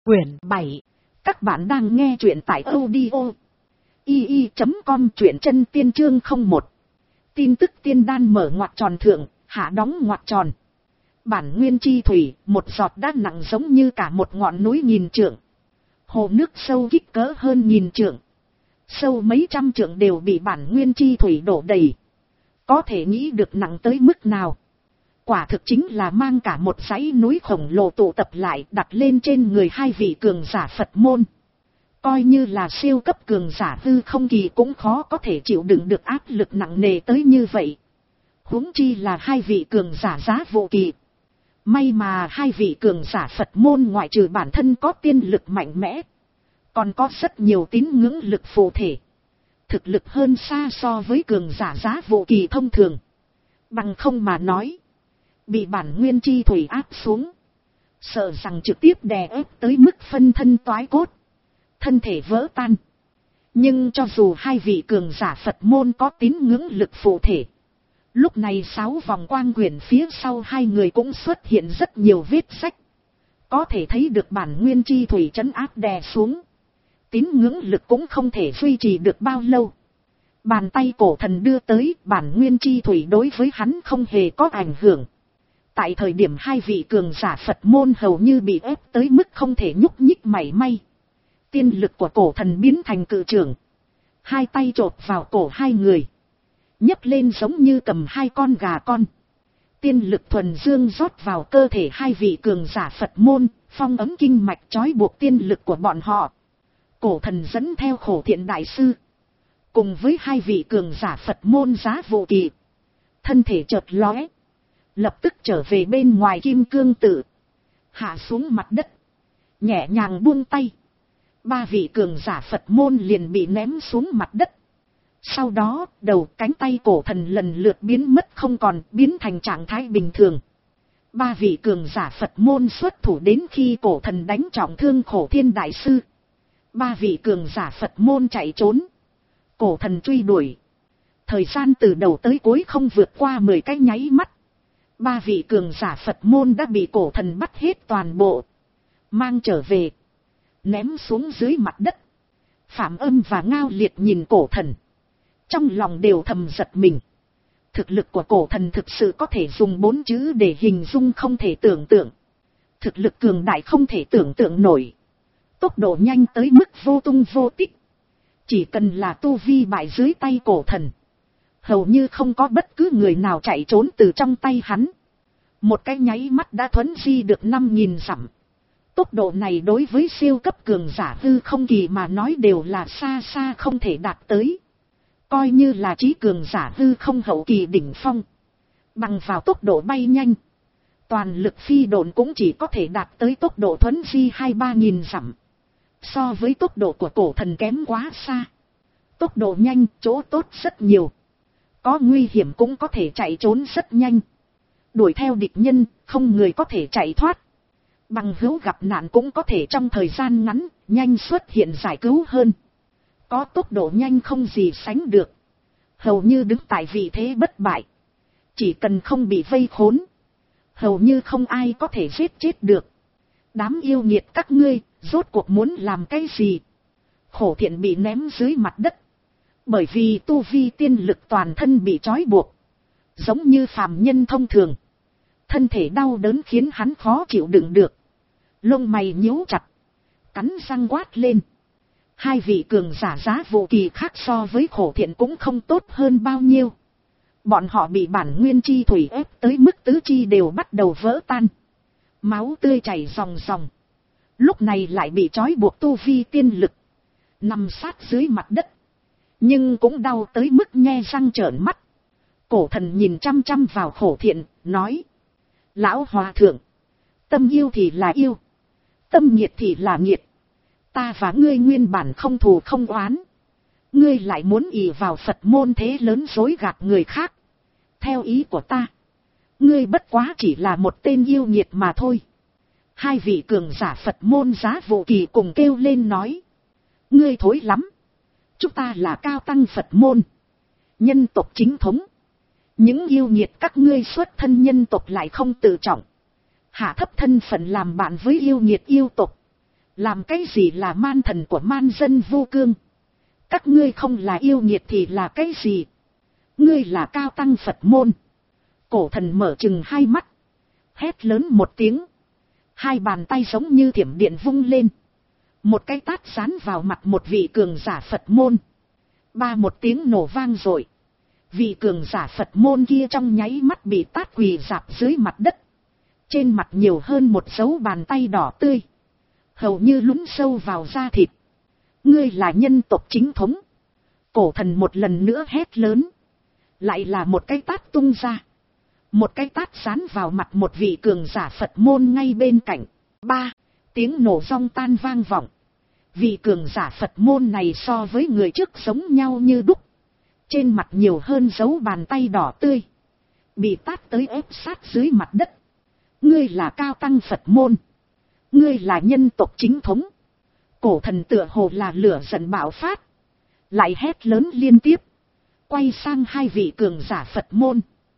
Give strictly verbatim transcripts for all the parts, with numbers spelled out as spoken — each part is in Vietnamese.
Quyển bảy. Các bạn đang nghe truyện tại audio i i chấm com, truyện chân tiên chương không một. Tin tức tiên đan mở ngoặc tròn thượng, hạ đóng ngoặc tròn. Bản nguyên chi thủy, một giọt đã nặng giống như cả một ngọn núi nghìn trượng. Hồ nước sâu kích cỡ hơn nghìn trượng. Sâu mấy trăm trượng đều bị bản nguyên chi thủy đổ đầy. Có thể nghĩ được nặng tới mức nào. Quả thực chính là mang cả một dãy núi khổng lồ tụ tập lại đặt lên trên người hai vị cường giả Phật môn. Coi như là siêu cấp cường giả hư không kỳ cũng khó có thể chịu đựng được áp lực nặng nề tới như vậy. Huống chi là hai vị cường giả giá vô kỳ. May mà hai vị cường giả Phật môn ngoại trừ bản thân có tiên lực mạnh mẽ, còn có rất nhiều tín ngưỡng lực phù thể. Thực lực hơn xa so với cường giả giá vô kỳ thông thường. Bằng không mà nói, bị bản nguyên chi thủy áp xuống, sợ rằng trực tiếp đè ép tới mức phân thân toái cốt, thân thể vỡ tan. Nhưng cho dù hai vị cường giả Phật môn có tín ngưỡng lực phù thể, lúc này sáu vòng quang quyển phía sau hai người cũng xuất hiện rất nhiều vết sách. Có thể thấy được bản nguyên chi thủy trấn áp đè xuống, tín ngưỡng lực cũng không thể duy trì được bao lâu. Bàn tay cổ thần đưa tới, bản nguyên chi thủy đối với hắn không hề có ảnh hưởng. Tại thời điểm hai vị cường giả Phật môn hầu như bị ép tới mức không thể nhúc nhích mảy may, tiên lực của cổ thần biến thành cự trưởng, hai tay chộp vào cổ hai người, nhấc lên giống như cầm hai con gà con. Tiên lực thuần dương rót vào cơ thể hai vị cường giả Phật môn, phong ấm kinh mạch trói buộc tiên lực của bọn họ. Cổ thần dẫn theo Khổ Thiện đại sư, cùng với hai vị cường giả Phật môn giá vô kỳ, thân thể chợt lóe, lập tức trở về bên ngoài kim cương tự, hạ xuống mặt đất, nhẹ nhàng buông tay. Ba vị cường giả Phật môn liền bị ném xuống mặt đất. Sau đó, đầu cánh tay cổ thần lần lượt biến mất không còn, biến thành trạng thái bình thường. Ba vị cường giả Phật môn xuất thủ đến khi cổ thần đánh trọng thương Khổ Thiên đại sư. Ba vị cường giả Phật môn chạy trốn, cổ thần truy đuổi. Thời gian từ đầu tới cuối không vượt qua mười cái nháy mắt. Ba vị cường giả Phật môn đã bị cổ thần bắt hết toàn bộ, mang trở về, ném xuống dưới mặt đất. Phạm Âm và Ngao Liệt nhìn cổ thần, trong lòng đều thầm giật mình. Thực lực của cổ thần thực sự có thể dùng bốn chữ để hình dung, không thể tưởng tượng. Thực lực cường đại không thể tưởng tượng nổi, tốc độ nhanh tới mức vô tung vô tích. Chỉ cần là tu vi bại dưới tay cổ thần, hầu như không có bất cứ người nào chạy trốn từ trong tay hắn. Một cái nháy mắt đã thuấn di được năm nghìn dặm. Tốc độ này đối với siêu cấp cường giả hư không kỳ mà nói đều là xa xa không thể đạt tới. Coi như là trí cường giả hư không hậu kỳ đỉnh phong, bằng vào tốc độ bay nhanh, toàn lực phi độn cũng chỉ có thể đạt tới tốc độ thuấn di hai ba nghìn dặm. So với tốc độ của cổ thần kém quá xa. Tốc độ nhanh, chỗ tốt rất nhiều. Có nguy hiểm cũng có thể chạy trốn rất nhanh. Đuổi theo địch nhân, không người có thể chạy thoát. Bằng hữu gặp nạn cũng có thể trong thời gian ngắn, nhanh xuất hiện giải cứu hơn. Có tốc độ nhanh không gì sánh được, hầu như đứng tại vị thế bất bại. Chỉ cần không bị vây khốn, hầu như không ai có thể giết chết được. Đám yêu nghiệt các ngươi, rốt cuộc muốn làm cái gì? Khổ Thiện bị ném dưới mặt đất, bởi vì tu vi tiên lực toàn thân bị trói buộc, giống như phàm nhân thông thường. Thân thể đau đớn khiến hắn khó chịu đựng được, lông mày nhíu chặt, cắn răng quát lên. Hai vị cường giả giá vô kỳ khác so với Khổ Thiện cũng không tốt hơn bao nhiêu. Bọn họ bị bản nguyên chi thủy ép tới mức tứ chi đều bắt đầu vỡ tan, máu tươi chảy ròng ròng. Lúc này lại bị trói buộc tu vi tiên lực, nằm sát dưới mặt đất, nhưng cũng đau tới mức nhe răng trợn mắt. Cổ thần nhìn chăm chăm vào Khổ Thiện, nói: Lão hòa thượng, tâm yêu thì là yêu, tâm nghiệt thì là nghiệt. Ta và ngươi nguyên bản không thù không oán, ngươi lại muốn ỷ vào Phật môn thế lớn dối gạt người khác. Theo ý của ta, ngươi bất quá chỉ là một tên yêu nghiệt mà thôi. Hai vị cường giả Phật môn giá vô kỳ cùng kêu lên nói: Ngươi thối lắm, chúng ta là cao tăng Phật môn, nhân tộc chính thống. Những yêu nghiệt các ngươi xuất thân nhân tộc lại không tự trọng, hạ thấp thân phận làm bạn với yêu nghiệt yêu tộc, Làm cái gì là man thần của man dân vô cương? Các ngươi không là yêu nghiệt thì là cái gì? Ngươi là cao tăng Phật môn. Cổ thần mở chừng hai mắt. Hét lớn một tiếng. Hai bàn tay giống như thiểm điện vung lên. Một cái tát sán vào mặt một vị cường giả Phật môn. Ba một tiếng nổ vang rồi. Vị cường giả Phật môn kia trong nháy mắt bị tát quỳ rạp dưới mặt đất. Trên mặt nhiều hơn một dấu bàn tay đỏ tươi. Hầu như lún sâu vào da thịt. Ngươi là nhân tộc chính thống. Cổ thần một lần nữa hét lớn. Lại là một cái tát tung ra. Một cái tát sán vào mặt một vị cường giả Phật môn ngay bên cạnh. Ba, tiếng nổ rong tan vang vọng. Vị cường giả Phật môn này so với người trước giống nhau như đúc. Trên mặt nhiều hơn dấu bàn tay đỏ tươi. Bị tát tới ép sát dưới mặt đất. Ngươi là cao tăng Phật môn. Ngươi là nhân tộc chính thống. Cổ thần tựa hồ là lửa giận bạo phát. Lại hét lớn liên tiếp. Quay sang hai vị cường giả Phật môn.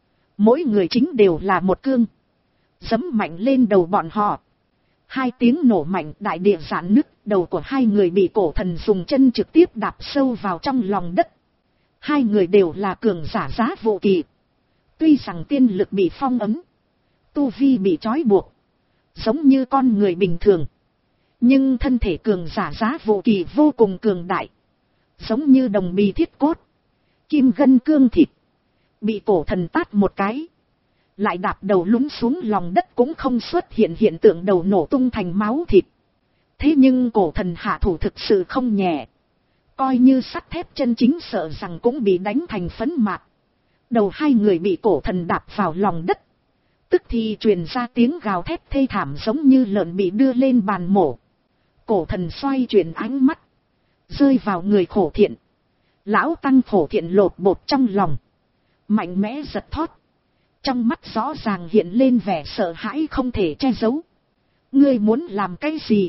Mỗi người chính đều là một cương. Giẫm mạnh lên đầu bọn họ. Hai tiếng nổ mạnh, đại địa rạn nứt. Đầu của hai người bị cổ thần dùng chân trực tiếp đạp sâu vào trong lòng đất. Hai người đều là cường giả giá vô kỳ. Tuy rằng tiên lực bị phong ấn, tu vi bị trói buộc, giống như con người bình thường. Nhưng thân thể cường giả giá vô kỳ vô cùng cường đại. Giống như đồng bì thiết cốt, kim gân cương thịt. Bị cổ thần tát một cái. Lại đạp đầu lún xuống lòng đất cũng không xuất hiện hiện tượng đầu nổ tung thành máu thịt. Thế nhưng cổ thần hạ thủ thực sự không nhẹ. Coi như sắt thép chân chính sợ rằng cũng bị đánh thành phấn mạt. Đầu hai người bị cổ thần đạp vào lòng đất. Tức thì truyền ra tiếng gào thét thê thảm giống như lợn bị đưa lên bàn mổ. Cổ thần xoay chuyển ánh mắt. Rơi vào người Khổ Thiện. Lão tăng Khổ Thiện lột bột trong lòng. Mạnh mẽ giật thót. Trong mắt rõ ràng hiện lên vẻ sợ hãi không thể che giấu. Ngươi muốn làm cái gì?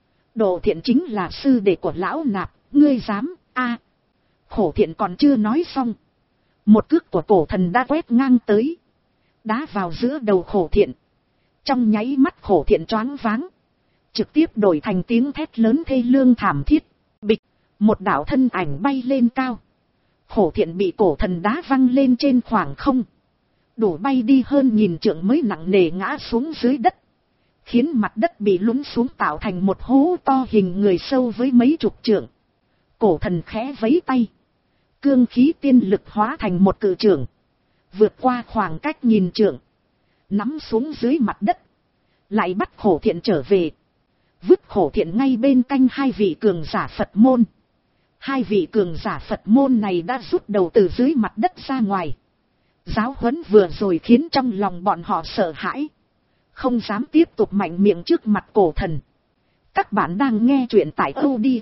Đồ Thiện chính là sư đệ của lão nạp. Ngươi dám, a Khổ Thiện còn chưa nói xong. Một cước của cổ thần đã quét ngang tới. Đá vào giữa đầu Khổ Thiện. Trong nháy mắt Khổ Thiện choáng váng. Trực tiếp đổi thành tiếng thét lớn thê lương thảm thiết. Bịch, một đạo thân ảnh bay lên cao. Khổ Thiện bị cổ thần đá văng lên trên khoảng không. Đủ bay đi hơn nghìn trượng mới nặng nề ngã xuống dưới đất. Khiến mặt đất bị lún xuống tạo thành một hố to hình người sâu với mấy chục trượng. Cổ thần khẽ vẫy tay. Cương khí tiên lực hóa thành một cự trưởng. Vượt qua khoảng cách nghìn trượng. Nắm xuống dưới mặt đất. Lại bắt Khổ Thiện trở về. Vứt Khổ Thiện ngay bên cạnh hai vị cường giả Phật môn. Hai vị cường giả Phật môn này đã rút đầu từ dưới mặt đất ra ngoài. Giáo huấn vừa rồi khiến trong lòng bọn họ sợ hãi. Không dám tiếp tục mạnh miệng trước mặt cổ thần. Các bạn đang nghe truyện tại audio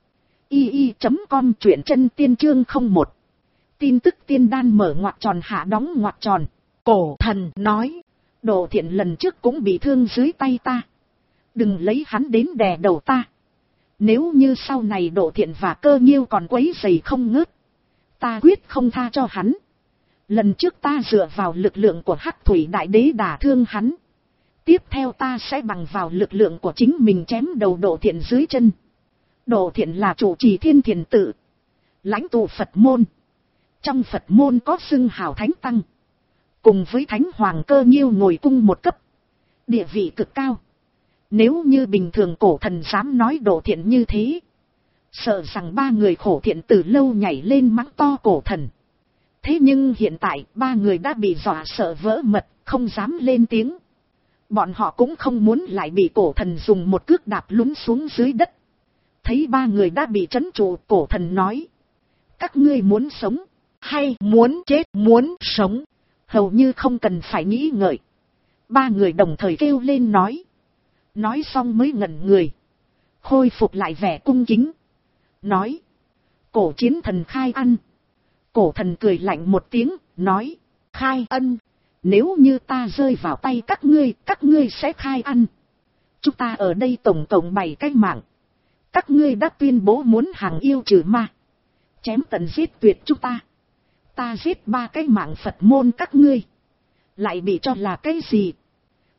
i i chấm com truyện chân tiên chương không một. Tin tức tiên đan mở ngoặc tròn hạ đóng ngoặc tròn. Cổ thần nói. Đồ Thiện lần trước cũng bị thương dưới tay ta. Đừng lấy hắn đến đè đầu ta. Nếu như sau này Đồ Thiện và Cơ Nhiêu còn quấy rầy không ngớt, ta quyết không tha cho hắn. Lần trước ta dựa vào lực lượng của Hắc Thủy Đại Đế đả thương hắn. Tiếp theo ta sẽ bằng vào lực lượng của chính mình chém đầu Đồ Thiện dưới chân. Đồ Thiện là chủ trì Thiên Thiền Tự, lãnh tụ Phật môn. Trong Phật môn có xưng hào Thánh Tăng. Cùng với Thánh Hoàng Cơ Nhiêu ngồi cung một cấp. Địa vị cực cao. Nếu như bình thường cổ thần dám nói Đồ Thiện như thế, sợ rằng ba người Khổ Thiện từ lâu nhảy lên mắng to cổ thần. Thế nhưng hiện tại ba người đã bị dọa sợ vỡ mật, không dám lên tiếng. Bọn họ cũng không muốn lại bị cổ thần dùng một cước đạp lún xuống dưới đất. Thấy ba người đã bị trấn trụ, cổ thần nói. Các ngươi muốn sống, hay muốn chết? Muốn sống. Hầu như không cần phải nghĩ ngợi. Ba người đồng thời kêu lên nói. Nói xong mới ngẩn người. Khôi phục lại vẻ cung kính. Nói. Cổ chiến thần khai ăn. Cổ thần cười lạnh một tiếng, nói. Khai ân. Nếu như ta rơi vào tay các ngươi, các ngươi sẽ khai ăn. Chúng ta ở đây tổng cộng bảy cái mạng. Các ngươi đã tuyên bố muốn hàng yêu trừ ma. Chém tận giết tuyệt chúng ta. Ta giết ba cái mạng Phật môn các ngươi. Lại bị cho là cái gì?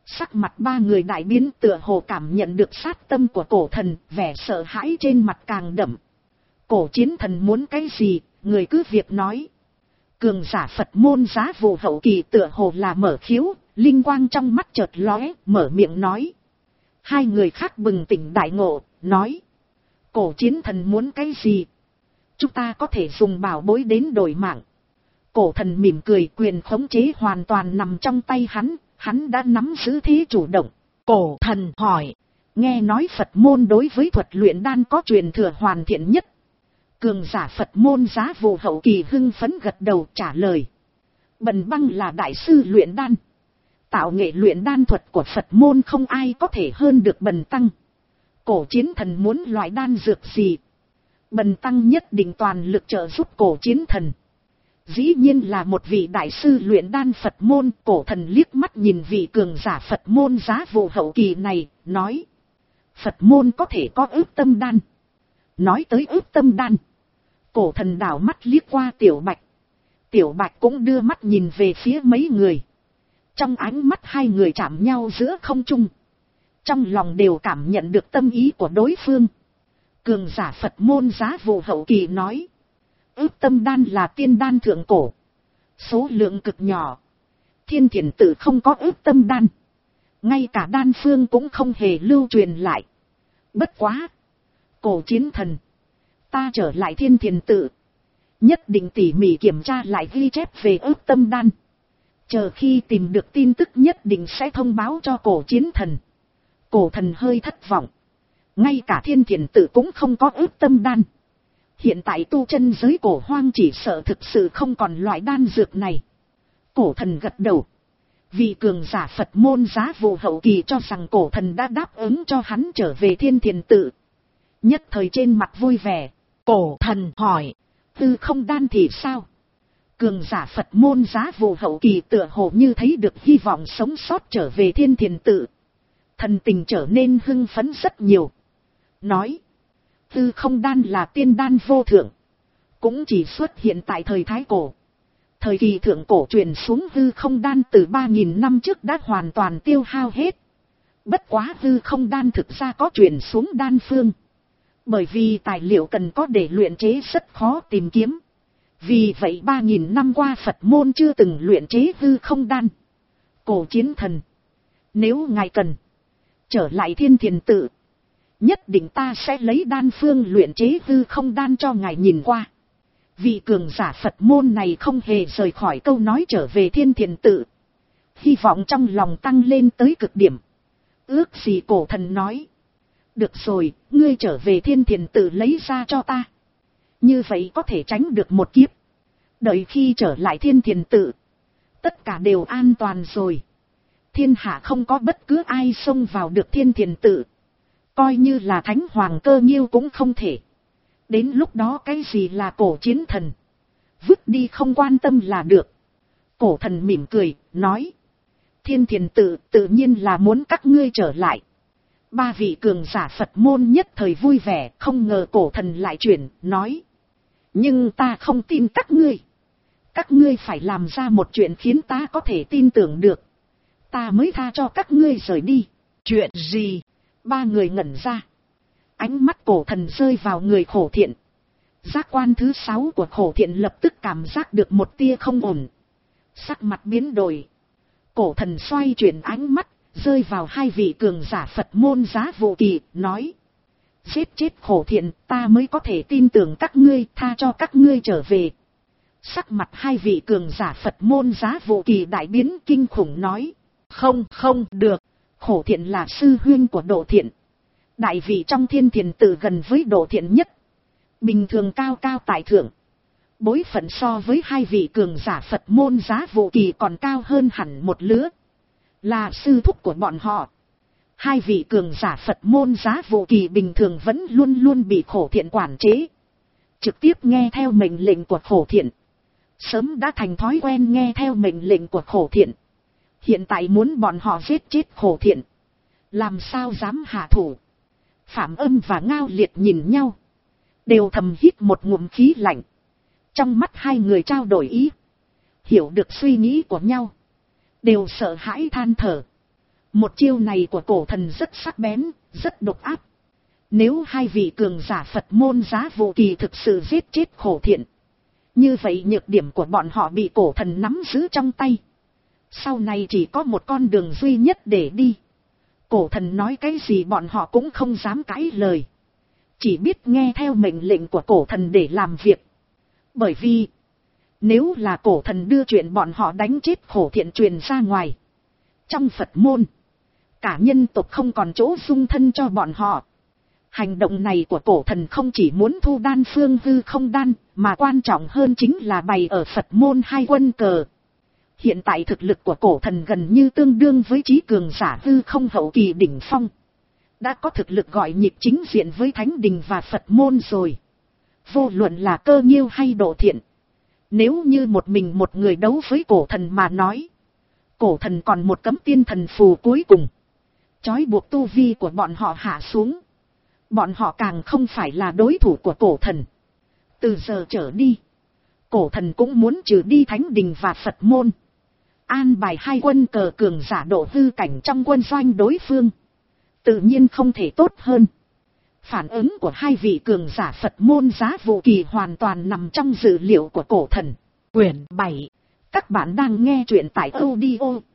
Sắc mặt ba người đại biến, tựa hồ cảm nhận được sát tâm của cổ thần, vẻ sợ hãi trên mặt càng đậm. Cổ chiến thần muốn cái gì, người cứ việc nói. Cường giả Phật môn Giá Vụ hậu kỳ tựa hồ là mở khiếu, linh quang trong mắt chợt lóe, mở miệng nói. Hai người khác bừng tỉnh đại ngộ, nói. Cổ chiến thần muốn cái gì? Chúng ta có thể dùng bảo bối đến đổi mạng. Cổ thần mỉm cười, quyền khống chế hoàn toàn nằm trong tay hắn, hắn đã nắm giữ thế chủ động. Cổ thần hỏi, nghe nói Phật môn đối với thuật luyện đan có truyền thừa hoàn thiện nhất. Cường giả Phật môn Giá Vụ hậu kỳ hưng phấn gật đầu trả lời. Bần Băng là đại sư luyện đan. Tạo nghệ luyện đan thuật của Phật môn không ai có thể hơn được Bần Tăng. Cổ chiến thần muốn loại đan dược gì? Bần Tăng nhất định toàn lực trợ giúp cổ chiến thần. Dĩ nhiên là một vị đại sư luyện đan Phật môn. Cổ thần liếc mắt nhìn vị cường giả Phật môn Giá Vụ hậu kỳ này, nói. Phật môn có thể có ước tâm đan. Nói tới ước tâm đan, cổ thần đảo mắt liếc qua Tiểu Bạch. Tiểu Bạch cũng đưa mắt nhìn về phía mấy người. Trong ánh mắt hai người chạm nhau giữa không trung. Trong lòng đều cảm nhận được tâm ý của đối phương. Cường giả Phật môn Giá Vụ hậu kỳ nói. Ước tâm đan là tiên đan thượng cổ. Số lượng cực nhỏ. Thiên Thiền Tự không có ước tâm đan. Ngay cả đan phương cũng không hề lưu truyền lại. Bất quá. Cổ chiến thần. Ta trở lại Thiên Thiền Tự. Nhất định tỉ mỉ kiểm tra lại ghi chép về ước tâm đan. Chờ khi tìm được tin tức nhất định sẽ thông báo cho cổ chiến thần. Cổ thần hơi thất vọng. Ngay cả Thiên Thiền Tự cũng không có ước tâm đan. Hiện tại tu chân giới cổ hoang chỉ sợ thực sự không còn loại đan dược này. Cổ thần gật đầu. Vị cường giả Phật môn Giá Vụ hậu kỳ cho rằng cổ thần đã đáp ứng cho hắn trở về Thiên Thiền Tự. Nhất thời trên mặt vui vẻ. Cổ thần hỏi. Tư không đan thì sao? Cường giả Phật môn Giá Vụ hậu kỳ tựa hồ như thấy được hy vọng sống sót trở về Thiên Thiền Tự. Thần tình trở nên hưng phấn rất nhiều. Nói. Tư không đan là tiên đan vô thượng. Cũng chỉ xuất hiện tại thời Thái Cổ. Thời kỳ thượng cổ truyền xuống hư không đan từ ba nghìn năm trước đã hoàn toàn tiêu hao hết. Bất quá hư không đan thực ra có truyền xuống đan phương. Bởi vì tài liệu cần có để luyện chế rất khó tìm kiếm. Vì vậy ba nghìn năm qua Phật môn chưa từng luyện chế hư không đan. Cổ chiến thần. Nếu ngài cần. Trở lại Thiên Thiền Tự. Nhất định ta sẽ lấy đan phương luyện chế hư không đan cho ngài nhìn qua. Vị cường giả Phật môn này không hề rời khỏi câu nói trở về Thiên Thiền Tự. Hy vọng trong lòng tăng lên tới cực điểm. Ước gì cổ thần nói. Được rồi, ngươi trở về Thiên Thiền Tự lấy ra cho ta. Như vậy có thể tránh được một kiếp. Đợi khi trở lại Thiên Thiền Tự. Tất cả đều an toàn rồi. Thiên hạ không có bất cứ ai xông vào được Thiên Thiền Tự. Coi như là Thánh Hoàng Cơ Nghiêu cũng không thể. Đến lúc đó cái gì là cổ chiến thần. Vứt đi không quan tâm là được. Cổ thần mỉm cười, nói. Thiên Thiền Tự tự nhiên là muốn các ngươi trở lại. Ba vị cường giả Phật môn nhất thời vui vẻ, không ngờ cổ thần lại chuyển, nói. Nhưng ta không tin các ngươi. Các ngươi phải làm ra một chuyện khiến ta có thể tin tưởng được. Ta mới tha cho các ngươi rời đi. Chuyện gì? Ba người ngẩn ra. Ánh mắt cổ thần rơi vào người Khổ Thiện. Giác quan thứ sáu của Khổ Thiện lập tức cảm giác được một tia không ổn. Sắc mặt biến đổi. Cổ thần xoay chuyển ánh mắt, rơi vào hai vị cường giả Phật môn Giá Vụ kỳ, nói. Giết chết Khổ Thiện, ta mới có thể tin tưởng các ngươi, tha cho các ngươi trở về. Sắc mặt hai vị cường giả Phật môn Giá Vụ kỳ đại biến kinh khủng nói. Không, không được. Khổ Thiện là sư huynh của Độ Thiện. Đại vị trong Thiên Thiền Tự gần với Độ Thiện nhất. Bình thường cao cao tại thượng. Bối phận so với hai vị cường giả Phật môn Giá Vụ kỳ còn cao hơn hẳn một lứa. Là sư thúc của bọn họ. Hai vị cường giả Phật môn Giá Vụ kỳ bình thường vẫn luôn luôn bị Khổ Thiện quản chế. Trực tiếp nghe theo mệnh lệnh của Khổ Thiện. Sớm đã thành thói quen nghe theo mệnh lệnh của Khổ Thiện. Hiện tại muốn bọn họ giết chết Khổ Thiện. Làm sao dám hạ thủ. Phạm Âm và Ngao Liệt nhìn nhau. Đều thầm hít một ngụm khí lạnh. Trong mắt hai người trao đổi ý. Hiểu được suy nghĩ của nhau. Đều sợ hãi than thở. Một chiêu này của cổ thần rất sắc bén, rất độc áp. Nếu hai vị cường giả Phật môn Giá Vô Kỳ thực sự giết chết Khổ Thiện, như vậy nhược điểm của bọn họ bị cổ thần nắm giữ trong tay. Sau này chỉ có một con đường duy nhất để đi. Cổ thần nói cái gì bọn họ cũng không dám cãi lời. Chỉ biết nghe theo mệnh lệnh của cổ thần để làm việc. Bởi vì, nếu là cổ thần đưa chuyện bọn họ đánh chết Khổ Thiện truyền ra ngoài, trong Phật môn, cả nhân tộc không còn chỗ dung thân cho bọn họ. Hành động này của cổ thần không chỉ muốn thu đan phương hư không đan, mà quan trọng hơn chính là bày ở Phật môn hai quân cờ. Hiện tại thực lực của cổ thần gần như tương đương với trí cường giả hư không hậu kỳ đỉnh phong. Đã có thực lực gọi nhịp chính diện với Thánh Đình và Phật môn rồi. Vô luận là cơ nhiêu hay độ thiện. Nếu như một mình một người đấu với cổ thần mà nói, cổ thần còn một cấm tiên thần phù cuối cùng, trói buộc tu vi của bọn họ hạ xuống. Bọn họ càng không phải là đối thủ của cổ thần. Từ giờ trở đi, cổ thần cũng muốn trừ đi Thánh Đình và Phật môn. An bài hai quân cờ cường giả độ hư cảnh trong quân doanh đối phương. Tự nhiên không thể tốt hơn. Phản ứng của hai vị cường giả Phật môn Giá Vô Kỳ hoàn toàn nằm trong dự liệu của cổ thần. Quyển bảy. Các bạn đang nghe truyện tại audio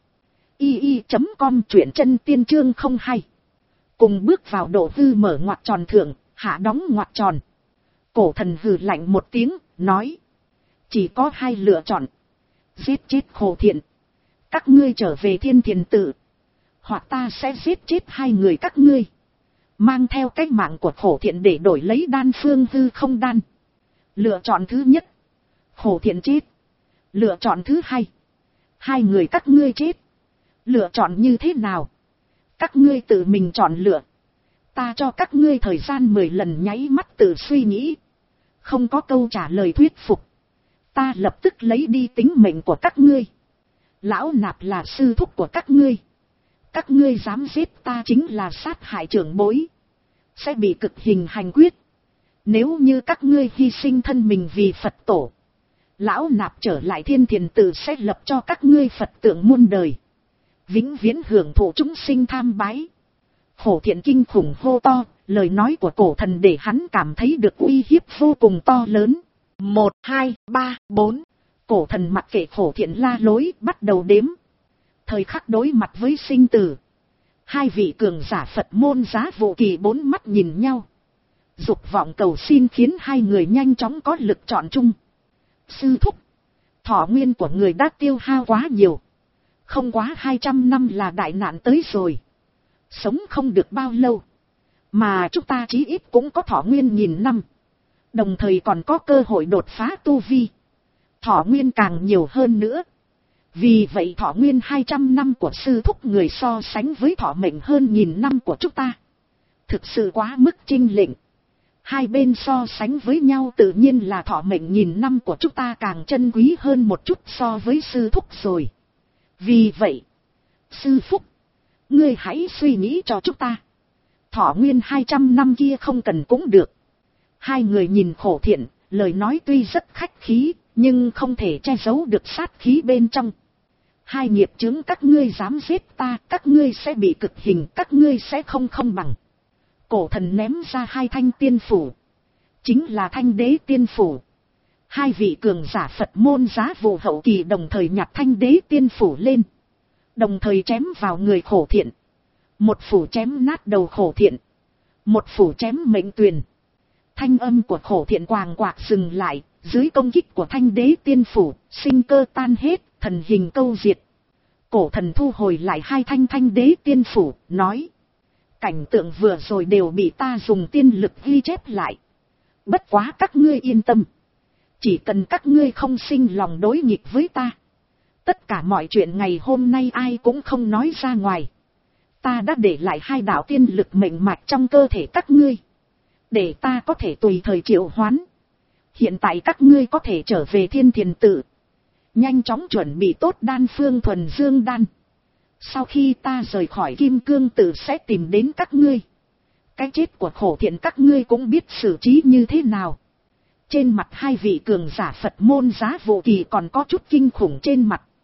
i i chấm com, truyện chân tiên chương không hai. Cùng bước vào độ hư mở ngoặc tròn thượng, hạ đóng ngoặc tròn. Cổ thần hừ lạnh một tiếng, nói. Chỉ có hai lựa chọn. Giết chết Khổ Thiện. Các ngươi trở về Thiên Thiền Tự. Hoặc ta sẽ giết chết hai người các ngươi. Mang theo cái mạng của Khổ Thiện để đổi lấy đan phương hư không đan. Lựa chọn thứ nhất. Khổ Thiện chết. Lựa chọn thứ hai. Hai người các ngươi chết. Lựa chọn như thế nào? Các ngươi tự mình chọn lựa. Ta cho các ngươi thời gian mười lần nháy mắt tự suy nghĩ. Không có câu trả lời thuyết phục. Ta lập tức lấy đi tính mệnh của các ngươi. Lão Nạp là sư thúc của các ngươi. Các ngươi dám giết ta chính là sát hại trưởng bối. Sẽ bị cực hình hành quyết. Nếu như các ngươi hy sinh thân mình vì Phật tổ, Lão Nạp trở lại Thiên Thiền Tự sẽ lập cho các ngươi Phật tượng muôn đời. Vĩnh viễn hưởng thụ chúng sinh tham bái. Khổ Thiện kinh khủng hô to, lời nói của cổ thần để hắn cảm thấy được uy hiếp vô cùng to lớn. Một, hai, ba, bốn. Cổ thần mặc kệ Khổ Thiện la lối, bắt đầu đếm. Thời khắc đối mặt với sinh tử, hai vị cường giả Phật môn Giá Vô Kỳ bốn mắt nhìn nhau. Dục vọng cầu xin khiến hai người nhanh chóng có lực chọn chung. Sư thúc, thọ nguyên của người đã tiêu hao quá nhiều. Không quá hai trăm năm là đại nạn tới rồi. Sống không được bao lâu. Mà chúng ta chí ít cũng có thọ nguyên nghìn năm. Đồng thời còn có cơ hội đột phá tu vi. Thọ nguyên càng nhiều hơn nữa. Vì vậy thọ nguyên hai trăm năm của sư thúc người so sánh với thọ mệnh hơn nghìn năm của chúng ta. Thực sự quá mức chênh lệch. Hai bên so sánh với nhau tự nhiên là thọ mệnh nghìn năm của chúng ta càng chân quý hơn một chút so với sư thúc rồi. Vì vậy, sư phúc, ngươi hãy suy nghĩ cho chúng ta. Thọ nguyên hai trăm năm kia không cần cũng được. Hai người nhìn Khổ Thiện, lời nói tuy rất khách khí, nhưng không thể che giấu được sát khí bên trong. Hai nghiệp chướng các ngươi dám giết ta, các ngươi sẽ bị cực hình, các ngươi sẽ không không bằng. Cổ thần ném ra hai thanh tiên phủ. Chính là thanh đế tiên phủ. Hai vị cường giả Phật môn Giá Vô hậu kỳ đồng thời nhặt thanh đế tiên phủ lên. Đồng thời chém vào người Khổ Thiện. Một phủ chém nát đầu Khổ Thiện. Một phủ chém mệnh tuyền. Thanh âm của Khổ Thiện quàng quạc dừng lại. Dưới công kích của thanh đế tiên phủ, sinh cơ tan hết, thần hình câu diệt. Cổ thần thu hồi lại hai thanh thanh đế tiên phủ, nói. Cảnh tượng vừa rồi đều bị ta dùng tiên lực ghi chép lại. Bất quá các ngươi yên tâm. Chỉ cần các ngươi không sinh lòng đối nghịch với ta. Tất cả mọi chuyện ngày hôm nay ai cũng không nói ra ngoài. Ta đã để lại hai đạo tiên lực mệnh mạch trong cơ thể các ngươi. Để ta có thể tùy thời triệu hoán. Hiện tại các ngươi có thể trở về Thiên Thiền Tự. Nhanh chóng chuẩn bị tốt đan phương thuần dương đan. Sau khi ta rời khỏi Kim Cương Tự sẽ tìm đến các ngươi. Cái chết của Khổ Thiện các ngươi cũng biết xử trí như thế nào. Trên mặt hai vị cường giả Phật môn Giá Vô Kỳ còn có chút kinh khủng trên mặt.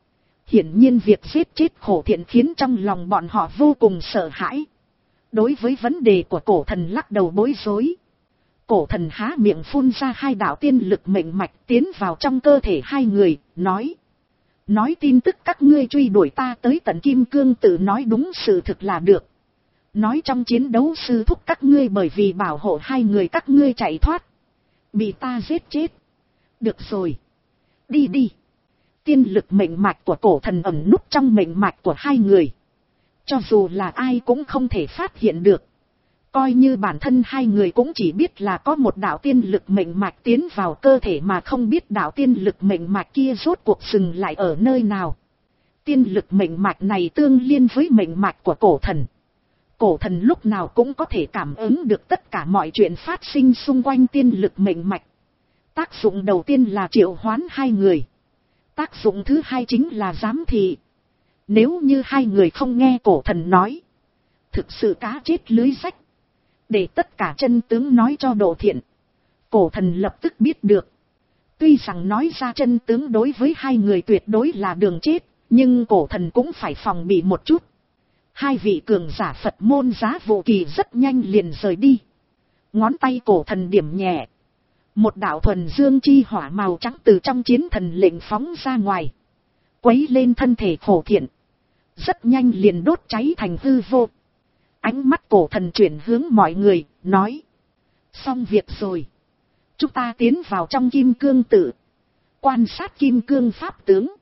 Hiển nhiên việc giết chết Khổ Thiện khiến trong lòng bọn họ vô cùng sợ hãi. Đối với vấn đề của cổ thần lắc đầu bối rối. Cổ thần há miệng phun ra hai đạo tiên lực mệnh mạch tiến vào trong cơ thể hai người, nói. Nói tin tức các ngươi truy đuổi ta tới tận Kim Cương Tự nói đúng sự thực là được. Nói trong chiến đấu sư thúc các ngươi bởi vì bảo hộ hai người các ngươi chạy thoát. Bị ta giết chết. Được rồi. Đi đi. Tiên lực mệnh mạch của cổ thần ẩn núp trong mệnh mạch của hai người. Cho dù là ai cũng không thể phát hiện được. Coi như bản thân hai người cũng chỉ biết là có một đạo tiên lực mệnh mạch tiến vào cơ thể mà không biết đạo tiên lực mệnh mạch kia rốt cuộc dừng lại ở nơi nào. Tiên lực mệnh mạch này tương liên với mệnh mạch của cổ thần. Cổ thần lúc nào cũng có thể cảm ứng được tất cả mọi chuyện phát sinh xung quanh tiên lực mệnh mạch. Tác dụng đầu tiên là triệu hoán hai người. Tác dụng thứ hai chính là giám thị. Nếu như hai người không nghe cổ thần nói, thực sự cá chết lưới rách. Để tất cả chân tướng nói cho Độ Thiện. Cổ thần lập tức biết được. Tuy rằng nói ra chân tướng đối với hai người tuyệt đối là đường chết, nhưng cổ thần cũng phải phòng bị một chút. Hai vị cường giả Phật môn Giá Vô Kỳ rất nhanh liền rời đi. Ngón tay cổ thần điểm nhẹ. Một đạo thuần dương chi hỏa màu trắng từ trong chiến thần lệnh phóng ra ngoài. Quấy lên thân thể Khổ Thiện. Rất nhanh liền đốt cháy thành hư vô. Ánh mắt cổ thần chuyển hướng mọi người, nói. Xong việc rồi. Chúng ta tiến vào trong Kim Cương Tự. Quan sát Kim Cương Pháp tướng.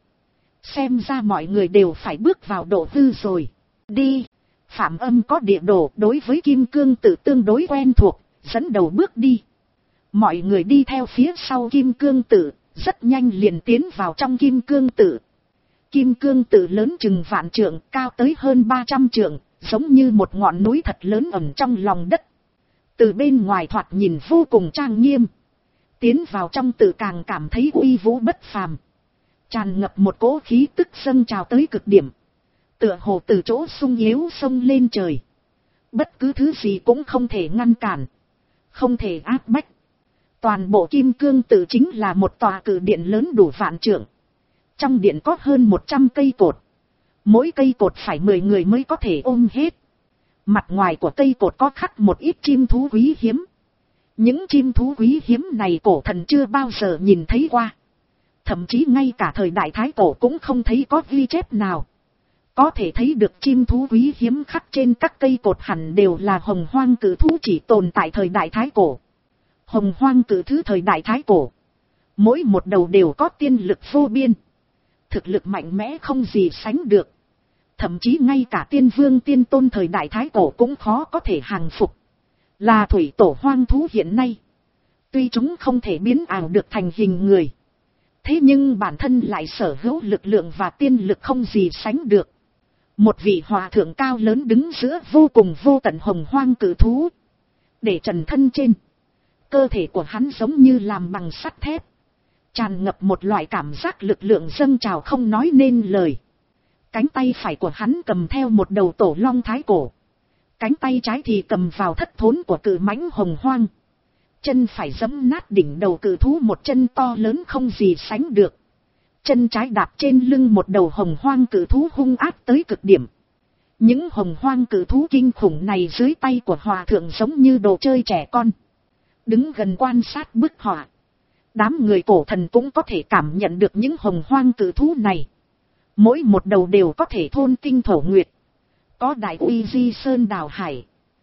Xem ra mọi người đều phải bước vào độ hư rồi. Đi. Phạm Âm có địa đồ đối với Kim Cương Tự tương đối quen thuộc, dẫn đầu bước đi. Mọi người đi theo phía sau Kim Cương Tự, rất nhanh liền tiến vào trong Kim Cương Tự. Kim Cương Tự lớn chừng vạn trượng, cao tới hơn ba trăm trượng, giống như một ngọn núi thật lớn ẩn trong lòng đất. Từ bên ngoài thoạt nhìn vô cùng trang nghiêm. Tiến vào trong tự càng cảm thấy uy vũ bất phàm. Tràn ngập một cỗ khí tức dâng trào tới cực điểm. Tựa hồ từ chỗ sung yếu sông lên trời. Bất cứ thứ gì cũng không thể ngăn cản. Không thể áp bách. Toàn bộ Kim Cương Tự chính là một tòa cự điện lớn đủ vạn trượng. Trong điện có hơn một trăm cây cột. Mỗi cây cột phải mười người mới có thể ôm hết. Mặt ngoài của cây cột có khắc một ít chim thú quý hiếm. Những chim thú quý hiếm này cổ thần chưa bao giờ nhìn thấy qua. Thậm chí ngay cả thời đại Thái Cổ cũng không thấy có ghi chép nào. Có thể thấy được chim thú quý hiếm khắc trên các cây cột hẳn đều là hồng hoang cử thú chỉ tồn tại thời đại Thái Cổ. Hồng hoang cử thú thời đại Thái Cổ. Mỗi một đầu đều có tiên lực vô biên. Thực lực mạnh mẽ không gì sánh được. Thậm chí ngay cả tiên vương tiên tôn thời đại Thái Cổ cũng khó có thể hàng phục. Là thủy tổ hoang thú hiện nay. Tuy chúng không thể biến ảo được thành hình người. Thế nhưng bản thân lại sở hữu lực lượng và tiên lực không gì sánh được. Một vị hòa thượng cao lớn đứng giữa vô cùng vô tận hồng hoang cử thú. Để trần thân trên. Cơ thể của hắn giống như làm bằng sắt thép. Tràn ngập một loại cảm giác lực lượng dâng trào không nói nên lời. Cánh tay phải của hắn cầm theo một đầu tổ long thái cổ. Cánh tay trái thì cầm vào thất thốn của cự mãnh hồng hoang. Chân phải giẫm nát đỉnh đầu cự thú một chân to lớn không gì sánh được. Chân trái đạp trên lưng một đầu hồng hoang cự thú hung ác tới cực điểm. Những hồng hoang cự thú kinh khủng này dưới tay của hòa thượng giống như đồ chơi trẻ con. Đứng gần quan sát bức họa. Đám người cổ thần cũng có thể cảm nhận được những hồng hoang cự thú này. Mỗi một đầu đều có thể thôn tinh thổ nguyệt. Có đại uy di sơn đào hải.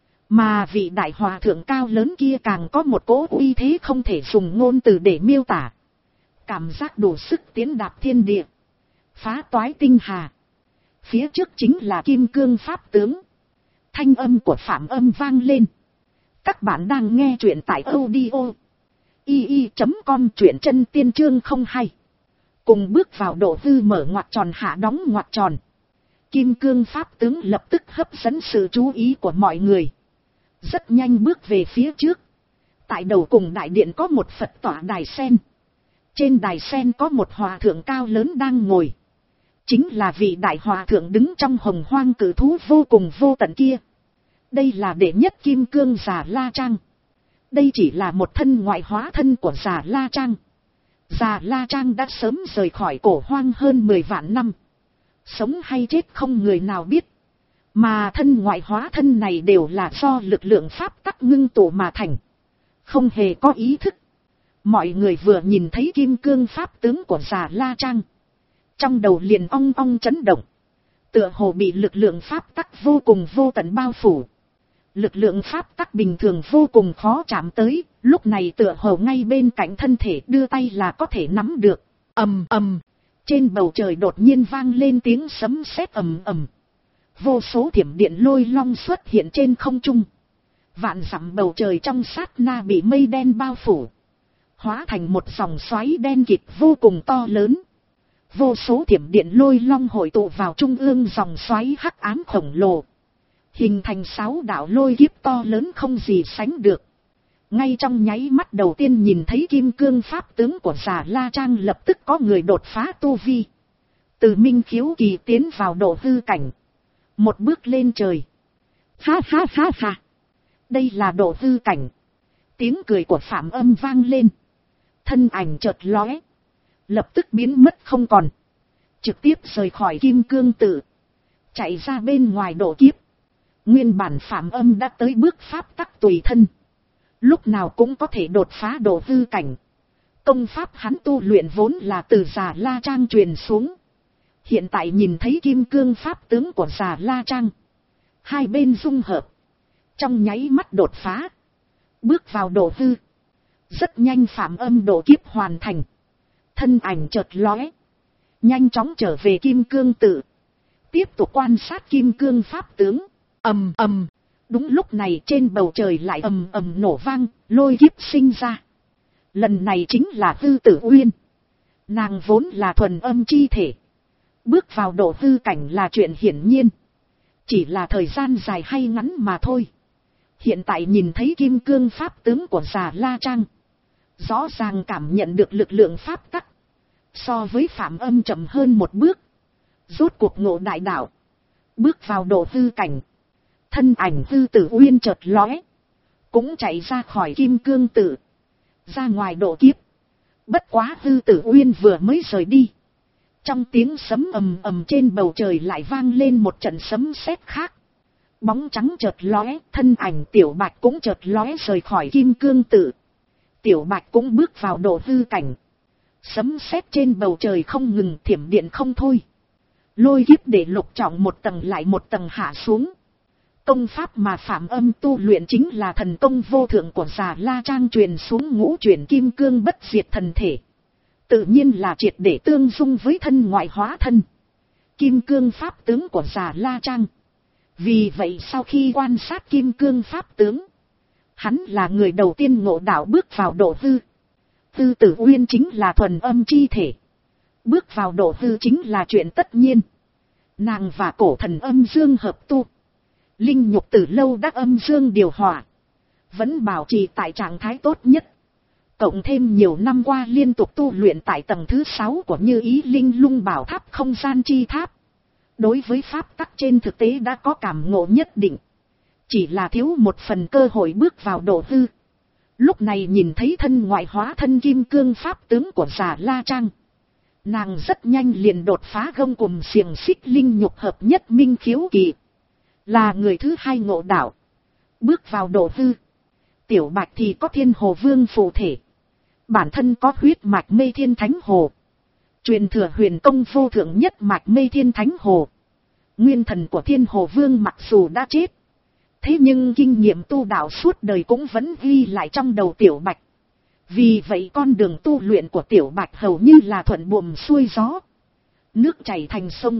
Mà vị đại hòa thượng cao lớn kia càng có một cỗ uy thế không thể dùng ngôn từ để miêu tả. Cảm giác đủ sức tiến đạp thiên địa. Phá toái tinh hà. Phía trước chính là Kim Cương Pháp tướng. Thanh âm của Phạm Âm vang lên. Các bạn đang nghe truyện tại audio i i chấm com truyện chân tiên chương không hai. Cùng bước vào độ hư mở ngoặc tròn hạ đóng ngoặc tròn. Kim Cương Pháp tướng lập tức hấp dẫn sự chú ý của mọi người. Rất nhanh bước về phía trước. Tại đầu cùng đại điện có một Phật tọa đài sen. Trên đài sen có một hòa thượng cao lớn đang ngồi. Chính là vị đại hòa thượng đứng trong hồng hoang cử thú vô cùng vô tận kia. Đây là đệ nhất Kim Cương Già La Trang. Đây chỉ là một thân ngoại hóa thân của Già La Trang. Già La Trang đã sớm rời khỏi cổ hoang hơn mười vạn năm. Sống hay chết không người nào biết. Mà thân ngoại hóa thân này đều là do lực lượng pháp tắc ngưng tụ mà thành. Không hề có ý thức. Mọi người vừa nhìn thấy kim cương pháp tướng của Già La Trang. Trong đầu liền ong ong chấn động. Tựa hồ bị lực lượng pháp tắc vô cùng vô tận bao phủ. Lực lượng pháp tắc bình thường vô cùng khó chạm tới. Lúc này tựa hồ ngay bên cạnh thân thể đưa tay là có thể nắm được. Ầm ầm. Trên bầu trời đột nhiên vang lên tiếng sấm sét ầm ầm. Vô số thiểm điện lôi long xuất hiện trên không trung. Vạn dặm bầu trời trong sát na bị mây đen bao phủ. Hóa thành một dòng xoáy đen kịt vô cùng to lớn. Vô số thiểm điện lôi long hội tụ vào trung ương dòng xoáy hắc ám khổng lồ. Hình thành sáu đạo lôi kiếp to lớn không gì sánh được. Ngay trong nháy mắt đầu tiên nhìn thấy kim cương pháp tướng của Già La Trang lập tức có người đột phá tu vi. Từ minh khiếu kỳ tiến vào độ hư cảnh. Một bước lên trời. Ha ha ha ha. Đây là độ hư cảnh. Tiếng cười của Phạm Âm vang lên. Thân ảnh chợt lóe. Lập tức biến mất không còn. Trực tiếp rời khỏi kim cương tự. Chạy ra bên ngoài độ kiếp. Nguyên bản Phạm Âm đã tới bước pháp tắc tùy thân. Lúc nào cũng có thể đột phá độ hư cảnh. Công pháp hắn tu luyện vốn là từ Già La Trang truyền xuống. Hiện tại nhìn thấy kim cương pháp tướng của Già La Trang. Hai bên dung hợp. Trong nháy mắt đột phá. Bước vào độ hư. Rất nhanh Phạm Âm độ kiếp hoàn thành. Thân ảnh chợt lóe. Nhanh chóng trở về kim cương tự. Tiếp tục quan sát kim cương pháp tướng. Ầm ầm. Đúng lúc này trên bầu trời lại ầm ầm nổ vang. Lôi kiếp sinh ra. Lần này chính là Hư Tử Uyên. Nàng vốn là thuần âm chi thể. Bước vào độ hư cảnh là chuyện hiển nhiên. Chỉ là thời gian dài hay ngắn mà thôi. Hiện tại nhìn thấy kim cương pháp tướng của Già La Trang. Rõ ràng cảm nhận được lực lượng pháp tắc. So với Phạm Âm chậm hơn một bước. Rốt cuộc ngộ đại đạo. Bước vào độ hư cảnh. Thân ảnh Hư Tử Uyên chợt lóe. Cũng chạy ra khỏi kim cương tự. Ra ngoài độ kiếp. Bất quá Hư Tử Uyên vừa mới rời đi. Trong tiếng sấm ầm ầm trên bầu trời lại vang lên một trận sấm sét khác. Bóng trắng chợt lóe, thân ảnh Tiểu Bạch cũng chợt lóe rời khỏi kim cương tự. Tiểu Bạch cũng bước vào độ hư cảnh. Sấm sét trên bầu trời không ngừng, thiểm điện không thôi. Lôi kiếp để lục trọng một tầng lại một tầng hạ xuống. Công pháp mà Phạm Âm tu luyện chính là thần công vô thượng của Già La Trang truyền xuống ngũ chuyển kim cương bất diệt thần thể. Tự nhiên là triệt để tương dung với thân ngoại hóa thân. Kim cương pháp tướng của Già La Trang. Vì vậy sau khi quan sát kim cương pháp tướng, hắn là người đầu tiên ngộ đạo bước vào độ hư. Hư Tử Uyên chính là thuần âm chi thể. Bước vào độ hư chính là chuyện tất nhiên. Nàng và cổ thần âm dương hợp tu. Linh nhục từ lâu đã âm dương điều hòa. Vẫn bảo trì tại trạng thái tốt nhất. Cộng thêm nhiều năm qua liên tục tu luyện tại tầng thứ sáu của Như Ý Linh Lung Bảo Tháp không gian chi tháp. Đối với pháp tắc trên thực tế đã có cảm ngộ nhất định. Chỉ là thiếu một phần cơ hội bước vào độ hư. Lúc này nhìn thấy thân ngoại hóa thân kim cương pháp tướng của Già La Trang. Nàng rất nhanh liền đột phá gông cùm xiềng xích linh nhục hợp nhất minh khiếu kỳ. Là người thứ hai ngộ đạo. Bước vào độ hư. Tiểu Bạch thì có Thiên Hồ Vương phụ thể. Bản thân có huyết mạch Mê Thiên Thánh Hồ. Truyền thừa huyền công vô thượng nhất mạch Mê Thiên Thánh Hồ. Nguyên thần của Thiên Hồ Vương mặc dù đã chết. Thế nhưng kinh nghiệm tu đạo suốt đời cũng vẫn ghi lại trong đầu Tiểu Bạch. Vì vậy con đường tu luyện của Tiểu Bạch hầu như là thuận buồm xuôi gió. Nước chảy thành sông.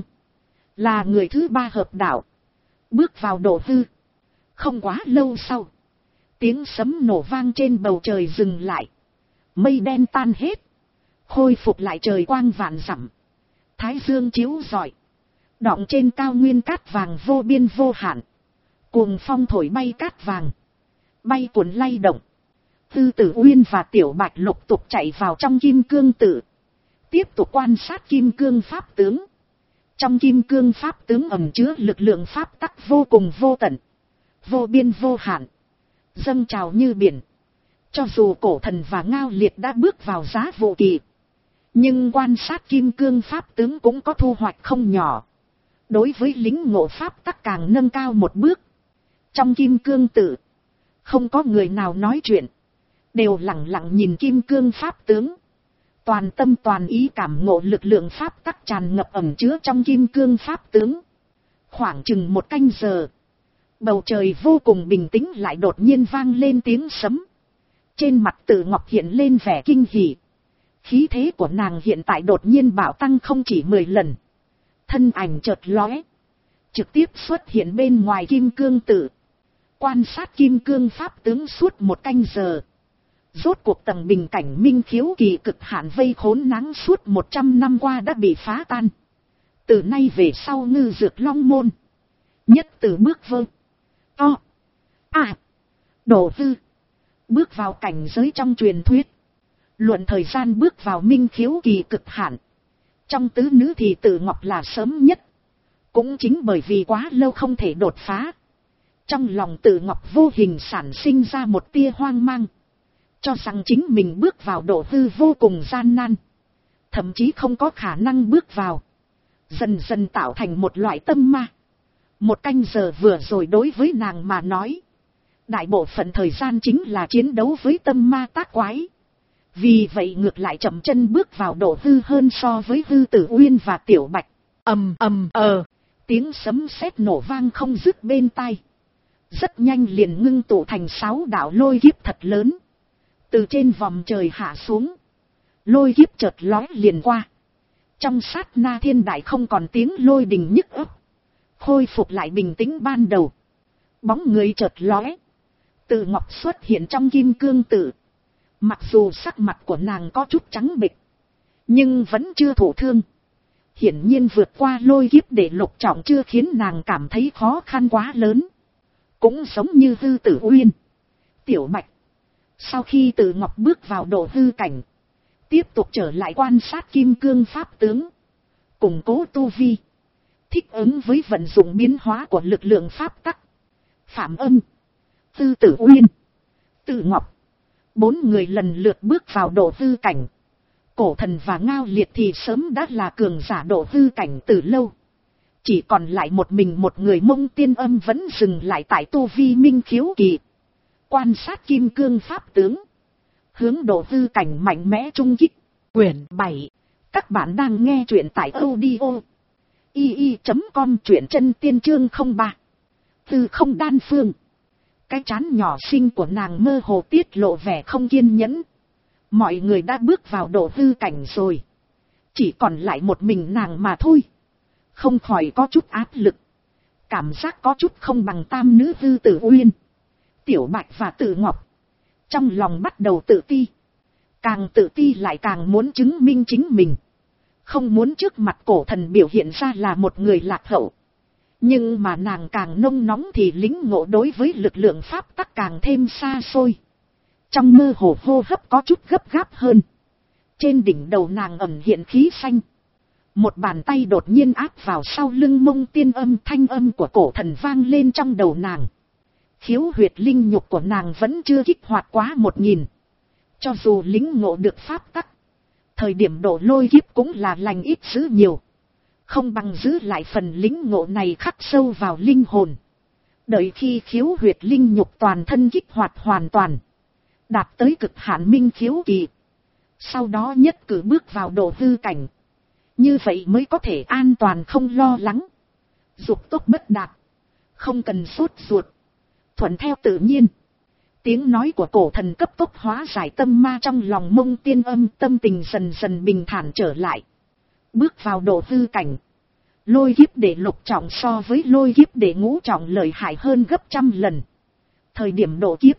Là người thứ ba hợp đạo. Bước vào độ hư. Không quá lâu sau. Tiếng sấm nổ vang trên bầu trời dừng lại. Mây đen tan hết. Khôi phục lại trời quang vạn dặm. Thái dương chiếu rọi. Đọng trên cao nguyên cát vàng vô biên vô hạn. Cuồng phong thổi bay cát vàng. Bay cuốn lay động. Hư Tử Uyên và Tiểu Bạch lục tục chạy vào trong kim cương tự. Tiếp tục quan sát kim cương pháp tướng. Trong kim cương pháp tướng ẩn chứa lực lượng pháp tắc vô cùng vô tận. Vô biên vô hạn. Dâng trào như biển. Cho dù cổ thần và Ngao Liệt đã bước vào giá vụ kỳ. Nhưng quan sát kim cương pháp tướng cũng có thu hoạch không nhỏ. đối với lính ngộ pháp tắc càng nâng cao một bước. Trong kim cương tự, không có người nào nói chuyện, đều lặng lặng nhìn kim cương pháp tướng, toàn tâm toàn ý cảm ngộ lực lượng pháp tắc tràn ngập ẩn chứa trong kim cương pháp tướng. Khoảng chừng một canh giờ, bầu trời vô cùng bình tĩnh lại đột nhiên vang lên tiếng sấm. Trên mặt Tử Ngọc hiện lên vẻ kinh hỉ. Khí thế của nàng hiện tại đột nhiên bạo tăng không chỉ mười lần. Thân ảnh chợt lóe, trực tiếp xuất hiện bên ngoài kim cương tự. Quan sát kim cương pháp tướng suốt một canh giờ. Rốt cuộc tầng bình cảnh minh khiếu kỳ cực hạn vây khốn nắng suốt một trăm năm qua đã bị phá tan. Từ nay về sau ngư dược long môn, nhất từ bước vơ, to, à, đổ hư, bước vào cảnh giới trong truyền thuyết. Luận thời gian bước vào minh khiếu kỳ cực hạn, trong tứ nữ thì Tử Ngọc là sớm nhất. Cũng chính bởi vì quá lâu không thể đột phá, trong lòng Tử Ngọc vô hình sản sinh ra một tia hoang mang, cho rằng chính mình bước vào độ hư vô cùng gian nan, thậm chí không có khả năng bước vào. Dần dần tạo thành một loại tâm ma. Một canh giờ vừa rồi đối với nàng mà nói, đại bộ phận thời gian chính là chiến đấu với tâm ma tác quái. Vì vậy ngược lại chậm chân bước vào độ hư hơn so với Hư Tử Uyên và Tiểu Bạch. Ầm ầm ờ, tiếng sấm sét nổ vang không dứt bên tai. Rất nhanh liền ngưng tụ thành sáu đạo lôi kiếp thật lớn, từ trên vòm trời hạ xuống. Lôi kiếp chợt lóe liền qua. Trong sát na thiên đại không còn tiếng lôi đình nhức ấp, khôi phục lại bình tĩnh ban đầu. Bóng người chợt lóe, Tử Ngọc xuất hiện trong kim cương tự. Mặc dù sắc mặt của nàng có chút trắng bệch, nhưng vẫn chưa thụ thương. Hiển nhiên vượt qua lôi kiếp để lục trọng chưa khiến nàng cảm thấy khó khăn quá lớn. Cũng giống như Hư Tử Uyên, Tiểu Bạch, sau khi Tử Ngọc bước vào độ hư cảnh, tiếp tục trở lại quan sát kim cương pháp tướng, củng cố tu vi, thích ứng với vận dụng biến hóa của lực lượng pháp tắc. Phạm Âm, Hư Tử Uyên, Tử Ngọc, bốn người lần lượt bước vào độ hư cảnh. Cổ Thần và Ngao Liệt thì sớm đã là cường giả độ hư cảnh từ lâu. Chỉ còn lại một mình một người Mông Tiên Âm vẫn dừng lại tại tu vi minh khiếu kỳ, quan sát kim cương pháp tướng, hướng độ hư cảnh mạnh mẽ trung kích. Quyển bảy. Các bạn đang nghe truyện tại audio i i chấm com, truyện chân tiên chương không ba. Từ không đan phương. Cái trán nhỏ xinh của nàng mơ hồ tiết lộ vẻ không kiên nhẫn. Mọi người đã bước vào độ hư cảnh rồi, chỉ còn lại một mình nàng mà thôi. Không khỏi có chút áp lực, cảm giác có chút không bằng tam nữ Hư Tử Uyên, Tiểu Bạch và Tử Ngọc. Trong lòng bắt đầu tự ti, càng tự ti lại càng muốn chứng minh chính mình, không muốn trước mặt Cổ Thần biểu hiện ra là một người lạc hậu. Nhưng mà nàng càng nông nóng thì lính ngộ đối với lực lượng pháp tắc càng thêm xa xôi. Trong mơ hồ hô hấp có chút gấp gáp hơn. Trên đỉnh đầu nàng ẩn hiện khí xanh. Một bàn tay đột nhiên áp vào sau lưng Mông Tiên Âm, thanh âm của Cổ Thần vang lên trong đầu nàng. Khiếu huyệt linh nhục của nàng vẫn chưa kích hoạt quá một nghìn. Cho dù lính ngộ được pháp tắc, thời điểm độ lôi kiếp cũng là lành ít dữ nhiều. Không bằng giữ lại phần lính ngộ này khắc sâu vào linh hồn. Đợi khi khiếu huyệt linh nhục toàn thân kích hoạt hoàn toàn, đạt tới cực hạn minh khiếu kỳ, sau đó nhất cử bước vào độ hư cảnh. Như vậy mới có thể an toàn không lo lắng. Dục tốc bất đạt, không cần sốt ruột, thuận theo tự nhiên. Tiếng nói của Cổ Thần cấp tốc hóa giải tâm ma trong lòng Mông Tiên Âm, tâm tình dần dần bình thản trở lại. Bước vào độ hư cảnh, lôi kiếp để lục trọng so với lôi kiếp để ngũ trọng lợi hại hơn gấp trăm lần. Thời điểm độ kiếp,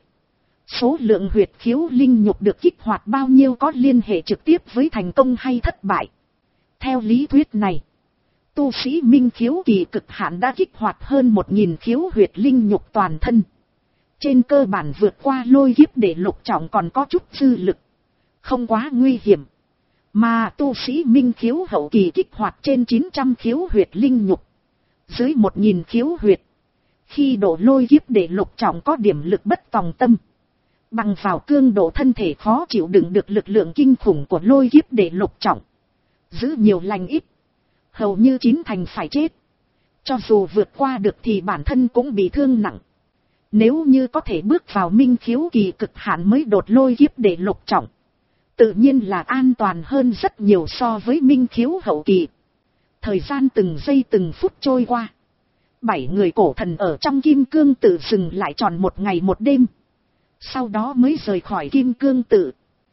số lượng huyệt khiếu linh nhục được kích hoạt bao nhiêu có liên hệ trực tiếp với thành công hay thất bại. Theo lý thuyết này, tu sĩ minh khiếu kỳ cực hạn đã kích hoạt hơn một nghìn khiếu huyệt linh nhục toàn thân. Trên cơ bản vượt qua lôi kiếp để lục trọng còn có chút dư lực, không quá nguy hiểm. Mà tu sĩ minh khiếu hậu kỳ kích hoạt trên chín trăm khiếu huyệt linh nhục, dưới một nghìn khiếu huyệt. Khi độ lôi kiếp để lục trọng có điểm lực bất tòng tâm, bằng vào cương độ thân thể khó chịu đựng được lực lượng kinh khủng của lôi kiếp để lục trọng. Giữ nhiều lành ít, hầu như chín thành phải chết. Cho dù vượt qua được thì bản thân cũng bị thương nặng. Nếu như có thể bước vào minh khiếu kỳ cực hạn mới đột lôi kiếp để lục trọng, tự nhiên là an toàn hơn rất nhiều so với minh khiếu hậu kỳ. Thời gian từng giây từng phút trôi qua. Bảy người cổ thần ở trong kim cương tự dừng lại tròn một ngày một đêm. Sau đó mới rời khỏi kim cương tự.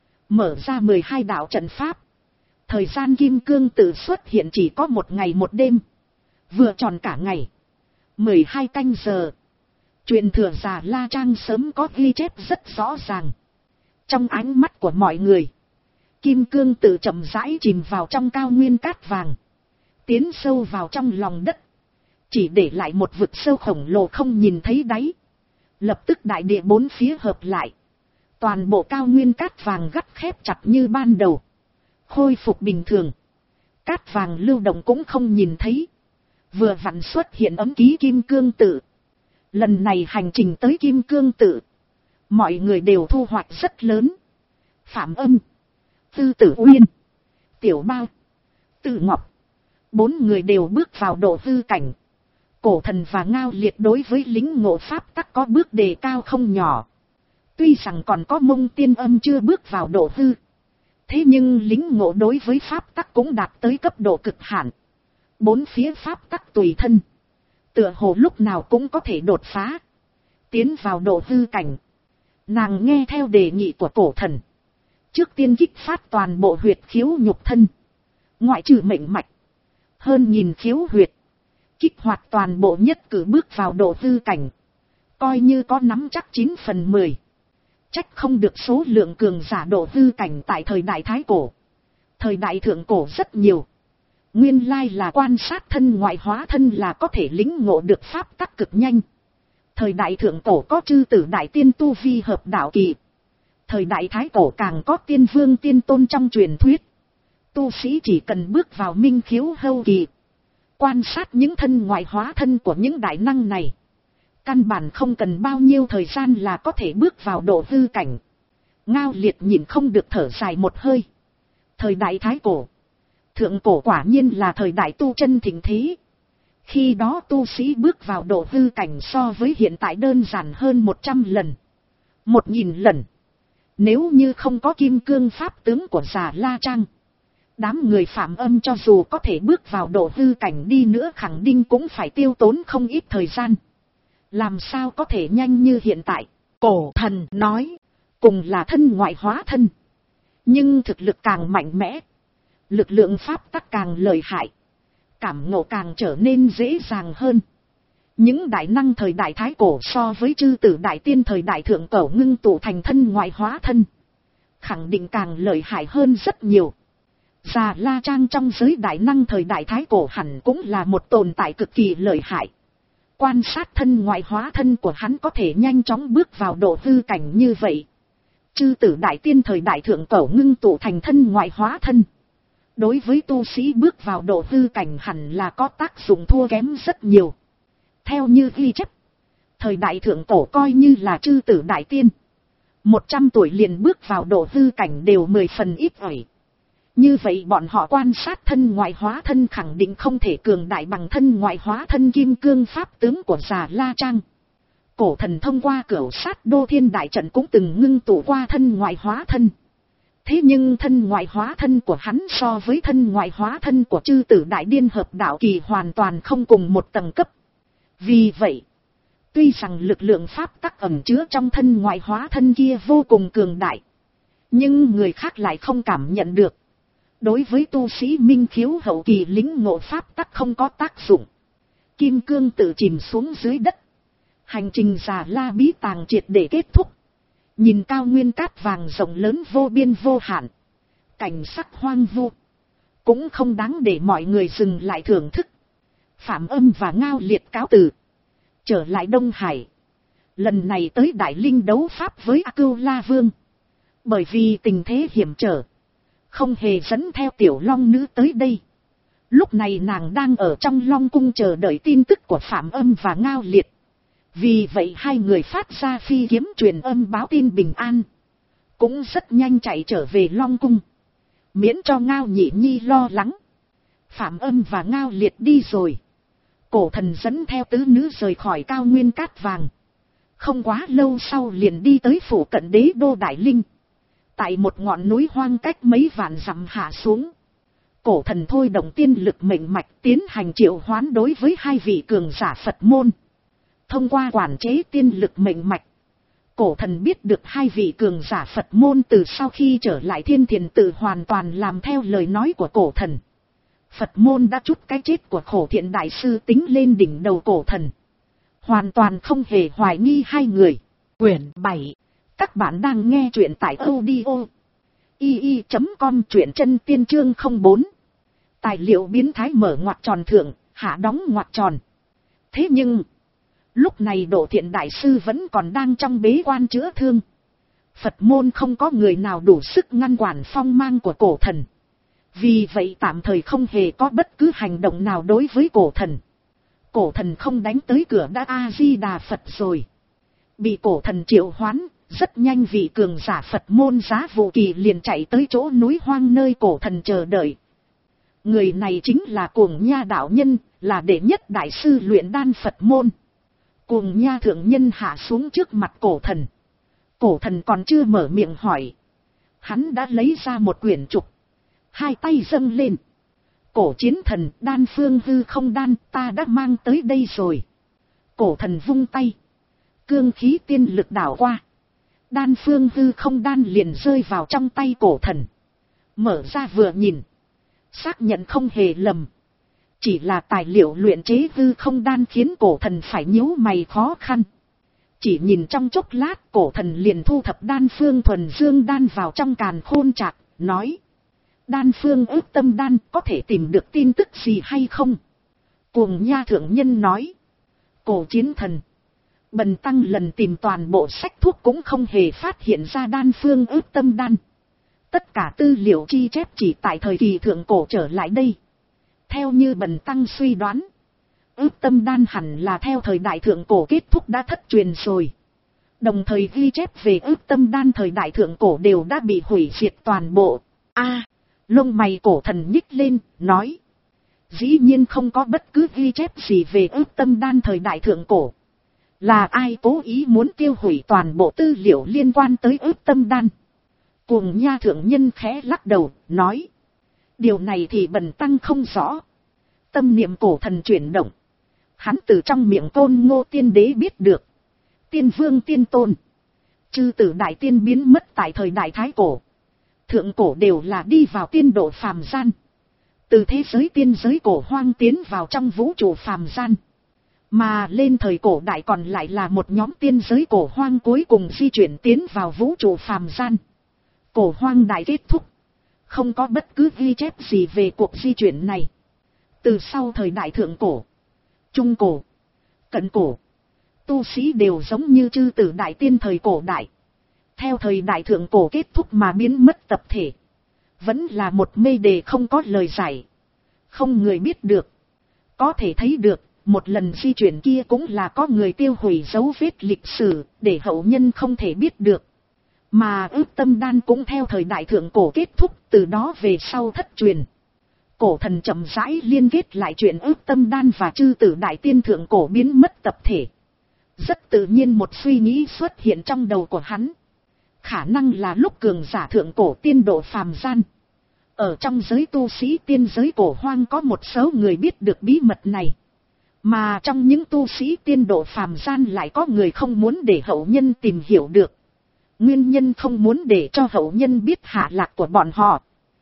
Mở ra mười hai đạo trận pháp. Thời gian kim cương tự xuất hiện chỉ có một ngày một đêm. Vừa tròn cả ngày. mười hai canh giờ. Truyền thừa Già La Trang sớm có ghi chép rất rõ ràng. Trong ánh mắt của mọi người, kim cương tự chậm rãi chìm vào trong cao nguyên cát vàng. Tiến sâu vào trong lòng đất. Chỉ để lại một vực sâu khổng lồ không nhìn thấy đáy. Lập tức đại địa bốn phía hợp lại. Toàn bộ cao nguyên cát vàng gắt khép chặt như ban đầu. Khôi phục bình thường. Cát vàng lưu động cũng không nhìn thấy. Vừa vặn xuất hiện ấm ký kim cương tự. Lần này hành trình tới kim cương tự, mọi người đều thu hoạch rất lớn. Phạm Âm, Tư Tử Uyên, Tiểu Bao, Từ Ngọc, bốn người đều bước vào độ hư cảnh. Cổ thần và Ngao Liệt đối với lính ngộ pháp tắc có bước đề cao không nhỏ. Tuy rằng còn có Mông Tiên Âm chưa bước vào độ hư, thế nhưng lính ngộ đối với pháp tắc cũng đạt tới cấp độ cực hạn. Bốn phía pháp tắc tùy thân, tựa hồ lúc nào cũng có thể đột phá, tiến vào độ hư cảnh. Nàng nghe theo đề nghị của cổ thần, trước tiên kích phát toàn bộ huyệt khiếu nhục thân, ngoại trừ mệnh mạch, hơn nghìn khiếu huyệt, kích hoạt toàn bộ nhất cử bước vào độ hư cảnh, coi như có nắm chắc chín phần mười. Trách không được số lượng cường giả độ hư cảnh tại thời đại Thái Cổ, thời đại Thượng Cổ rất nhiều. Nguyên lai là quan sát thân ngoại hóa thân là có thể lĩnh ngộ được pháp tắc cực nhanh. Thời đại Thượng Cổ có chư tử đại tiên tu vi hợp đạo kỳ. Thời đại Thái Cổ càng có tiên vương tiên tôn trong truyền thuyết. Tu sĩ chỉ cần bước vào minh khiếu hậu kỳ, quan sát những thân ngoại hóa thân của những đại năng này, căn bản không cần bao nhiêu thời gian là có thể bước vào độ hư cảnh. Ngao Liệt nhìn không được thở dài một hơi. Thời đại Thái Cổ, Thượng Cổ quả nhiên là thời đại tu chân thịnh thế. Khi đó tu sĩ bước vào độ hư cảnh so với hiện tại đơn giản hơn một trăm lần, một nghìn lần. Nếu như không có kim cương pháp tướng của Già La Trang, đám người Phạm Âm cho dù có thể bước vào độ hư cảnh đi nữa khẳng định cũng phải tiêu tốn không ít thời gian. Làm sao có thể nhanh như hiện tại? Cổ thần nói, cùng là thân ngoại hóa thân, nhưng thực lực càng mạnh mẽ, lực lượng pháp tắc càng lợi hại, cảm ngộ càng trở nên dễ dàng hơn. Những đại năng thời đại Thái Cổ so với chư tử đại tiên thời đại Thượng Cổ ngưng tụ thành thân ngoại hóa thân, khẳng định càng lợi hại hơn rất nhiều. Già La Trang trong giới đại năng thời đại Thái Cổ hẳn cũng là một tồn tại cực kỳ lợi hại. Quan sát thân ngoại hóa thân của hắn có thể nhanh chóng bước vào độ hư cảnh như vậy. Chư tử đại tiên thời đại Thượng Cổ ngưng tụ thành thân ngoại hóa thân, đối với tu sĩ bước vào độ hư cảnh hẳn là có tác dụng thua kém rất nhiều. Theo như ghi chép, thời đại Thượng Cổ coi như là chư tử đại tiên, một trăm tuổi liền bước vào độ hư cảnh đều mười phần ít ỏi. Như vậy bọn họ quan sát thân ngoại hóa thân khẳng định không thể cường đại bằng thân ngoại hóa thân kim cương pháp tướng của Già La Trang. Cổ thần thông qua cửu sát đô thiên đại trận cũng từng ngưng tụ qua thân ngoại hóa thân. Thế nhưng thân ngoại hóa thân của hắn so với thân ngoại hóa thân của chư tử đại điên hợp đạo kỳ hoàn toàn không cùng một tầng cấp. Vì vậy, tuy rằng lực lượng pháp tắc ẩn chứa trong thân ngoại hóa thân kia vô cùng cường đại, nhưng người khác lại không cảm nhận được. Đối với tu sĩ minh khiếu hậu kỳ lĩnh ngộ pháp tắc không có tác dụng. Kim cương tự chìm xuống dưới đất. Hành trình Già La bí tàng triệt để kết thúc. Nhìn cao nguyên cát vàng rộng lớn vô biên vô hạn, cảnh sắc hoang vu, cũng không đáng để mọi người dừng lại thưởng thức. Phạm Âm và Ngao Liệt cáo từ, trở lại Đông Hải. Lần này tới Đại Linh đấu pháp với A Cưu La Vương. Bởi vì tình thế hiểm trở, không hề dẫn theo Tiểu Long Nữ tới đây. Lúc này nàng đang ở trong Long Cung chờ đợi tin tức của Phạm Âm và Ngao Liệt. Vì vậy hai người phát ra phi kiếm truyền âm báo tin bình an, cũng rất nhanh chạy trở về Long Cung, miễn cho Ngao Nhị Nhi lo lắng. Phạm Âm và Ngao Liệt đi rồi, Cổ thần dẫn theo tứ nữ rời khỏi cao nguyên cát vàng. Không quá lâu sau liền đi tới phủ cận đế đô Đại Linh. Tại một ngọn núi hoang cách mấy vạn dặm hạ xuống. Cổ thần thôi động tiên lực mệnh mạch tiến hành triệu hoán đối với hai vị cường giả Phật môn. Thông qua quản chế tiên lực mệnh mạch. Cổ thần biết được hai vị cường giả Phật môn từ sau khi trở lại Thiên Thiền Tự hoàn toàn làm theo lời nói của cổ thần. Phật môn đã trút cái chết của Khổ Thiện Đại Sư tính lên đỉnh đầu cổ thần. Hoàn toàn không hề hoài nghi hai người. Quyển bảy. Các bạn đang nghe truyện tại audio i i chấm com truyện chân tiên chương không bốn. Tài liệu biến thái mở ngoặc tròn thượng, hạ đóng ngoặc tròn. Thế nhưng, lúc này Độ Thiện Đại Sư vẫn còn đang trong bế quan chữa thương. Phật môn không có người nào đủ sức ngăn cản phong mang của cổ thần. Vì vậy tạm thời không hề có bất cứ hành động nào đối với cổ thần. Cổ thần không đánh tới cửa đã A-di-đà Phật rồi. Bị cổ thần triệu hoán, rất nhanh vị cường giả Phật môn Giá Vụ Kỳ liền chạy tới chỗ núi hoang nơi cổ thần chờ đợi. Người này chính là Cuồng Nha đạo nhân, là đệ nhất đại sư luyện đan Phật môn. Cuồng Nha thượng nhân hạ xuống trước mặt cổ thần. Cổ thần còn chưa mở miệng hỏi. Hắn đã lấy ra một quyển trục. Hai tay dâng lên. Cổ chiến thần, đan phương hư không đan, ta đã mang tới đây rồi. Cổ thần vung tay. Cương khí tiên lực đảo qua. Đan phương hư không đan liền rơi vào trong tay cổ thần. Mở ra vừa nhìn. Xác nhận không hề lầm. Chỉ là tài liệu luyện chế hư không đan khiến cổ thần phải nhíu mày khó khăn. Chỉ nhìn trong chốc lát cổ thần liền thu thập đan phương thuần dương đan vào trong càn khôn trạc, nói. Đan phương ước tâm đan có thể tìm được tin tức gì hay không? Cuồng Nha thượng nhân nói. Cổ chiến thần. Bần tăng lần tìm toàn bộ sách thuốc cũng không hề phát hiện ra đan phương ước tâm đan. Tất cả tư liệu chi chép chỉ tại thời kỳ thượng cổ trở lại đây. Theo như bần tăng suy đoán. Ước tâm đan hẳn là theo thời đại thượng cổ kết thúc đã thất truyền rồi. Đồng thời ghi chép về ước tâm đan thời đại thượng cổ đều đã bị hủy diệt toàn bộ. A, lông mày cổ thần nhích lên, nói. Dĩ nhiên không có bất cứ ghi chép gì về ước tâm đan thời đại thượng cổ. Là ai cố ý muốn tiêu hủy toàn bộ tư liệu liên quan tới ước tâm đan? Cuồng Nha thượng nhân khẽ lắc đầu, nói. Điều này thì bần tăng không rõ. Tâm niệm cổ thần chuyển động. Hắn từ trong miệng Côn Ngô Tiên Đế biết được. Tiên vương tiên tôn. Chư tử đại tiên biến mất tại thời đại thái cổ. Thượng cổ đều là đi vào tiên độ phàm gian. Từ thế giới tiên giới cổ hoang tiến vào trong vũ trụ phàm gian. Mà lên thời cổ đại còn lại là một nhóm tiên giới cổ hoang cuối cùng di chuyển tiến vào vũ trụ phàm gian. Cổ hoang đại kết thúc. Không có bất cứ ghi chép gì về cuộc di chuyển này. Từ sau thời đại thượng cổ, trung cổ, cận cổ, tu sĩ đều giống như chư tử đại tiên thời cổ đại. Theo thời đại thượng cổ kết thúc mà biến mất tập thể. Vẫn là một mê đề không có lời giải. Không người biết được. Có thể thấy được, một lần di chuyển kia cũng là có người tiêu hủy dấu vết lịch sử, để hậu nhân không thể biết được. Mà ước tâm đan cũng theo thời đại thượng cổ kết thúc, từ đó về sau thất truyền. Cổ thần chậm rãi liên kết lại chuyện ước tâm đan và chư tử đại tiên thượng cổ biến mất tập thể. Rất tự nhiên một suy nghĩ xuất hiện trong đầu của hắn. Khả năng là lúc cường giả thượng cổ tiên độ phàm gian. Ở trong giới tu sĩ tiên giới cổ hoang có một số người biết được bí mật này. Mà trong những tu sĩ tiên độ phàm gian lại có người không muốn để hậu nhân tìm hiểu được. Nguyên nhân không muốn để cho hậu nhân biết hạ lạc của bọn họ.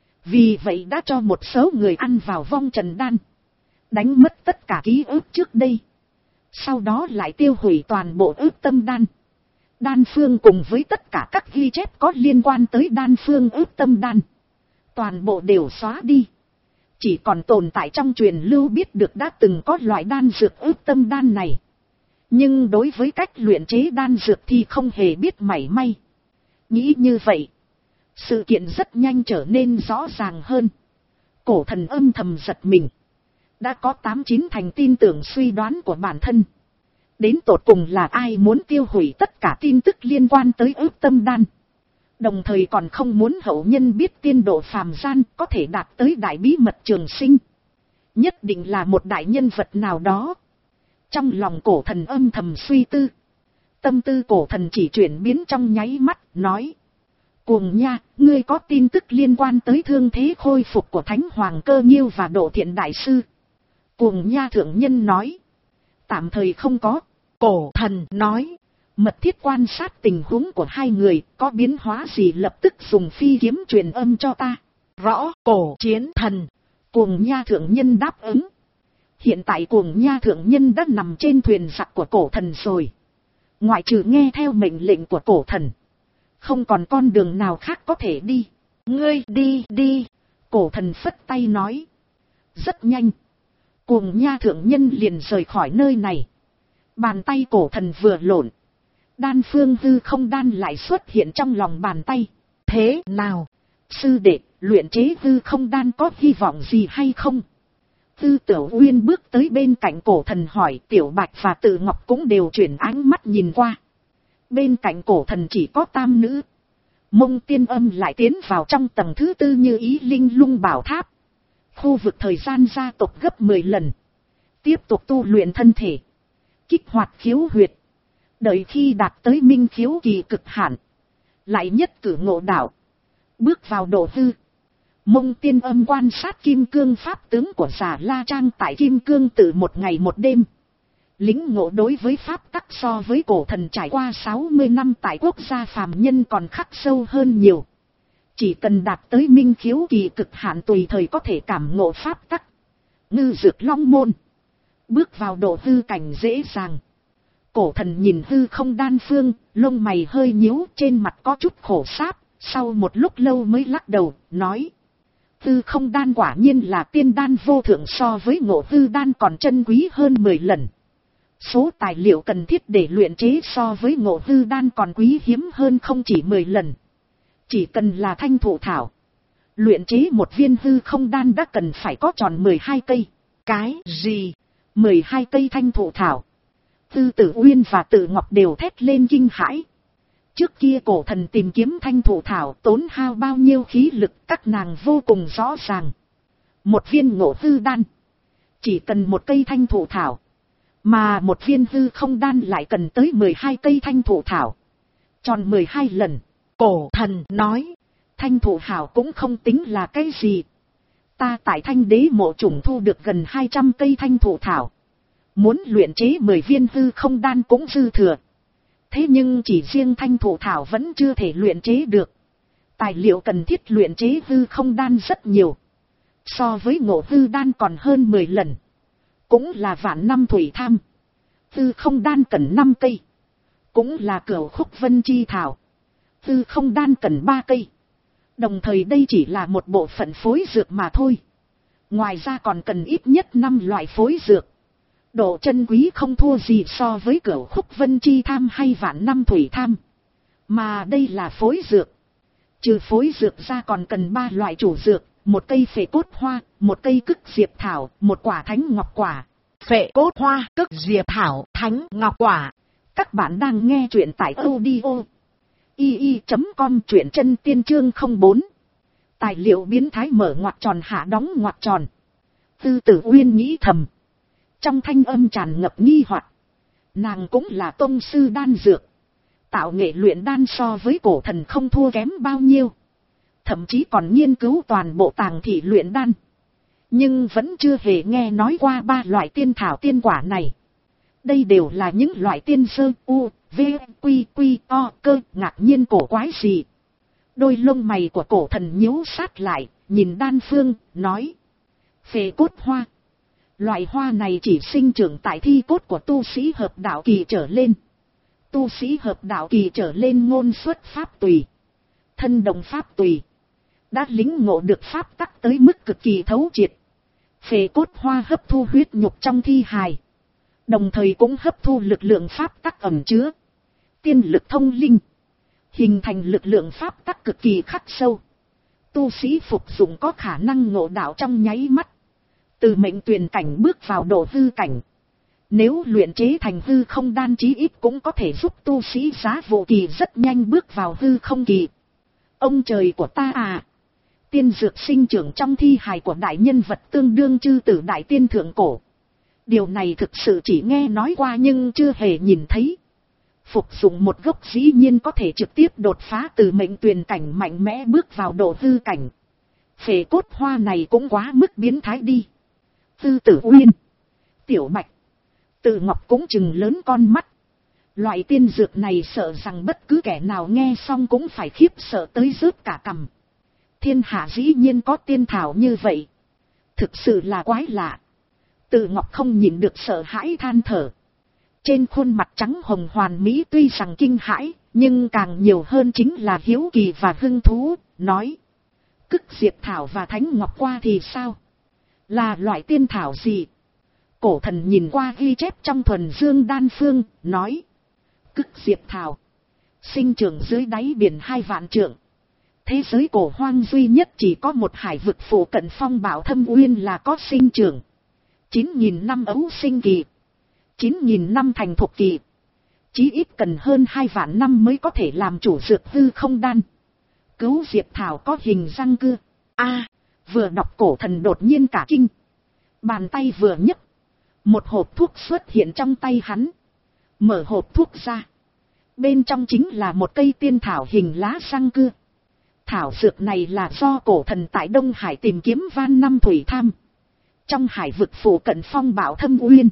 Vì vậy đã cho một số người ăn vào vong trần đan. Đánh mất tất cả ký ức trước đây. Sau đó lại tiêu hủy toàn bộ ước tâm đan. Đan phương cùng với tất cả các ghi chép có liên quan tới đan phương ước tâm đan. Toàn bộ đều xóa đi. Chỉ còn tồn tại trong truyền lưu biết được đã từng có loại đan dược ước tâm đan này. Nhưng đối với cách luyện chế đan dược thì không hề biết mảy may. Nghĩ như vậy. Sự kiện rất nhanh trở nên rõ ràng hơn. Cổ thần âm thầm giật mình. Đã có tám chín thành tin tưởng suy đoán của bản thân. Đến tột cùng là ai muốn tiêu hủy tất cả tin tức liên quan tới ước tâm đan. Đồng thời còn không muốn hậu nhân biết tiên độ phàm gian có thể đạt tới đại bí mật trường sinh. Nhất định là một đại nhân vật nào đó. Trong lòng cổ thần âm thầm suy tư. Tâm tư cổ thần chỉ chuyển biến trong nháy mắt, nói. Cuồng nha, ngươi có tin tức liên quan tới thương thế khôi phục của Thánh Hoàng Cơ Nhiêu và Độ Thiện Đại Sư? Cuồng nha thượng nhân nói. Tạm thời không có. Cổ thần nói. Mật thiết quan sát tình huống của hai người, có biến hóa gì lập tức dùng phi kiếm truyền âm cho ta. Rõ. Cổ chiến thần. Cuồng nha thượng nhân đáp ứng. Hiện tại cuồng nha thượng nhân đã nằm trên thuyền giặc của cổ thần rồi. Ngoại trừ nghe theo mệnh lệnh của cổ thần, không còn con đường nào khác có thể đi. Ngươi đi đi. Cổ thần phất tay nói. Rất nhanh. Cuồng nha thượng nhân liền rời khỏi nơi này. Bàn tay cổ thần vừa lộn. Đan phương hư không đan lại xuất hiện trong lòng bàn tay. Thế nào? Sư đệ, luyện chế hư không đan có hy vọng gì hay không? Tư Tiểu Uyên bước tới bên cạnh cổ thần hỏi. Tiểu Bạch và Tự Ngọc cũng đều chuyển ánh mắt nhìn qua. Bên cạnh cổ thần chỉ có tam nữ. Mông Tiên Âm lại tiến vào trong tầng thứ tư như ý linh lung bảo tháp. Khu vực thời gian gia tộc gấp mười lần. Tiếp tục tu luyện thân thể. Kích hoạt khiếu huyệt. Đợi khi đạt tới minh khiếu kỳ cực hạn. Lại nhất cử ngộ đạo. Bước vào độ hư. Mông Tiên Âm quan sát kim cương pháp tướng của Già La Trang tại kim cương tự một ngày một đêm. Lính ngộ đối với pháp tắc so với cổ thần trải qua sáu mươi năm tại quốc gia phàm nhân còn khắc sâu hơn nhiều. Chỉ cần đạt tới minh khiếu kỳ cực hạn tùy thời có thể cảm ngộ pháp tắc. Ngư dược long môn. Bước vào độ hư cảnh dễ dàng. Cổ thần nhìn hư không đan phương, lông mày hơi nhíu, trên mặt có chút khổ sáp, sau một lúc lâu mới lắc đầu, nói. Hư không đan quả nhiên là tiên đan vô thượng, so với ngộ hư đan còn chân quý hơn mười lần. Số tài liệu cần thiết để luyện chế so với ngộ hư đan còn quý hiếm hơn không chỉ mười lần. Chỉ cần là thanh thụ thảo. Luyện chế một viên hư không đan đã cần phải có tròn mười hai cây. Cái gì? mười hai cây thanh thụ thảo. Tư Tử Uyên và Tự Ngọc đều thét lên kinh hãi. Trước kia cổ thần tìm kiếm thanh thụ thảo tốn hao bao nhiêu khí lực các nàng vô cùng rõ ràng. Một viên ngộ hư đan. Chỉ cần một cây thanh thụ thảo. Mà một viên hư không đan lại cần tới mười hai cây thanh thụ thảo. Tròn mười hai lần. Cổ thần nói. Thanh thụ thảo cũng không tính là cái gì. Ta tại Thanh Đế mộ chủng thu được gần hai trăm cây thanh thụ thảo. Muốn luyện chế mười viên hư không đan cũng dư thừa. Thế nhưng chỉ riêng thanh thụ thảo vẫn chưa thể luyện chế được. Tài liệu cần thiết luyện chế hư không đan rất nhiều. So với ngộ hư đan còn hơn mười lần. Cũng là vạn năm thủy tham. Hư không đan cần năm cây. Cũng là cửu khúc vân chi thảo. Hư không đan cần ba cây. Đồng thời đây chỉ là một bộ phận phối dược mà thôi. Ngoài ra còn cần ít nhất năm loại phối dược. Độ chân quý không thua gì so với cửu khúc vân chi tham hay vạn năm thủy tham. Mà đây là phối dược. Trừ phối dược ra còn cần ba loại chủ dược. Một cây phệ cốt hoa, một cây cức diệp thảo, một quả thánh ngọc quả. Phệ cốt hoa, cức diệp thảo, thánh ngọc quả. Các bạn đang nghe truyện tại audio i i chấm com, truyện chân tiên chương không bốn. Tài liệu biến thái mở ngoặc tròn hạ đóng ngoặc tròn. Tư Tử Uyên nghĩ thầm. Trong thanh âm tràn ngập nghi hoặc. Nàng cũng là tông sư đan dược. Tạo nghệ luyện đan so với cổ thần không thua kém bao nhiêu. Thậm chí còn nghiên cứu toàn bộ tàng thị luyện đan. Nhưng vẫn chưa hề nghe nói qua ba loại tiên thảo tiên quả này. Đây đều là những loại tiên sơ, u, v, quy, quy, o, cơ, ngạc nhiên cổ quái gì. Đôi lông mày của cổ thần nhíu sát lại, nhìn đan phương, nói. Phệ cốt hoa. Loại hoa này chỉ sinh trưởng tại thi cốt của tu sĩ hợp đạo kỳ trở lên. Tu sĩ hợp đạo kỳ trở lên ngôn xuất pháp tùy. Thân đồng pháp tùy. Đã lính ngộ được pháp tắc tới mức cực kỳ thấu triệt. Phệ cốt hoa hấp thu huyết nhục trong thi hài. Đồng thời cũng hấp thu lực lượng pháp tắc ẩn chứa. Tiên lực thông linh. Hình thành lực lượng pháp tắc cực kỳ khắc sâu. Tu sĩ phục dụng có khả năng ngộ đạo trong nháy mắt. Từ mệnh tuyển cảnh bước vào độ hư cảnh. Nếu luyện chế thành hư không đan chí ít cũng có thể giúp tu sĩ giá vụ kỳ rất nhanh bước vào hư không kỳ. Ông trời của ta à! Tiên dược sinh trưởng trong thi hài của đại nhân vật tương đương chư tử đại tiên thượng cổ. Điều này thực sự chỉ nghe nói qua nhưng chưa hề nhìn thấy. Phục dụng một gốc dĩ nhiên có thể trực tiếp đột phá từ mệnh tuyền cảnh mạnh mẽ bước vào độ hư cảnh. Phệ cốt hoa này cũng quá mức biến thái đi. Tư Tử Uyên, Tiểu Bạch, Từ Ngọc cũng chừng lớn con mắt. Loại tiên dược này sợ rằng bất cứ kẻ nào nghe xong cũng phải khiếp sợ tới rớt cả cằm. Thiên hạ dĩ nhiên có tiên thảo như vậy. Thực sự là quái lạ. Từ Ngọc không nhìn được sợ hãi than thở. Trên khuôn mặt trắng hồng hoàn mỹ tuy rằng kinh hãi, nhưng càng nhiều hơn chính là hiếu kỳ và hứng thú, nói. Cức diệp thảo và thánh ngọc qua thì sao? Là loại tiên thảo gì? Cổ thần nhìn qua ghi chép trong thuần dương đan phương, nói. Cức diệp thảo, sinh trưởng dưới đáy biển hai vạn trượng. Thế giới cổ hoang duy nhất chỉ có một hải vực phủ cận phong bảo thâm uyên là có sinh trưởng. chín nghìn năm ấu sinh kỳ, chín nghìn năm thành thục kỳ. Chí ít cần hơn hai vạn năm mới có thể làm chủ dược hư không đan. Cứu diệp thảo có hình răng cưa. A, vừa đọc cổ thần đột nhiên cả kinh. Bàn tay vừa nhấc, một hộp thuốc xuất hiện trong tay hắn. Mở hộp thuốc ra, bên trong chính là một cây tiên thảo hình lá răng cưa. Thảo dược này là do cổ thần tại Đông Hải tìm kiếm van năm thủy tham. Trong hải vực phủ cận phong bảo thâm uyên,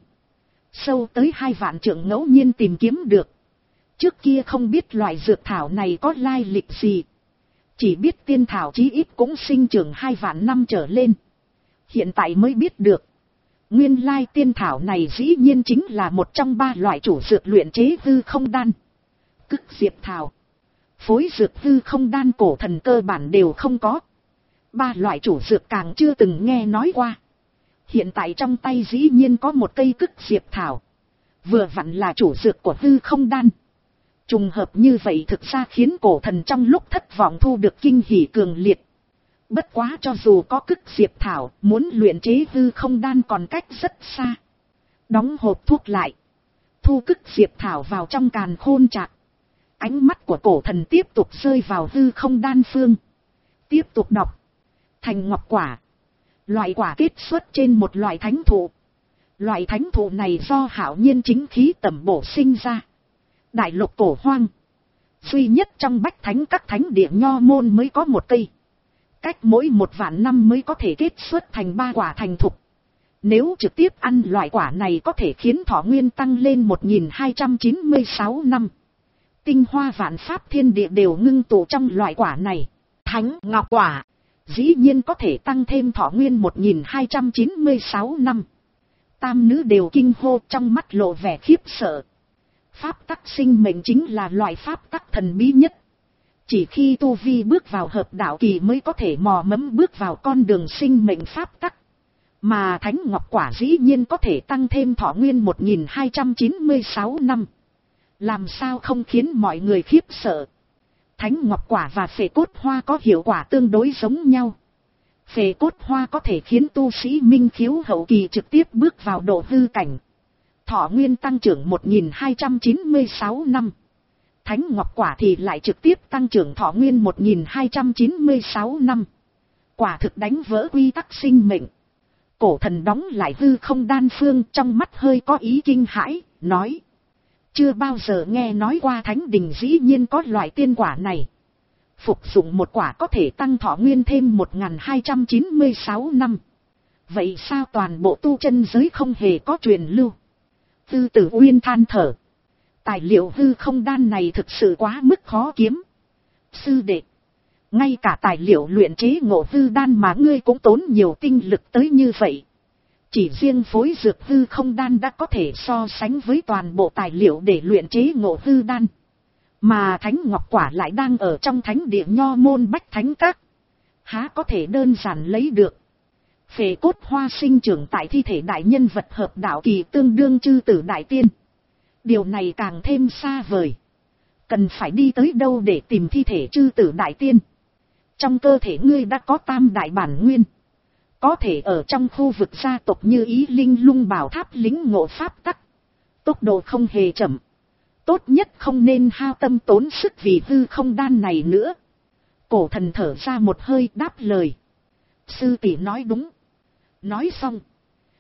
sâu tới hai vạn trượng ngẫu nhiên tìm kiếm được. Trước kia không biết loại dược thảo này có lai lịch gì. Chỉ biết tiên thảo chí ít cũng sinh trưởng hai vạn năm trở lên. Hiện tại mới biết được. Nguyên lai tiên thảo này dĩ nhiên chính là một trong ba loại chủ dược luyện chế hư không đan. Cức diệp thảo, phối dược hư không đan cổ thần cơ bản đều không có. Ba loại chủ dược càng chưa từng nghe nói qua. Hiện tại trong tay dĩ nhiên có một cây cức diệp thảo. Vừa vặn là chủ dược của hư không đan. Trùng hợp như vậy thực ra khiến cổ thần trong lúc thất vọng thu được kinh hỉ cường liệt. Bất quá cho dù có cức diệp thảo, muốn luyện chế hư không đan còn cách rất xa. Đóng hộp thuốc lại, thu cức diệp thảo vào trong càn khôn trạc. Ánh mắt của cổ thần tiếp tục rơi vào hư không đan phương. Tiếp tục đọc. Thành ngọc quả, loại quả kết xuất trên một loại thánh thụ. Loại thánh thụ này do hạo nhiên chính khí tẩm bổ sinh ra. Đại lục cổ hoang, duy nhất trong bách thánh các thánh địa nho môn mới có một cây. Cách mỗi một vạn năm mới có thể kết xuất thành ba quả thành thục. Nếu trực tiếp ăn loại quả này có thể khiến thọ nguyên tăng lên một nghìn hai trăm chín mươi sáu năm. Tinh hoa vạn pháp thiên địa đều ngưng tụ trong loại quả này. Thánh ngọc quả, dĩ nhiên có thể tăng thêm thọ nguyên một nghìn hai trăm chín mươi sáu năm. Tam nữ đều kinh hô, trong mắt lộ vẻ khiếp sợ. Pháp tắc sinh mệnh chính là loại pháp tắc thần bí nhất. Chỉ khi tu vi bước vào hợp đạo kỳ mới có thể mò mẫm bước vào con đường sinh mệnh pháp tắc. Mà thánh ngọc quả dĩ nhiên có thể tăng thêm thọ nguyên một nghìn hai trăm chín mươi sáu năm. Làm sao không khiến mọi người khiếp sợ. Thánh ngọc quả và phệ cốt hoa có hiệu quả tương đối giống nhau. Phệ cốt hoa có thể khiến tu sĩ minh khiếu hậu kỳ trực tiếp bước vào độ hư cảnh. Thọ nguyên tăng trưởng một nghìn hai trăm chín mươi sáu năm. Thánh ngọc quả thì lại trực tiếp tăng trưởng thọ nguyên một nghìn hai trăm chín mươi sáu năm. Quả thực đánh vỡ quy tắc sinh mệnh. Cổ thần đóng lại hư không đan phương, trong mắt hơi có ý kinh hãi, nói. Chưa bao giờ nghe nói qua thánh đình dĩ nhiên có loại tiên quả này. Phục dụng một quả có thể tăng thọ nguyên thêm một nghìn hai trăm chín mươi sáu năm. Vậy sao toàn bộ tu chân giới không hề có truyền lưu? Tư Tử Uyên than thở. Tài liệu hư không đan này thực sự quá mức khó kiếm. Sư đệ, ngay cả tài liệu luyện chế ngộ hư đan mà ngươi cũng tốn nhiều tinh lực tới như vậy. Chỉ riêng phối dược hư không đan đã có thể so sánh với toàn bộ tài liệu để luyện chế ngộ hư đan. Mà thánh ngọc quả lại đang ở trong thánh địa nho môn bách thánh các. Há có thể đơn giản lấy được. Phệ cốt hoa sinh trưởng tại thi thể đại nhân vật hợp đạo kỳ tương đương chư tử đại tiên. Điều này càng thêm xa vời. Cần phải đi tới đâu để tìm thi thể chư tử đại tiên? Trong cơ thể ngươi đã có tam đại bản nguyên. Có thể ở trong khu vực gia tộc như Ý Linh Lung Bảo Tháp lính ngộ pháp tắc. Tốc độ không hề chậm. Tốt nhất không nên hao tâm tốn sức vì hư không đan này nữa. Cổ thần thở ra một hơi đáp lời. Sư tỷ nói đúng. Nói xong,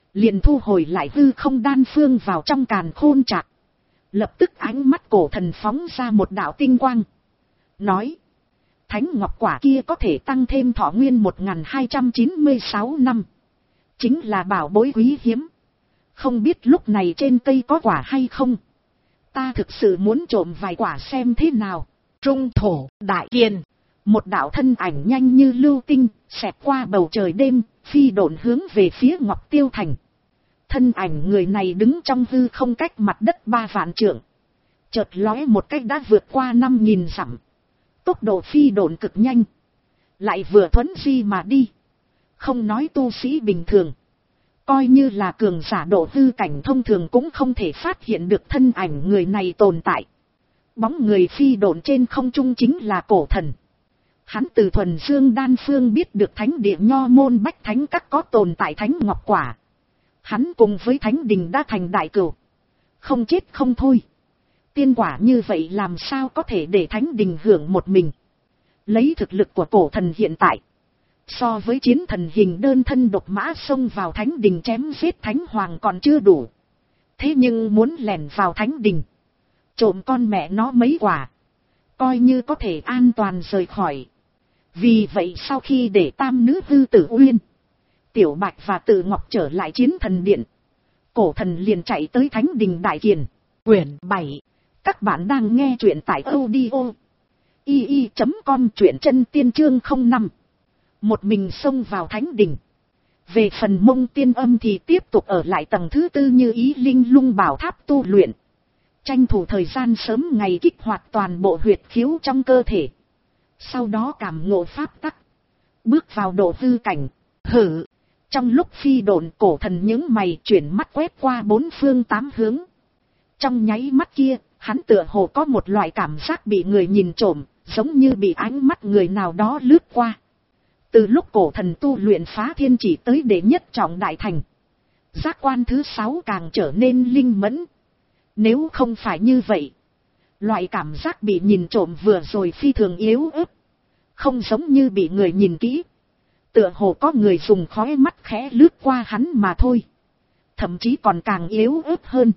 liền thu hồi lại hư không đan phương vào trong càn khôn trạc. Lập tức ánh mắt cổ thần phóng ra một đạo tinh quang. Nói. Thánh ngọc quả kia có thể tăng thêm thọ nguyên một nghìn hai trăm chín mươi sáu năm. Chính là bảo bối quý hiếm. Không biết lúc này trên cây có quả hay không. Ta thực sự muốn trộm vài quả xem thế nào. Trung thổ đại kiền. Một đạo thân ảnh nhanh như lưu tinh, xẹt qua bầu trời đêm, phi độn hướng về phía Ngọc Tiêu Thành. Thân ảnh người này đứng trong hư không cách mặt đất ba vạn trượng. Chợt lóe một cách đã vượt qua năm nghìn dặm. Tốc độ phi độn cực nhanh. Lại vừa thuấn di mà đi. Không nói tu sĩ bình thường. Coi như là cường giả độ hư cảnh thông thường cũng không thể phát hiện được thân ảnh người này tồn tại. Bóng người phi độn trên không trung chính là cổ thần. Hắn từ thuần dương đan phương biết được thánh địa nho môn bách thánh các có tồn tại thánh ngọc quả. Hắn cùng với thánh đình đã thành đại cửu. Không chết không thôi. Tiên quả như vậy làm sao có thể để thánh đình hưởng một mình. Lấy thực lực của cổ thần hiện tại. So với chiến thần hình đơn thân độc mã xông vào thánh đình chém giết thánh hoàng còn chưa đủ. Thế nhưng muốn lẻn vào thánh đình. Trộm con mẹ nó mấy quả. Coi như có thể an toàn rời khỏi. Vì vậy sau khi để tam nữ hư tử Uyên, Tiểu Bạch và Tử Ngọc trở lại chiến thần điện. Cổ thần liền chạy tới thánh đình Đại Kiền. Quyển bảy. Các bạn đang nghe truyện tại audio i i chấm com truyện chân tiên chương không năm. Một mình xông vào thánh đình. Về phần Mông Tiên Âm thì tiếp tục ở lại tầng thứ tư như ý linh lung bảo tháp tu luyện. Tranh thủ thời gian sớm ngày kích hoạt toàn bộ huyệt khiếu trong cơ thể. Sau đó cảm ngộ pháp tắc. Bước vào độ hư cảnh. Hử. Trong lúc phi độn cổ thần những mày chuyển mắt quét qua bốn phương tám hướng. Trong nháy mắt kia, hắn tựa hồ có một loại cảm giác bị người nhìn trộm, giống như bị ánh mắt người nào đó lướt qua. Từ lúc cổ thần tu luyện phá thiên chỉ tới đệ nhất trọng đại thành. Giác quan thứ sáu càng trở nên linh mẫn. Nếu không phải như vậy, loại cảm giác bị nhìn trộm vừa rồi phi thường yếu ớt. Không giống như bị người nhìn kỹ. Tựa hồ có người dùng khóe mắt khẽ lướt qua hắn mà thôi. Thậm chí còn càng yếu ớt hơn.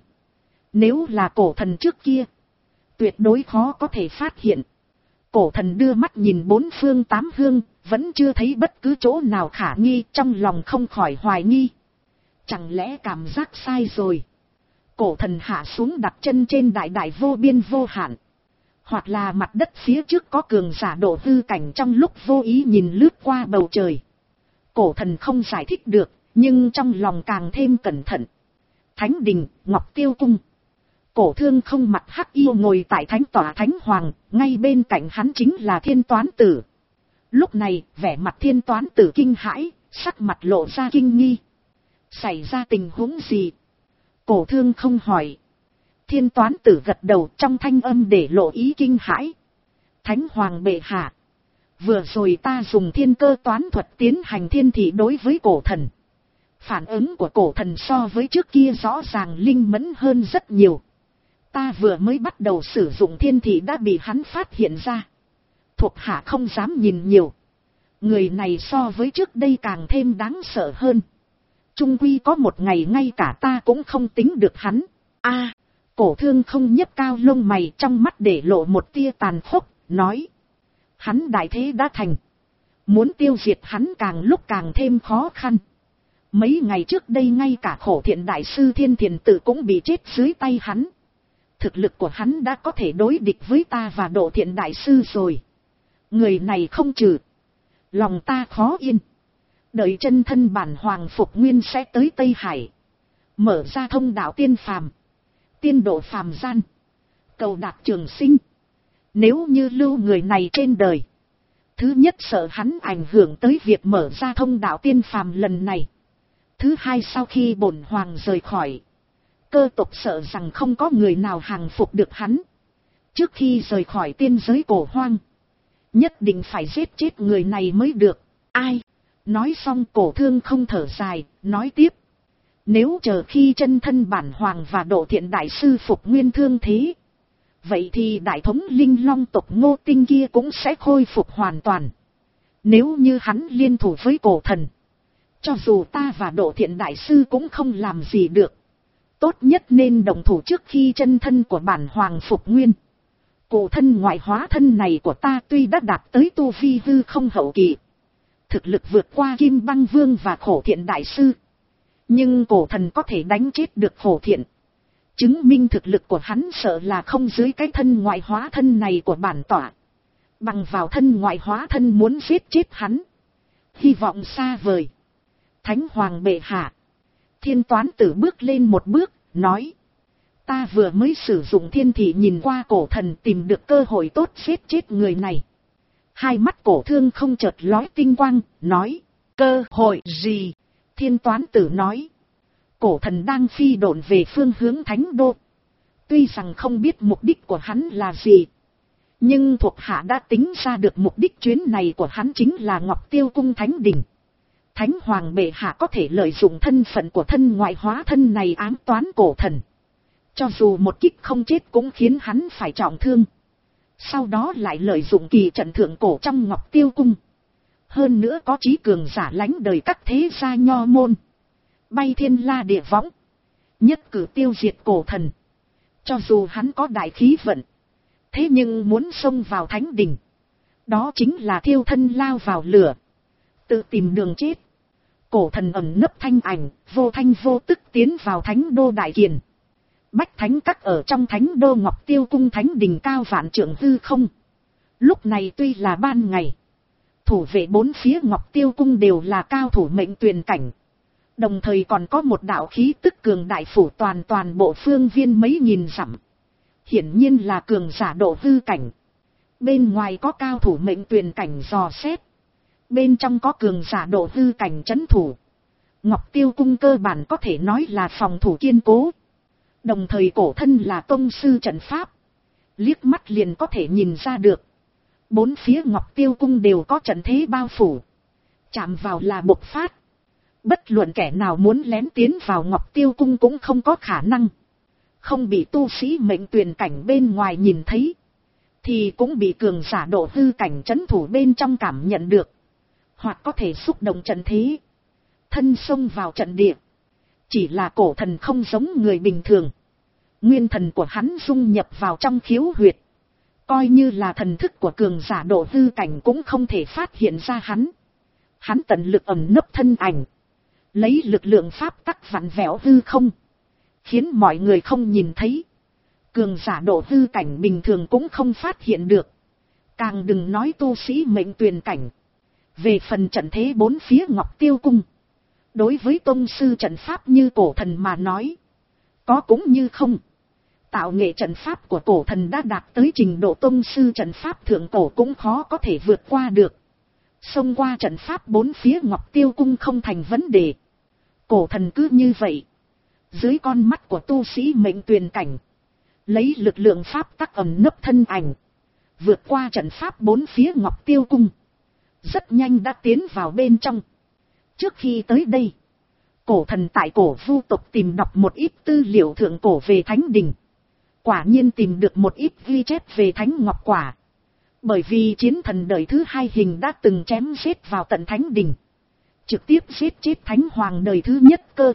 Nếu là cổ thần trước kia, tuyệt đối khó có thể phát hiện. Cổ thần đưa mắt nhìn bốn phương tám hướng, vẫn chưa thấy bất cứ chỗ nào khả nghi, trong lòng không khỏi hoài nghi. Chẳng lẽ cảm giác sai rồi? Cổ thần hạ xuống đặt chân trên đại đại vô biên vô hạn. Hoặc là mặt đất phía trước có cường giả độ hư cảnh trong lúc vô ý nhìn lướt qua bầu trời. Cổ thần không giải thích được, nhưng trong lòng càng thêm cẩn thận. Thánh đình, Ngọc Tiêu Cung. Cổ Thương Không mặt hắc yêu ngồi tại thánh tòa thánh hoàng, ngay bên cạnh hắn chính là Thiên Toán Tử. Lúc này, vẻ mặt Thiên Toán Tử kinh hãi, sắc mặt lộ ra kinh nghi. Xảy ra tình huống gì? Cổ Thương Không hỏi. Thiên Toán Tử gật đầu, trong thanh âm để lộ ý kinh hãi. Thánh hoàng bệ hạ. Vừa rồi ta dùng thiên cơ toán thuật tiến hành thiên thị đối với cổ thần. Phản ứng của cổ thần so với trước kia rõ ràng linh mẫn hơn rất nhiều. Ta vừa mới bắt đầu sử dụng thiên thị đã bị hắn phát hiện ra. Thuộc hạ không dám nhìn nhiều. Người này so với trước đây càng thêm đáng sợ hơn. Trung quy có một ngày ngay cả ta cũng không tính được hắn. A, Cổ Thương Không nhấc cao lông mày, trong mắt để lộ một tia tàn khốc, nói. Hắn đại thế đã thành. Muốn tiêu diệt hắn càng lúc càng thêm khó khăn. Mấy ngày trước đây ngay cả Khổ Thiện Đại Sư Thiên Thiền Tử cũng bị chết dưới tay hắn. Thực lực của hắn đã có thể đối địch với ta và Độ Thiện Đại Sư rồi. Người này không trừ. Lòng ta khó yên. Đợi chân thân bản hoàng phục nguyên sẽ tới Tây Hải. Mở ra thông đạo tiên phàm. Tiên độ phàm gian. Cầu đạt trường sinh. Nếu như lưu người này trên đời. Thứ nhất sợ hắn ảnh hưởng tới việc mở ra thông đạo tiên phàm lần này. Thứ hai sau khi bổn hoàng rời khỏi. Cơ tộc sợ rằng không có người nào hàng phục được hắn. Trước khi rời khỏi tiên giới cổ hoang. Nhất định phải giết chết người này mới được. Ai? Nói xong Cổ Thương Không thở dài, nói tiếp. Nếu chờ khi chân thân bản hoàng và Độ Thiện Đại Sư phục nguyên thương thế. Vậy thì đại thống linh long tộc Ngô Tinh kia cũng sẽ khôi phục hoàn toàn. Nếu như hắn liên thủ với cổ thần. Cho dù ta và Độ Thiện đại sư cũng không làm gì được. Tốt nhất nên đồng thủ trước khi chân thân của bản hoàng phục nguyên. Cổ thân ngoại hóa thân này của ta tuy đã đạt tới tu vi hư không hậu kỳ, thực lực vượt qua Kim Băng Vương và Khổ Thiện đại sư, nhưng cổ thần có thể đánh chết được Khổ Thiện, chứng minh thực lực của hắn sợ là không dưới cái thân ngoại hóa thân này của bản tỏa. Bằng vào thân ngoại hóa thân muốn giết chết hắn, hy vọng xa vời. Thánh hoàng bệ hạ. Thiên Toán Tử bước lên một bước, nói: ta vừa mới sử dụng thiên thị nhìn qua cổ thần, tìm được cơ hội tốt giết chết người này. Hai mắt Cổ Thương không chợt lóe tinh quang, nói: cơ hội gì? Thiên Toán Tử nói: cổ thần đang phi độn về phương hướng Thánh Đô. Tuy rằng không biết mục đích của hắn là gì, nhưng thuộc hạ đã tính ra được mục đích chuyến này của hắn chính là Ngọc Tiêu Cung Thánh Đình. Thánh hoàng bệ hạ có thể lợi dụng thân phận của thân ngoại hóa thân này ám toán cổ thần. Cho dù một kích không chết cũng khiến hắn phải trọng thương. Sau đó lại lợi dụng kỳ trận thượng cổ trong Ngọc Tiêu Cung. Hơn nữa có chí cường giả lánh đời các thế gia nho môn. Bay thiên la địa võng. Nhất cử tiêu diệt cổ thần. Cho dù hắn có đại khí vận, thế nhưng muốn xông vào Thánh Đình, đó chính là thiêu thân lao vào lửa, tự tìm đường chết. Cổ thần ẩn nấp thanh ảnh, vô thanh vô tức tiến vào Thánh Đô Đại Kiền. Bách Thánh Các ở trong Thánh Đô Ngọc Tiêu Cung Thánh Đình cao vạn trượng hư không. Lúc này tuy là ban ngày, thủ vệ bốn phía Ngọc Tiêu Cung đều là cao thủ mệnh tuyền cảnh. Đồng thời còn có một đạo khí tức cường đại phủ toàn toàn bộ phương viên mấy nghìn dặm. Hiển nhiên là cường giả độ hư cảnh. Bên ngoài có cao thủ mệnh tuyền cảnh dò xét. Bên trong có cường giả độ hư cảnh trấn thủ. Ngọc Tiêu Cung cơ bản có thể nói là phòng thủ kiên cố. Đồng thời cổ thân là tông sư trận pháp. Liếc mắt liền có thể nhìn ra được. Bốn phía Ngọc Tiêu Cung đều có trận thế bao phủ. Chạm vào là bộc phát. Bất luận kẻ nào muốn lén tiến vào Ngọc Tiêu Cung cũng không có khả năng. Không bị tu sĩ mệnh tuyền cảnh bên ngoài nhìn thấy, thì cũng bị cường giả độ hư cảnh trấn thủ bên trong cảm nhận được. Hoặc có thể xúc động trận thế, thân xông vào trận địa. Chỉ là cổ thần không giống người bình thường. Nguyên thần của hắn dung nhập vào trong khiếu huyệt. Coi như là thần thức của cường giả độ hư cảnh cũng không thể phát hiện ra hắn. Hắn tận lực ẩn nấp thân ảnh, lấy lực lượng pháp tắc vặn vẹo hư không, khiến mọi người không nhìn thấy. Cường giả độ hư cảnh bình thường cũng không phát hiện được. Càng đừng nói tu sĩ mệnh tuyền cảnh. Về phần trận thế bốn phía Ngọc Tiêu Cung, đối với tông sư trận pháp như cổ thần mà nói, có cũng như không. Tạo nghệ trận pháp của cổ thần đã đạt tới trình độ tông sư trận pháp thượng cổ cũng khó có thể vượt qua được. Xông qua trận pháp bốn phía Ngọc Tiêu Cung không thành vấn đề. Cổ thần cứ như vậy, dưới con mắt của tu sĩ mệnh tuyền cảnh, lấy lực lượng pháp tắc ẩn nấp thân ảnh, vượt qua trận pháp bốn phía Ngọc Tiêu Cung, rất nhanh đã tiến vào bên trong. Trước khi tới đây, cổ thần tại cổ vu tộc tìm đọc một ít tư liệu thượng cổ về Thánh Đình. Quả nhiên tìm được một ít ghi chép về Thánh Ngọc Quả. Bởi vì chiến thần đời thứ hai Hình đã từng chém giết vào tận Thánh Đình, trực tiếp giết chết Thánh Hoàng đời thứ nhất Cơ.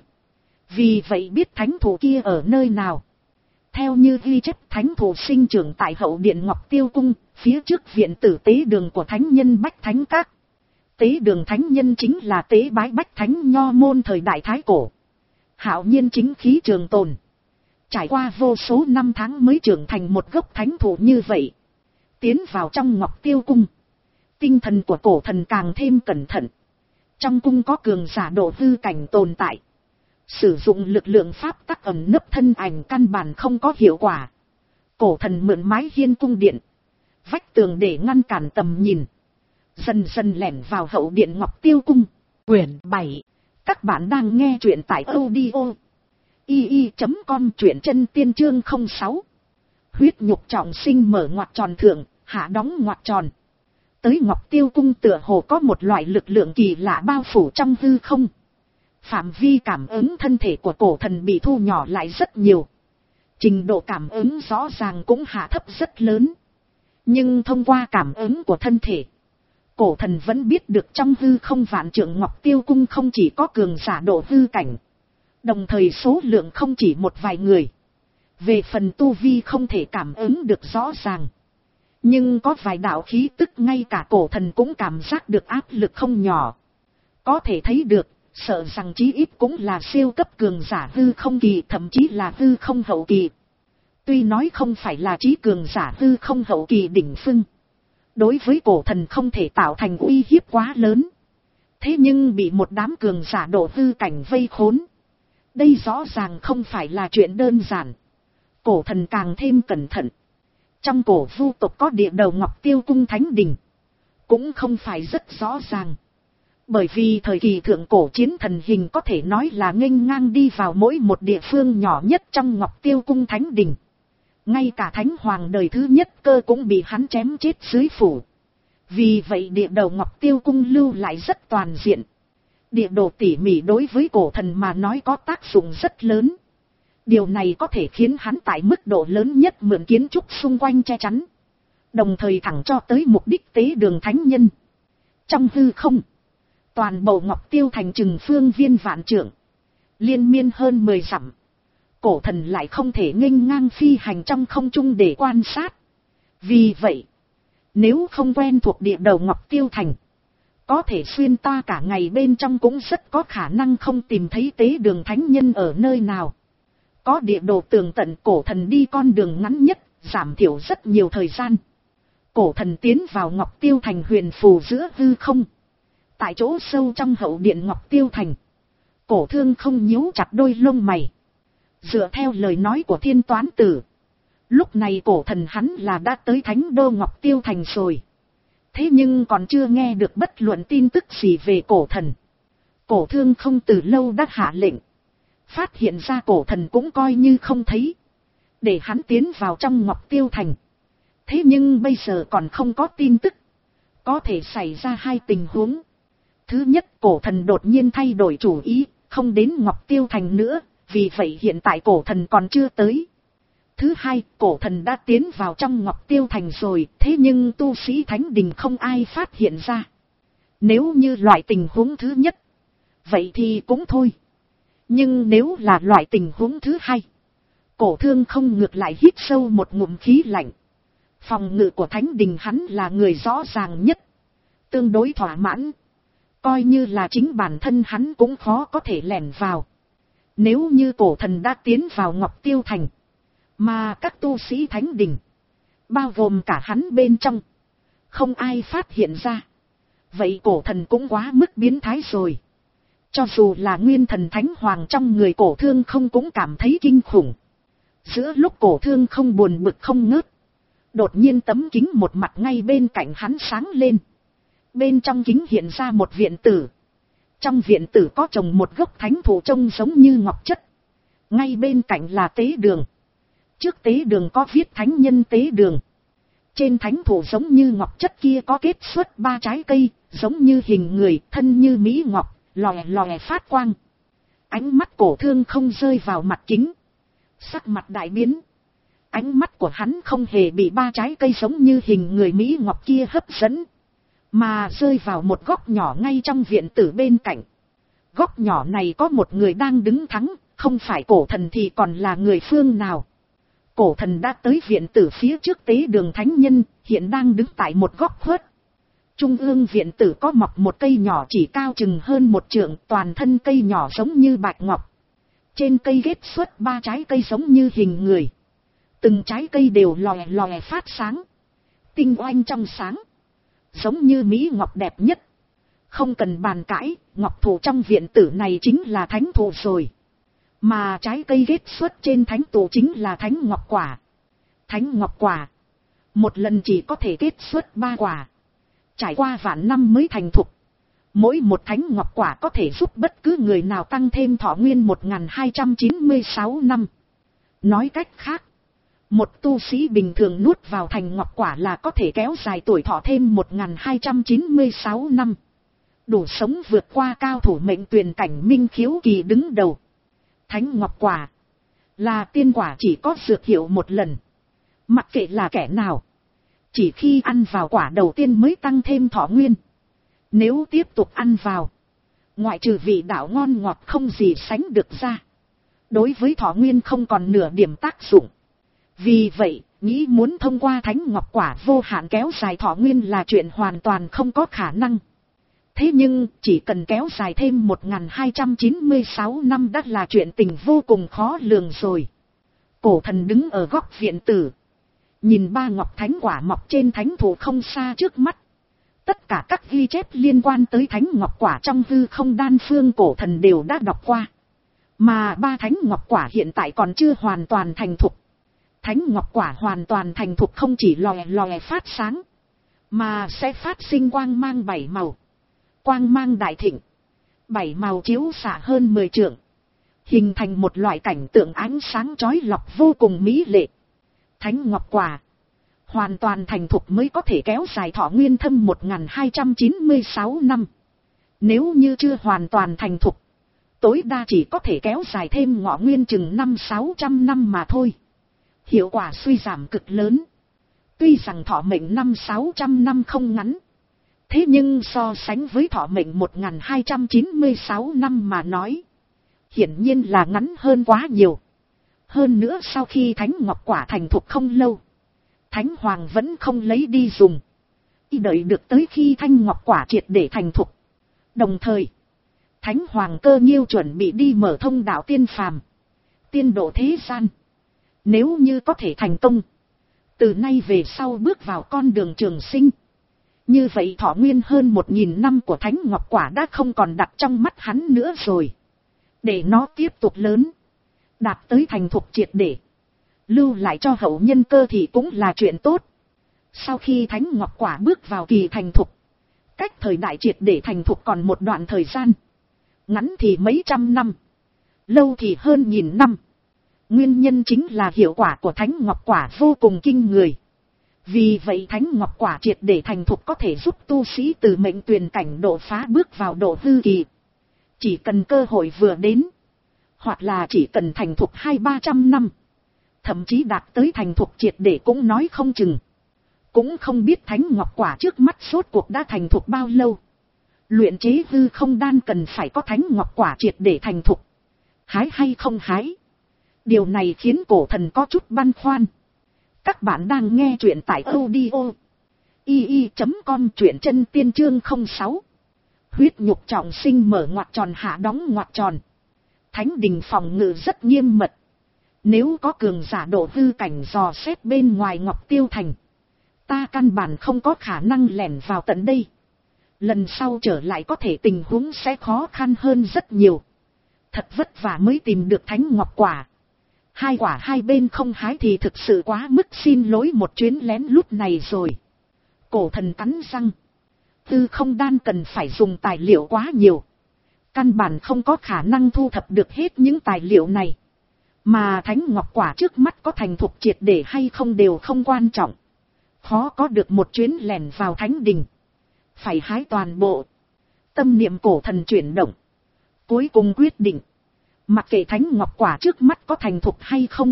Vì vậy biết thánh thủ kia ở nơi nào. Theo như ghi chép, thánh thủ sinh trưởng tại hậu điện Ngọc Tiêu Cung, phía trước viện tử tế đường của thánh nhân Bách Thánh Các. Tế đường thánh nhân chính là tế bái Bách Thánh Nho môn thời đại Thái Cổ. Hạo nhiên chính khí trường tồn. Trải qua vô số năm tháng mới trưởng thành một gốc thánh thủ như vậy. Tiến vào trong Ngọc Tiêu Cung, tinh thần của cổ thần càng thêm cẩn thận. Trong cung có cường giả độ hư cảnh tồn tại. Sử dụng lực lượng pháp tắc ẩn nấp thân ảnh căn bản không có hiệu quả. Cổ thần mượn mái hiên cung điện, vách tường để ngăn cản tầm nhìn, dần dần lẻn vào hậu điện Ngọc Tiêu Cung. Quyển bảy. Các bạn đang nghe truyện tại audio i i chấm com, truyện chân tiên chương không sáu. Huyết nhục trọng sinh mở ngoặc tròn thượng, hạ đóng ngoặc tròn. Tới Ngọc Tiêu Cung tựa hồ có một loại lực lượng kỳ lạ bao phủ trong hư không. Phạm vi cảm ứng thân thể của cổ thần bị thu nhỏ lại rất nhiều. Trình độ cảm ứng rõ ràng cũng hạ thấp rất lớn. Nhưng thông qua cảm ứng của thân thể, Cổ thần vẫn biết được trong hư không vạn trượng Ngọc Tiêu Cung không chỉ có cường giả độ hư cảnh. Đồng thời số lượng không chỉ một vài người. Về phần tu vi không thể cảm ứng được rõ ràng. Nhưng có vài đạo khí tức ngay cả cổ thần cũng cảm giác được áp lực không nhỏ. Có thể thấy được, sợ rằng chí ít cũng là siêu cấp cường giả hư không kỳ, thậm chí là hư không hậu kỳ. Tuy nói không phải là chí cường giả hư không hậu kỳ đỉnh phong. Đối với cổ thần không thể tạo thành uy hiếp quá lớn. Thế nhưng bị một đám cường giả độ hư cảnh vây khốn. Đây rõ ràng không phải là chuyện đơn giản. Cổ thần càng thêm cẩn thận. Trong cổ vu tộc có địa đầu Ngọc Tiêu Cung Thánh Đình. Cũng không phải rất rõ ràng. Bởi vì thời kỳ thượng cổ chiến thần hình có thể nói là nghênh ngang đi vào mỗi một địa phương nhỏ nhất trong Ngọc Tiêu Cung Thánh Đình. Ngay cả Thánh Hoàng đời thứ nhất cơ cũng bị hắn chém chết dưới phủ. Vì vậy địa đầu Ngọc Tiêu Cung lưu lại rất toàn diện. Địa đồ tỉ mỉ đối với cổ thần mà nói có tác dụng rất lớn. Điều này có thể khiến hắn tại mức độ lớn nhất mượn kiến trúc xung quanh che chắn. Đồng thời thẳng cho tới mục đích tế đường thánh nhân. Trong hư không, toàn bộ Ngọc Tiêu thành chừng phương viên vạn trượng. Liên miên hơn mười dặm. Cổ thần lại không thể nghênh ngang phi hành trong không trung để quan sát. Vì vậy, nếu không quen thuộc địa đầu Ngọc Tiêu thành, có thể xuyên toa cả ngày bên trong cũng rất có khả năng không tìm thấy tế đường thánh nhân ở nơi nào. Có địa đồ tường tận, cổ thần đi con đường ngắn nhất, giảm thiểu rất nhiều thời gian. Cổ thần tiến vào Ngọc Tiêu thành huyền phù giữa hư không. Tại chỗ sâu trong hậu điện Ngọc Tiêu thành, cổ thương không nhíu chặt đôi lông mày. Dựa theo lời nói của thiên toán tử, lúc này cổ thần hắn là đã tới thánh đô Ngọc Tiêu thành rồi. Thế nhưng còn chưa nghe được bất luận tin tức gì về cổ thần. Cổ thương không từ lâu đã hạ lệnh. Phát hiện ra cổ thần cũng coi như không thấy. Để hắn tiến vào trong Ngọc Tiêu thành. Thế nhưng bây giờ còn không có tin tức. Có thể xảy ra hai tình huống. Thứ nhất, cổ thần đột nhiên thay đổi chủ ý, không đến Ngọc Tiêu thành nữa. Vì vậy hiện tại cổ thần còn chưa tới. Thứ hai, cổ thần đã tiến vào trong Ngọc Tiêu thành rồi, thế nhưng tu sĩ thánh đình không ai phát hiện ra. Nếu như loại tình huống thứ nhất, vậy thì cũng thôi. Nhưng nếu là loại tình huống thứ hai, cổ thương không ngược lại hít sâu một ngụm khí lạnh. Phòng ngự của thánh đình hắn là người rõ ràng nhất, tương đối thỏa mãn. Coi như là chính bản thân hắn cũng khó có thể lẻn vào. Nếu như cổ thần đã tiến vào Ngọc Tiêu thành, mà các tu sĩ thánh đình, bao gồm cả hắn bên trong, không ai phát hiện ra, vậy cổ thần cũng quá mức biến thái rồi. Cho dù là nguyên thần thánh hoàng trong người cổ thương không cũng cảm thấy kinh khủng. Giữa lúc cổ thương không buồn bực không ngớt, đột nhiên tấm kính một mặt ngay bên cạnh hắn sáng lên. Bên trong kính hiện ra một viện tử. Trong viện tử có trồng một gốc thánh thụ trông giống như ngọc chất. Ngay bên cạnh là tế đường. Trước tế đường có viết thánh nhân tế đường. Trên thánh thụ giống như ngọc chất kia có kết xuất ba trái cây, giống như hình người, thân như mỹ ngọc, lòe lòe phát quang. Ánh mắt cổ thương không rơi vào mặt kính. Sắc mặt đại biến. Ánh mắt của hắn không hề bị ba trái cây giống như hình người mỹ ngọc kia hấp dẫn, mà rơi vào một góc nhỏ ngay trong viện tử bên cạnh. Góc nhỏ này có một người đang đứng thẳng, không phải cổ thần thì còn là người phương nào. Cổ thần đã tới viện tử phía trước tế đường thánh nhân, hiện đang đứng tại một góc khuất. Trung ương viện tử có mọc một cây nhỏ chỉ cao chừng hơn một trượng, toàn thân cây nhỏ giống như bạch ngọc. Trên cây ghép xuất ba trái cây giống như hình người. Từng trái cây đều lòe lòe phát sáng, tinh oanh trong sáng, giống như mỹ ngọc đẹp nhất. Không cần bàn cãi, ngọc thụ trong viện tử này chính là thánh thụ rồi. Mà trái cây ghép xuất trên thánh thụ chính là thánh ngọc quả. Thánh ngọc quả, một lần chỉ có thể kết xuất ba quả. Trải qua vạn năm mới thành thục. Mỗi một thánh ngọc quả có thể giúp bất cứ người nào tăng thêm thọ nguyên một nghìn hai trăm chín mươi sáu năm. Nói cách khác, một tu sĩ bình thường nuốt vào thành ngọc quả là có thể kéo dài tuổi thọ thêm một nghìn hai trăm chín mươi sáu năm. Đủ sống vượt qua cao thủ mệnh tuyển cảnh minh khiếu kỳ đứng đầu. Thánh ngọc quả là tiên quả chỉ có dược hiệu một lần. Mặc kệ là kẻ nào, chỉ khi ăn vào quả đầu tiên mới tăng thêm thọ nguyên. Nếu tiếp tục ăn vào, ngoại trừ vị đạo ngon ngọt không gì sánh được ra, đối với thọ nguyên không còn nửa điểm tác dụng. Vì vậy, nghĩ muốn thông qua thánh ngọc quả vô hạn kéo dài thọ nguyên là chuyện hoàn toàn không có khả năng. Thế nhưng, chỉ cần kéo dài thêm một nghìn hai trăm chín mươi sáu năm đã là chuyện tình vô cùng khó lường rồi. Cổ thần đứng ở góc viện tử, nhìn ba ngọc thánh quả mọc trên thánh thụ không xa trước mắt. Tất cả các ghi chép liên quan tới thánh ngọc quả trong hư không đan phương cổ thần đều đã đọc qua. Mà ba thánh ngọc quả hiện tại còn chưa hoàn toàn thành thục. Thánh ngọc quả hoàn toàn thành thục không chỉ lòe lòe phát sáng, mà sẽ phát sinh quang mang bảy màu. Quang mang đại thịnh, bảy màu chiếu xạ hơn mười trượng, hình thành một loại cảnh tượng ánh sáng chói lọc vô cùng mỹ lệ. Thánh ngọc quả hoàn toàn thành thục mới có thể kéo dài thọ nguyên thâm một nghìn hai trăm chín mươi sáu năm. Nếu như chưa hoàn toàn thành thục, tối đa chỉ có thể kéo dài thêm ngọ nguyên chừng năm sáu trăm năm mà thôi. Hiệu quả suy giảm cực lớn. Tuy rằng thọ mệnh năm sáu trăm năm không ngắn, thế nhưng so sánh với thọ mệnh một nghìn hai trăm chín mươi sáu năm mà nói, hiển nhiên là ngắn hơn quá nhiều. Hơn nữa sau khi thánh ngọc quả thành thục không lâu, Thánh Hoàng vẫn không lấy đi dùng, y đợi được tới khi thanh ngọc quả triệt để thành thục. Đồng thời, Thánh Hoàng cơ nhiêu chuẩn bị đi mở thông đạo tiên phàm, tiên độ thế gian. Nếu như có thể thành công, từ nay về sau bước vào con đường trường sinh, như vậy thọ nguyên hơn một nghìn năm của thánh ngọc quả đã không còn đặt trong mắt hắn nữa rồi. Để nó tiếp tục lớn, đạt tới thành thục triệt để, lưu lại cho hậu nhân cơ thì cũng là chuyện tốt. Sau khi thánh ngọc quả bước vào kỳ thành thục, cách thời đại triệt để thành thục còn một đoạn thời gian, ngắn thì mấy trăm năm, lâu thì hơn nghìn năm. Nguyên nhân chính là hiệu quả của thánh ngọc quả vô cùng kinh người. Vì vậy thánh ngọc quả triệt để thành thục có thể giúp tu sĩ từ mệnh tuyền cảnh độ phá bước vào độ hư kỳ. Chỉ cần cơ hội vừa đến, hoặc là chỉ cần thành thục hai ba trăm năm, thậm chí đạt tới thành thục triệt để cũng nói không chừng. Cũng không biết thánh ngọc quả trước mắt rốt cuộc đã thành thục bao lâu. Luyện chế hư không đan cần phải có thánh ngọc quả triệt để thành thục. Hái hay không hái? Điều này khiến cổ thần có chút băn khoăn. Các bạn đang nghe truyện tại audio i i chấm com, truyện chân tiên chương không sáu. Huyết nhục trọng sinh mở ngoặc tròn hạ đóng ngoặc tròn. Thánh đình phòng ngự rất nghiêm mật. Nếu có cường giả độ hư cảnh dò xét bên ngoài Ngọc Tiêu Thành, ta căn bản không có khả năng lẻn vào tận đây. Lần sau trở lại có thể tình huống sẽ khó khăn hơn rất nhiều. Thật vất vả mới tìm được thánh ngọc quả. Hai quả hai bên không hái thì thực sự quá mức xin lỗi một chuyến lén lút này rồi. Cổ thần cắn răng. Tư không đan cần phải dùng tài liệu quá nhiều. Căn bản không có khả năng thu thập được hết những tài liệu này. Mà thánh ngọc quả trước mắt có thành thục triệt để hay không đều không quan trọng. Khó có được một chuyến lẻn vào thánh đình. Phải hái toàn bộ. Tâm niệm cổ thần chuyển động. Cuối cùng quyết định. Mặc kệ thánh ngọc quả trước mắt có thành thục hay không,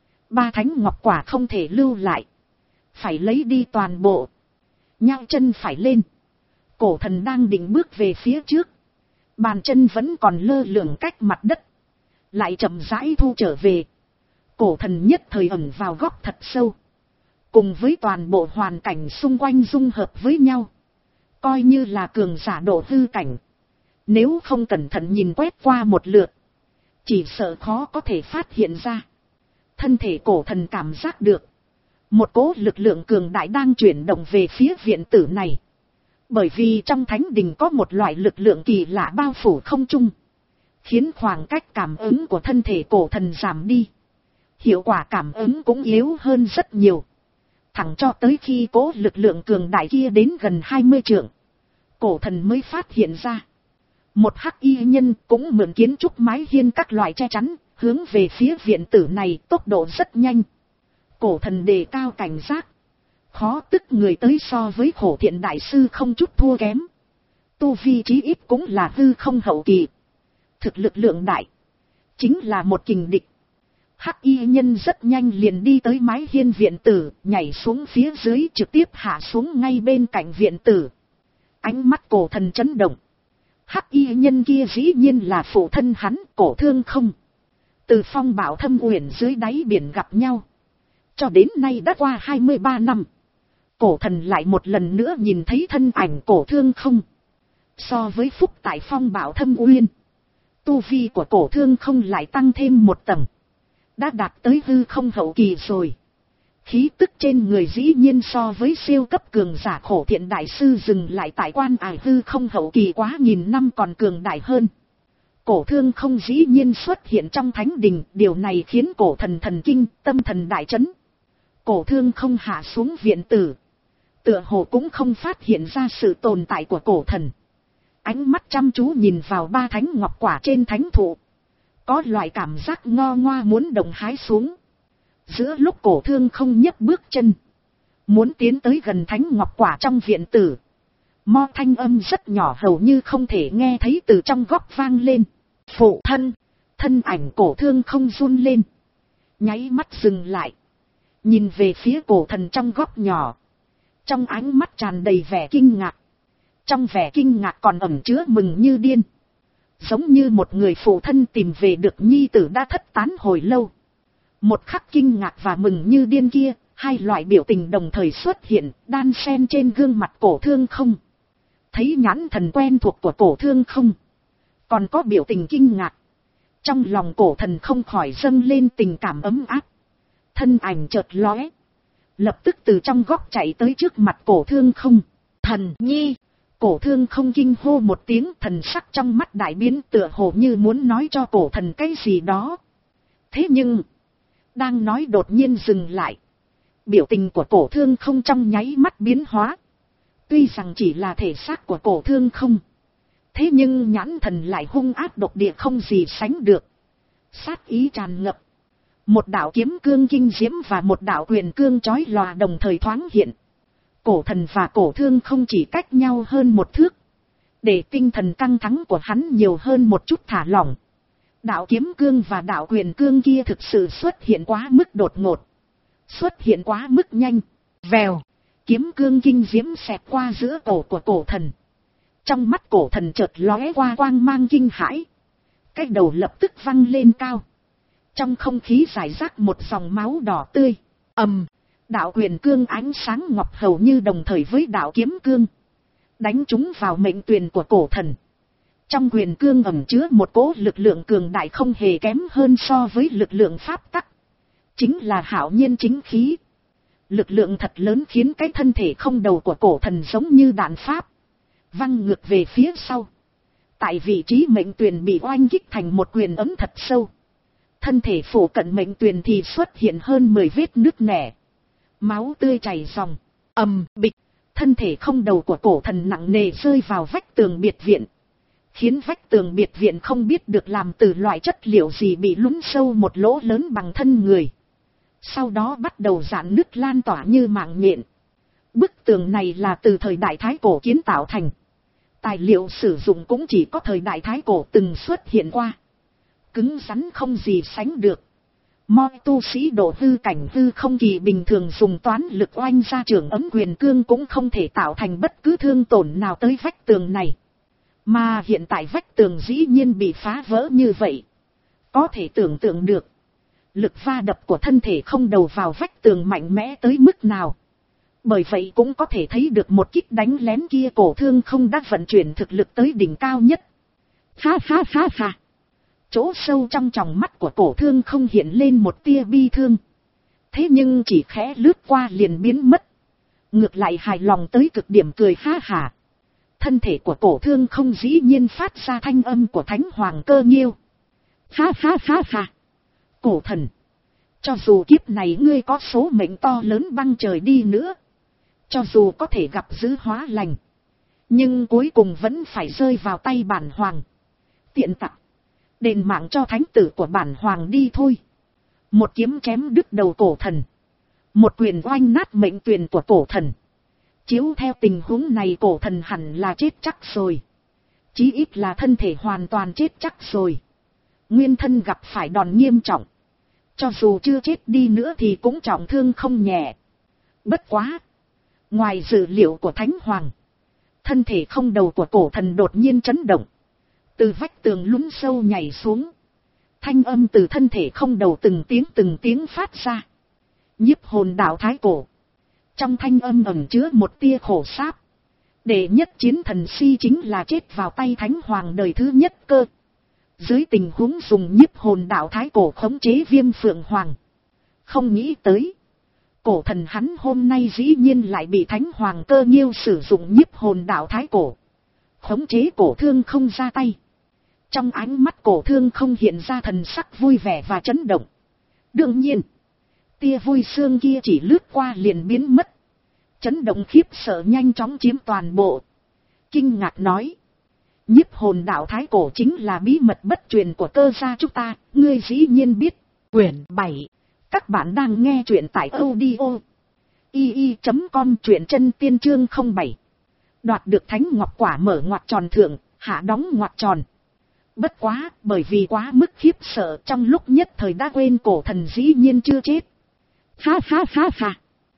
ba thánh ngọc quả không thể lưu lại. Phải lấy đi toàn bộ. Nhao chân phải lên. Cổ thần đang định bước về phía trước. Bàn chân vẫn còn lơ lửng cách mặt đất. Lại chậm rãi thu trở về. Cổ thần nhất thời ẩn vào góc thật sâu. Cùng với toàn bộ hoàn cảnh xung quanh dung hợp với nhau. Coi như là cường giả độ hư cảnh. Nếu không cẩn thận nhìn quét qua một lượt, chỉ sợ khó có thể phát hiện ra. Thân thể cổ thần cảm giác được. Một cỗ lực lượng cường đại đang chuyển động về phía viện tử này. Bởi vì trong thánh đình có một loại lực lượng kỳ lạ bao phủ không trung. Khiến khoảng cách cảm ứng của thân thể cổ thần giảm đi. Hiệu quả cảm ứng cũng yếu hơn rất nhiều. Thẳng cho tới khi cỗ lực lượng cường đại kia đến gần hai mươi trượng. Cổ thần mới phát hiện ra. Một hắc y nhân cũng mượn kiến trúc mái hiên các loại che chắn, hướng về phía viện tử này tốc độ rất nhanh. Cổ thần đề cao cảnh giác. Khó tức người tới so với Khổ Thiện đại sư không chút thua kém. Tu vi chí ít cũng là hư không hậu kỳ. Thực lực lượng đại. Chính là một kình địch. Hắc y nhân rất nhanh liền đi tới mái hiên viện tử, nhảy xuống phía dưới trực tiếp hạ xuống ngay bên cạnh viện tử. Ánh mắt cổ thần chấn động. Hắc y nhân kia dĩ nhiên là phụ thân hắn, Cổ Thương Không. Từ phong bảo thâm uyển dưới đáy biển gặp nhau. Cho đến nay đã qua hai mươi ba năm. Cổ thần lại một lần nữa nhìn thấy thân ảnh Cổ Thương Không. So với phúc tại phong bảo thâm uyên, tu vi của Cổ Thương Không lại tăng thêm một tầng. Đã đạt tới hư không hậu kỳ rồi. Khí tức trên người dĩ nhiên so với siêu cấp cường giả Khổ Thiện đại sư dừng lại tại quan ải hư không hậu kỳ quá nghìn năm còn cường đại hơn. Cổ Thương Không dĩ nhiên xuất hiện trong thánh đình, điều này khiến cổ thần thần kinh, tâm thần đại chấn. Cổ Thương Không hạ xuống viện tử, tựa hồ cũng không phát hiện ra sự tồn tại của cổ thần. Ánh mắt chăm chú nhìn vào ba thánh ngọc quả trên thánh thụ, có loại cảm giác ngo ngoa muốn đồng hái xuống. Giữa lúc Cổ Thương Không nhấc bước chân, muốn tiến tới gần thánh ngọc quả trong viện tử, mo thanh âm rất nhỏ hầu như không thể nghe thấy từ trong góc vang lên. Phụ thân, thân ảnh Cổ Thương Không run lên, nháy mắt dừng lại, nhìn về phía cổ thần trong góc nhỏ, trong ánh mắt tràn đầy vẻ kinh ngạc. Trong vẻ kinh ngạc còn ẩn chứa mừng như điên, giống như một người phụ thân tìm về được nhi tử đã thất tán hồi lâu. Một khắc kinh ngạc và mừng như điên kia, hai loại biểu tình đồng thời xuất hiện, đan xen trên gương mặt Cổ Thương Không. Thấy nhãn thần quen thuộc của Cổ Thương Không, còn có biểu tình kinh ngạc, trong lòng cổ thần không khỏi dâng lên tình cảm ấm áp. Thân ảnh chợt lóe, lập tức từ trong góc chạy tới trước mặt Cổ Thương Không. Thần nhi! Cổ Thương Không kinh hô một tiếng, thần sắc trong mắt đại biến, tựa hồ như muốn nói cho cổ thần cái gì đó. Thế nhưng, đang nói đột nhiên dừng lại. Biểu tình của Cổ Thương Không trong nháy mắt biến hóa. Tuy rằng chỉ là thể xác của Cổ Thương Không, thế nhưng nhãn thần lại hung ác độc địa không gì sánh được. Sát ý tràn ngập. Một đạo kiếm cương kinh diễm và một đạo quyền cương chói lòa đồng thời thoáng hiện. Cổ thần và Cổ Thương Không chỉ cách nhau hơn một thước, để tinh thần căng thẳng của hắn nhiều hơn một chút thả lỏng. Đạo kiếm cương và đạo quyền cương kia thực sự xuất hiện quá mức đột ngột, xuất hiện quá mức nhanh. Vèo, kiếm cương kinh diễm xẹt qua giữa cổ của cổ thần. Trong mắt cổ thần chợt lóe qua quang mang kinh hãi, cái đầu lập tức văng lên cao. Trong không khí rải rác một dòng máu đỏ tươi. Ầm, đạo quyền cương ánh sáng ngọc hầu như đồng thời với đạo kiếm cương, đánh trúng vào mệnh tuyền của cổ thần. Trong quyền cương ẩn chứa một cỗ lực lượng cường đại không hề kém hơn so với lực lượng pháp tắc, chính là hạo nhiên chính khí. Lực lượng thật lớn khiến cái thân thể không đầu của cổ thần giống như đạn pháp, văng ngược về phía sau. Tại vị trí mệnh tuyền bị oanh kích thành một quyền ấm thật sâu. Thân thể phủ cận mệnh tuyền thì xuất hiện hơn mười vết nứt nẻ, máu tươi chảy ròng. Ầm bịch, thân thể không đầu của cổ thần nặng nề rơi vào vách tường biệt viện, khiến vách tường biệt viện không biết được làm từ loại chất liệu gì bị lún sâu một lỗ lớn bằng thân người. Sau đó bắt đầu rạn nứt lan tỏa như mạng nhện. Bức tường này là từ thời đại Thái Cổ kiến tạo thành. Tài liệu sử dụng cũng chỉ có thời đại Thái Cổ từng xuất hiện qua. Cứng rắn không gì sánh được. Mọi tu sĩ độ hư cảnh hư không kỳ bình thường dùng toán lực oanh ra trường ấm quyền cương cũng không thể tạo thành bất cứ thương tổn nào tới vách tường này. Mà hiện tại vách tường dĩ nhiên bị phá vỡ như vậy. Có thể tưởng tượng được, lực va đập của thân thể không đầu vào vách tường mạnh mẽ tới mức nào. Bởi vậy cũng có thể thấy được một kích đánh lén kia Cổ Thương Không đã vận chuyển thực lực tới đỉnh cao nhất. Ha ha ha ha. Chỗ sâu trong tròng mắt của Cổ Thương Không hiện lên một tia bi thương. Thế nhưng chỉ khẽ lướt qua liền biến mất. Ngược lại hài lòng tới cực điểm cười ha hả. Thân thể của Cổ Thương Không dĩ nhiên phát ra thanh âm của Thánh Hoàng Cơ Nghiêu. Ha ha ha ha. Cổ thần, cho dù kiếp này ngươi có số mệnh to lớn băng trời đi nữa, cho dù có thể gặp dữ hóa lành, nhưng cuối cùng vẫn phải rơi vào tay bản hoàng. Tiện tặc, đền mạng cho thánh tử của bản hoàng đi thôi. Một kiếm chém đứt đầu cổ thần, một quyền oanh nát mệnh tuyền của cổ thần. Chiếu theo tình huống này cổ thần hẳn là chết chắc rồi. Chí ít là thân thể hoàn toàn chết chắc rồi. Nguyên thân gặp phải đòn nghiêm trọng. Cho dù chưa chết đi nữa thì cũng trọng thương không nhẹ. Bất quá, ngoài dự liệu của Thánh Hoàng, Thân thể không đầu của cổ thần đột nhiên chấn động. Từ vách tường lún sâu nhảy xuống. Thanh âm từ thân thể không đầu từng tiếng từng tiếng phát ra. Nhiếp hồn đạo thái cổ. Trong thanh âm ẩn chứa một tia khổ sáp. Đệ nhất chiến thần si chính là chết vào tay thánh hoàng đời thứ nhất cơ. Dưới tình huống dùng nhiếp hồn đạo thái cổ khống chế viêm phượng hoàng. Không nghĩ tới. Cổ thần hắn hôm nay dĩ nhiên lại bị thánh hoàng cơ nhiêu sử dụng nhiếp hồn đạo thái cổ. Khống chế cổ thương không ra tay. Trong ánh mắt cổ thương không hiện ra thần sắc vui vẻ và chấn động. Đương nhiên. Tia vui sương kia chỉ lướt qua liền biến mất. Chấn động khiếp sợ nhanh chóng chiếm toàn bộ. Kinh ngạc nói. Nhiếp hồn đạo thái cổ chính là bí mật bất truyền của cơ gia chúng ta. Ngươi dĩ nhiên biết. Quyển bảy. Các bạn đang nghe truyện tại audio i i chấm com, truyện chân tiên chương không bảy. Đoạt được thánh ngọc quả mở ngoặc tròn thượng, hạ đóng ngoặc tròn. Bất quá, bởi vì quá mức khiếp sợ trong lúc nhất thời đã quên cổ thần dĩ nhiên chưa chết. Ha ha ha ha.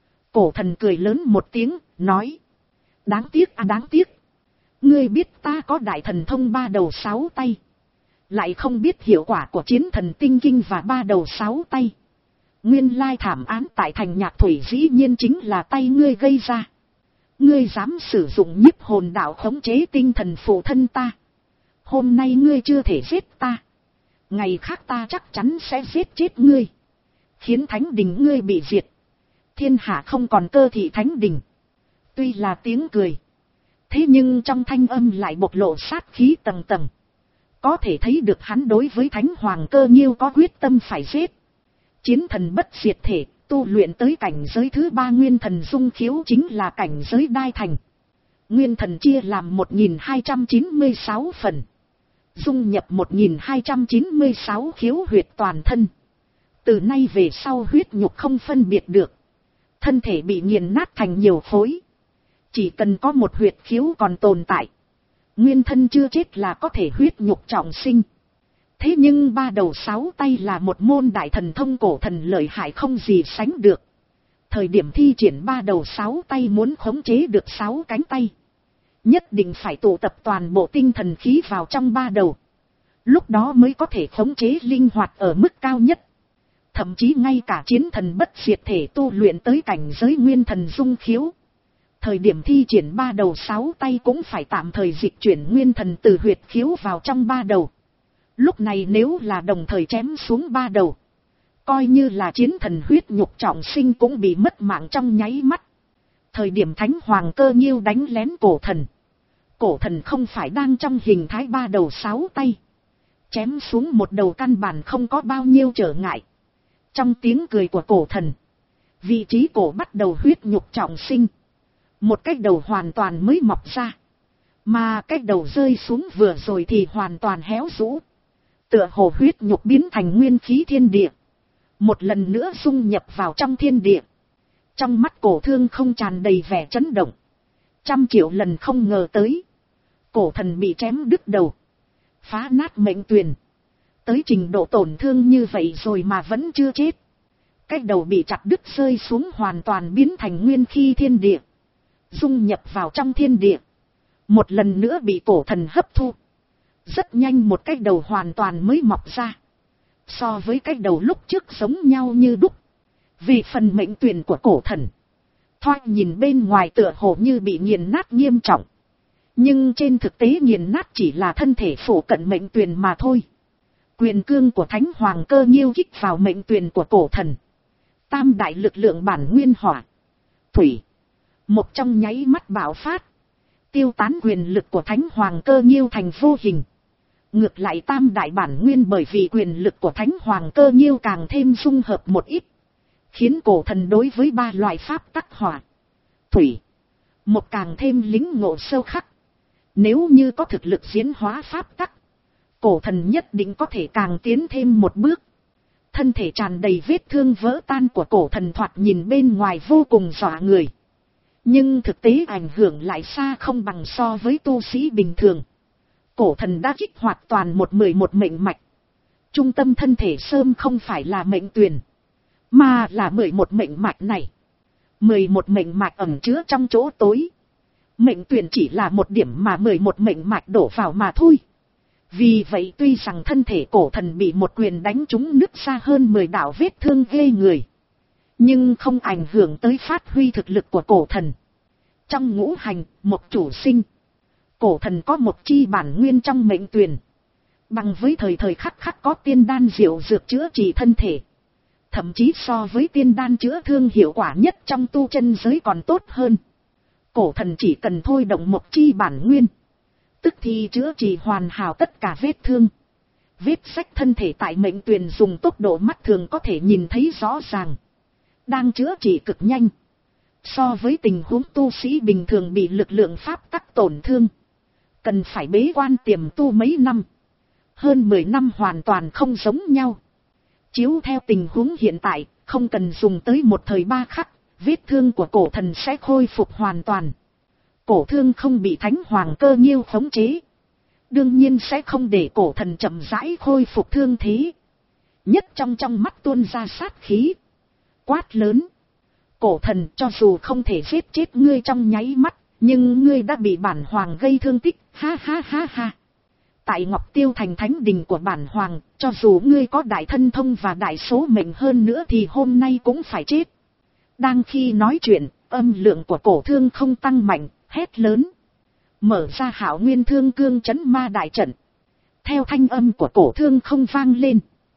Cổ thần cười lớn một tiếng, nói. Đáng tiếc à đáng tiếc. Ngươi biết ta có đại thần thông ba đầu sáu tay. Lại không biết hiệu quả của chiến thần tinh kinh và ba đầu sáu tay. Nguyên lai thảm án tại thành Nhạc Thủy dĩ nhiên chính là tay ngươi gây ra. Ngươi dám sử dụng nhiếp hồn đạo khống chế tinh thần phụ thân ta. Hôm nay ngươi chưa thể giết ta. Ngày khác ta chắc chắn sẽ giết chết ngươi. Khiến thánh đình ngươi bị diệt. Thiên hạ không còn cơ thị thánh đình. Tuy là tiếng cười. Thế nhưng trong thanh âm lại bộc lộ sát khí tầng tầng. Có thể thấy được hắn đối với thánh hoàng cơ nhiêu có quyết tâm phải giết. Chiến thần bất diệt thể, tu luyện tới cảnh giới thứ ba nguyên thần dung khiếu chính là cảnh giới đai thành. Nguyên thần chia làm một nghìn hai trăm chín mươi sáu phần. Dung nhập một nghìn hai trăm chín mươi sáu khiếu huyệt toàn thân. Từ nay về sau huyết nhục không phân biệt được. Thân thể bị nghiền nát thành nhiều khối. Chỉ cần có một huyệt khiếu còn tồn tại. Nguyên thân chưa chết là có thể huyết nhục trọng sinh. Thế nhưng ba đầu sáu tay là một môn đại thần thông cổ thần lợi hại không gì sánh được. Thời điểm thi triển ba đầu sáu tay muốn khống chế được sáu cánh tay. Nhất định phải tụ tập toàn bộ tinh thần khí vào trong ba đầu. Lúc đó mới có thể khống chế linh hoạt ở mức cao nhất. Thậm chí ngay cả chiến thần bất diệt thể tu luyện tới cảnh giới nguyên thần dung khiếu. Thời điểm thi triển ba đầu sáu tay cũng phải tạm thời dịch chuyển nguyên thần từ huyệt khiếu vào trong ba đầu. Lúc này nếu là đồng thời chém xuống ba đầu. Coi như là chiến thần huyết nhục trọng sinh cũng bị mất mạng trong nháy mắt. Thời điểm thánh hoàng cơ nhiêu đánh lén cổ thần. Cổ thần không phải đang trong hình thái ba đầu sáu tay. Chém xuống một đầu căn bản không có bao nhiêu trở ngại. Trong tiếng cười của cổ thần. Vị trí cổ bắt đầu huyết nhục trọng sinh. Một cái đầu hoàn toàn mới mọc ra. Mà cái đầu rơi xuống vừa rồi thì hoàn toàn héo rũ. Tựa hồ huyết nhục biến thành nguyên khí thiên địa. Một lần nữa dung nhập vào trong thiên địa. Trong mắt cổ thương không tràn đầy vẻ chấn động. Trăm triệu lần không ngờ tới. Cổ thần bị chém đứt đầu. Phá nát mệnh tuyền. Tới trình độ tổn thương như vậy rồi mà vẫn chưa chết. Cái đầu bị chặt đứt rơi xuống hoàn toàn biến thành nguyên khí thiên địa. Dung nhập vào trong thiên địa. Một lần nữa bị cổ thần hấp thu. Rất nhanh một cái đầu hoàn toàn mới mọc ra. So với cái đầu lúc trước giống nhau như đúc. Vì phần mệnh tuyền của cổ thần. Thoa nhìn bên ngoài tựa hồ như bị nghiền nát nghiêm trọng. Nhưng trên thực tế nghiền nát chỉ là thân thể phủ cận mệnh tuyền mà thôi. Quyền cương của thánh hoàng cơ nhiêu kích vào mệnh tuyền của cổ thần. Tam đại lực lượng bản nguyên hỏa. Thủy. Một trong nháy mắt bạo phát. Tiêu tán quyền lực của thánh hoàng cơ nhiêu thành vô hình. Ngược lại tam đại bản nguyên bởi vì quyền lực của thánh hoàng cơ nhiêu càng thêm dung hợp một ít. Khiến cổ thần đối với ba loại pháp tắc hỏa. Thủy. Một càng thêm lính ngộ sâu khắc. Nếu như có thực lực diễn hóa pháp tắc. Cổ thần nhất định có thể càng tiến thêm một bước. Thân thể tràn đầy vết thương vỡ tan của cổ thần thoạt nhìn bên ngoài vô cùng dọa người. Nhưng thực tế ảnh hưởng lại xa không bằng so với tu sĩ bình thường. Cổ thần đã kích hoạt toàn một mười một mệnh mạch. Trung tâm thân thể sơm không phải là mệnh tuyền. Mà là mười một mệnh mạch này. mười một mệnh mạch ẩn chứa trong chỗ tối. Mệnh tuyển chỉ là một điểm mà mười một mệnh mạch đổ vào mà thôi. Vì vậy tuy rằng thân thể cổ thần bị một quyền đánh trúng nứt ra hơn mười đạo vết thương ghê người, nhưng không ảnh hưởng tới phát huy thực lực của cổ thần. Trong ngũ hành, một chủ sinh. Cổ thần có một chi bản nguyên trong mệnh tuyển. Bằng với thời thời khắc khắc có tiên đan diệu dược chữa trị thân thể. Thậm chí so với tiên đan chữa thương hiệu quả nhất trong tu chân giới còn tốt hơn. Cổ thần chỉ cần thôi động một chi bản nguyên, tức thì chữa trị hoàn hảo tất cả vết thương. Vết sách thân thể tại mệnh tuyển dùng tốc độ mắt thường có thể nhìn thấy rõ ràng. Đang chữa trị cực nhanh. So với tình huống tu sĩ bình thường bị lực lượng pháp tắc tổn thương, cần phải bế quan tiềm tu mấy năm, hơn mười năm hoàn toàn không giống nhau. Chiếu theo tình huống hiện tại, không cần dùng tới một thời ba khắc, vết thương của cổ thần sẽ khôi phục hoàn toàn. Cổ thương không bị Thánh Hoàng Cơ Nhiêu khống chế, đương nhiên sẽ không để cổ thần chậm rãi khôi phục thương thế. Nhất trong trong mắt tuôn ra sát khí, quát lớn: cổ thần, cho dù không thể giết chết ngươi trong nháy mắt, nhưng ngươi đã bị bản hoàng gây thương tích, ha ha ha ha. Tại Ngọc Tiêu Thành thánh đình của bản hoàng, cho dù ngươi có đại thân thông và đại số mệnh hơn nữa thì hôm nay cũng phải chết. Đang khi nói chuyện, âm lượng của cổ thương không tăng mạnh, hét lớn: mở ra Hạo Nguyên Thương Cương Trấn Ma đại trận. Theo thanh âm của cổ thương không vang lên,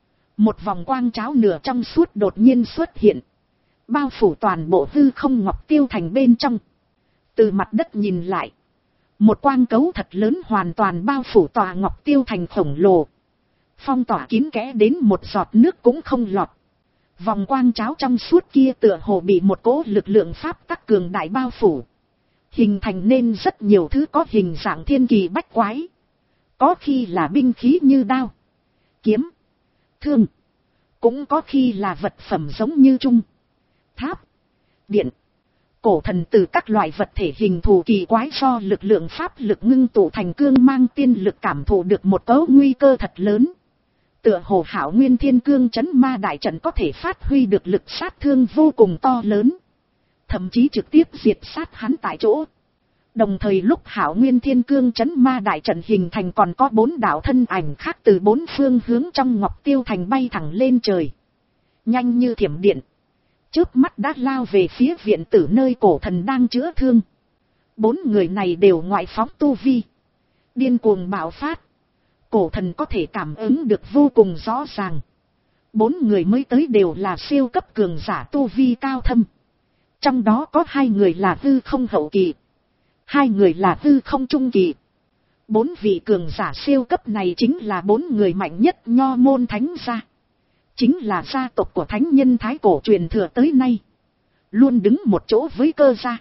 một vòng quang cháo nửa trong suốt đột nhiên xuất hiện, bao phủ toàn bộ hư không Ngọc Tiêu Thành bên trong. Từ mặt đất nhìn lại, một quang cấu thật lớn hoàn toàn bao phủ tòa Ngọc Tiêu Thành khổng lồ, phong tỏa kín kẽ đến một giọt nước cũng không lọt. Vòng quang cháo trong suốt kia tựa hồ bị một cỗ lực lượng pháp tắc cường đại bao phủ, hình thành nên rất nhiều thứ có hình dạng thiên kỳ bách quái. Có khi là binh khí như đao, kiếm, thương, cũng có khi là vật phẩm giống như trung, tháp, điện. Cổ thần từ các loại vật thể hình thù kỳ quái do lực lượng pháp lực ngưng tụ thành cương mang tiên lực cảm thụ được một cấu nguy cơ thật lớn. Tựa hồ Hạo Nguyên Thiên Cương Trấn Ma đại trận có thể phát huy được lực sát thương vô cùng to lớn, thậm chí trực tiếp diệt sát hắn tại chỗ. Đồng thời lúc Hạo Nguyên Thiên Cương Trấn Ma đại trận hình thành còn có bốn đạo thân ảnh khác từ bốn phương hướng trong Ngọc Tiêu Thành bay thẳng lên trời, nhanh như thiểm điện, chớp mắt đã lao về phía viện tử nơi cổ thần đang chữa thương. Bốn người này đều ngoại phóng tu vi, điên cuồng bạo phát, cổ thần có thể cảm ứng được vô cùng rõ ràng. Bốn người mới tới đều là siêu cấp cường giả tu vi cao thâm, trong đó có hai người là hư không hậu kỳ, hai người là hư không trung kỳ. Bốn vị cường giả siêu cấp này chính là bốn người mạnh nhất Nho Môn Thánh gia, chính là gia tộc của thánh nhân Thái Cổ truyền thừa tới nay, luôn đứng một chỗ với Cơ gia,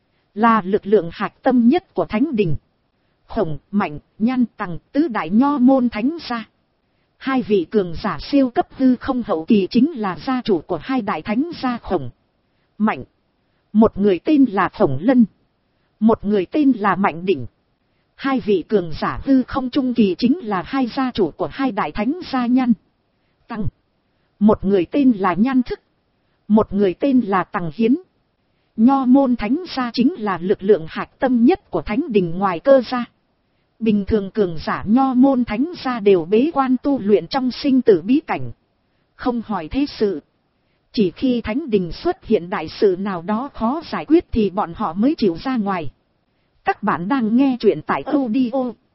là lực lượng hạch tâm nhất của thánh đình. Khổng, Mạnh, Nhan, Tằng tứ đại Nho Môn Thánh gia. Hai vị cường giả siêu cấp hư không hậu kỳ chính là gia chủ của hai đại thánh gia Khổng, Mạnh. Một người tên là Khổng Lân, một người tên là Mạnh Đỉnh. Hai vị cường giả hư không trung kỳ chính là hai gia chủ của hai đại thánh gia Nhan, Tằng. Một người tên là Nhan Thức, một người tên là Tằng Hiến. Nho Môn Thánh gia chính là lực lượng hạch tâm nhất của thánh đình ngoài Cơ gia. Bình thường cường giả Nho Môn Thánh gia đều bế quan tu luyện trong sinh tử bí cảnh, không hỏi thế sự. Chỉ khi thánh đình xuất hiện đại sự nào đó khó giải quyết thì bọn họ mới chịu ra ngoài. Các bạn đang nghe truyện tại audio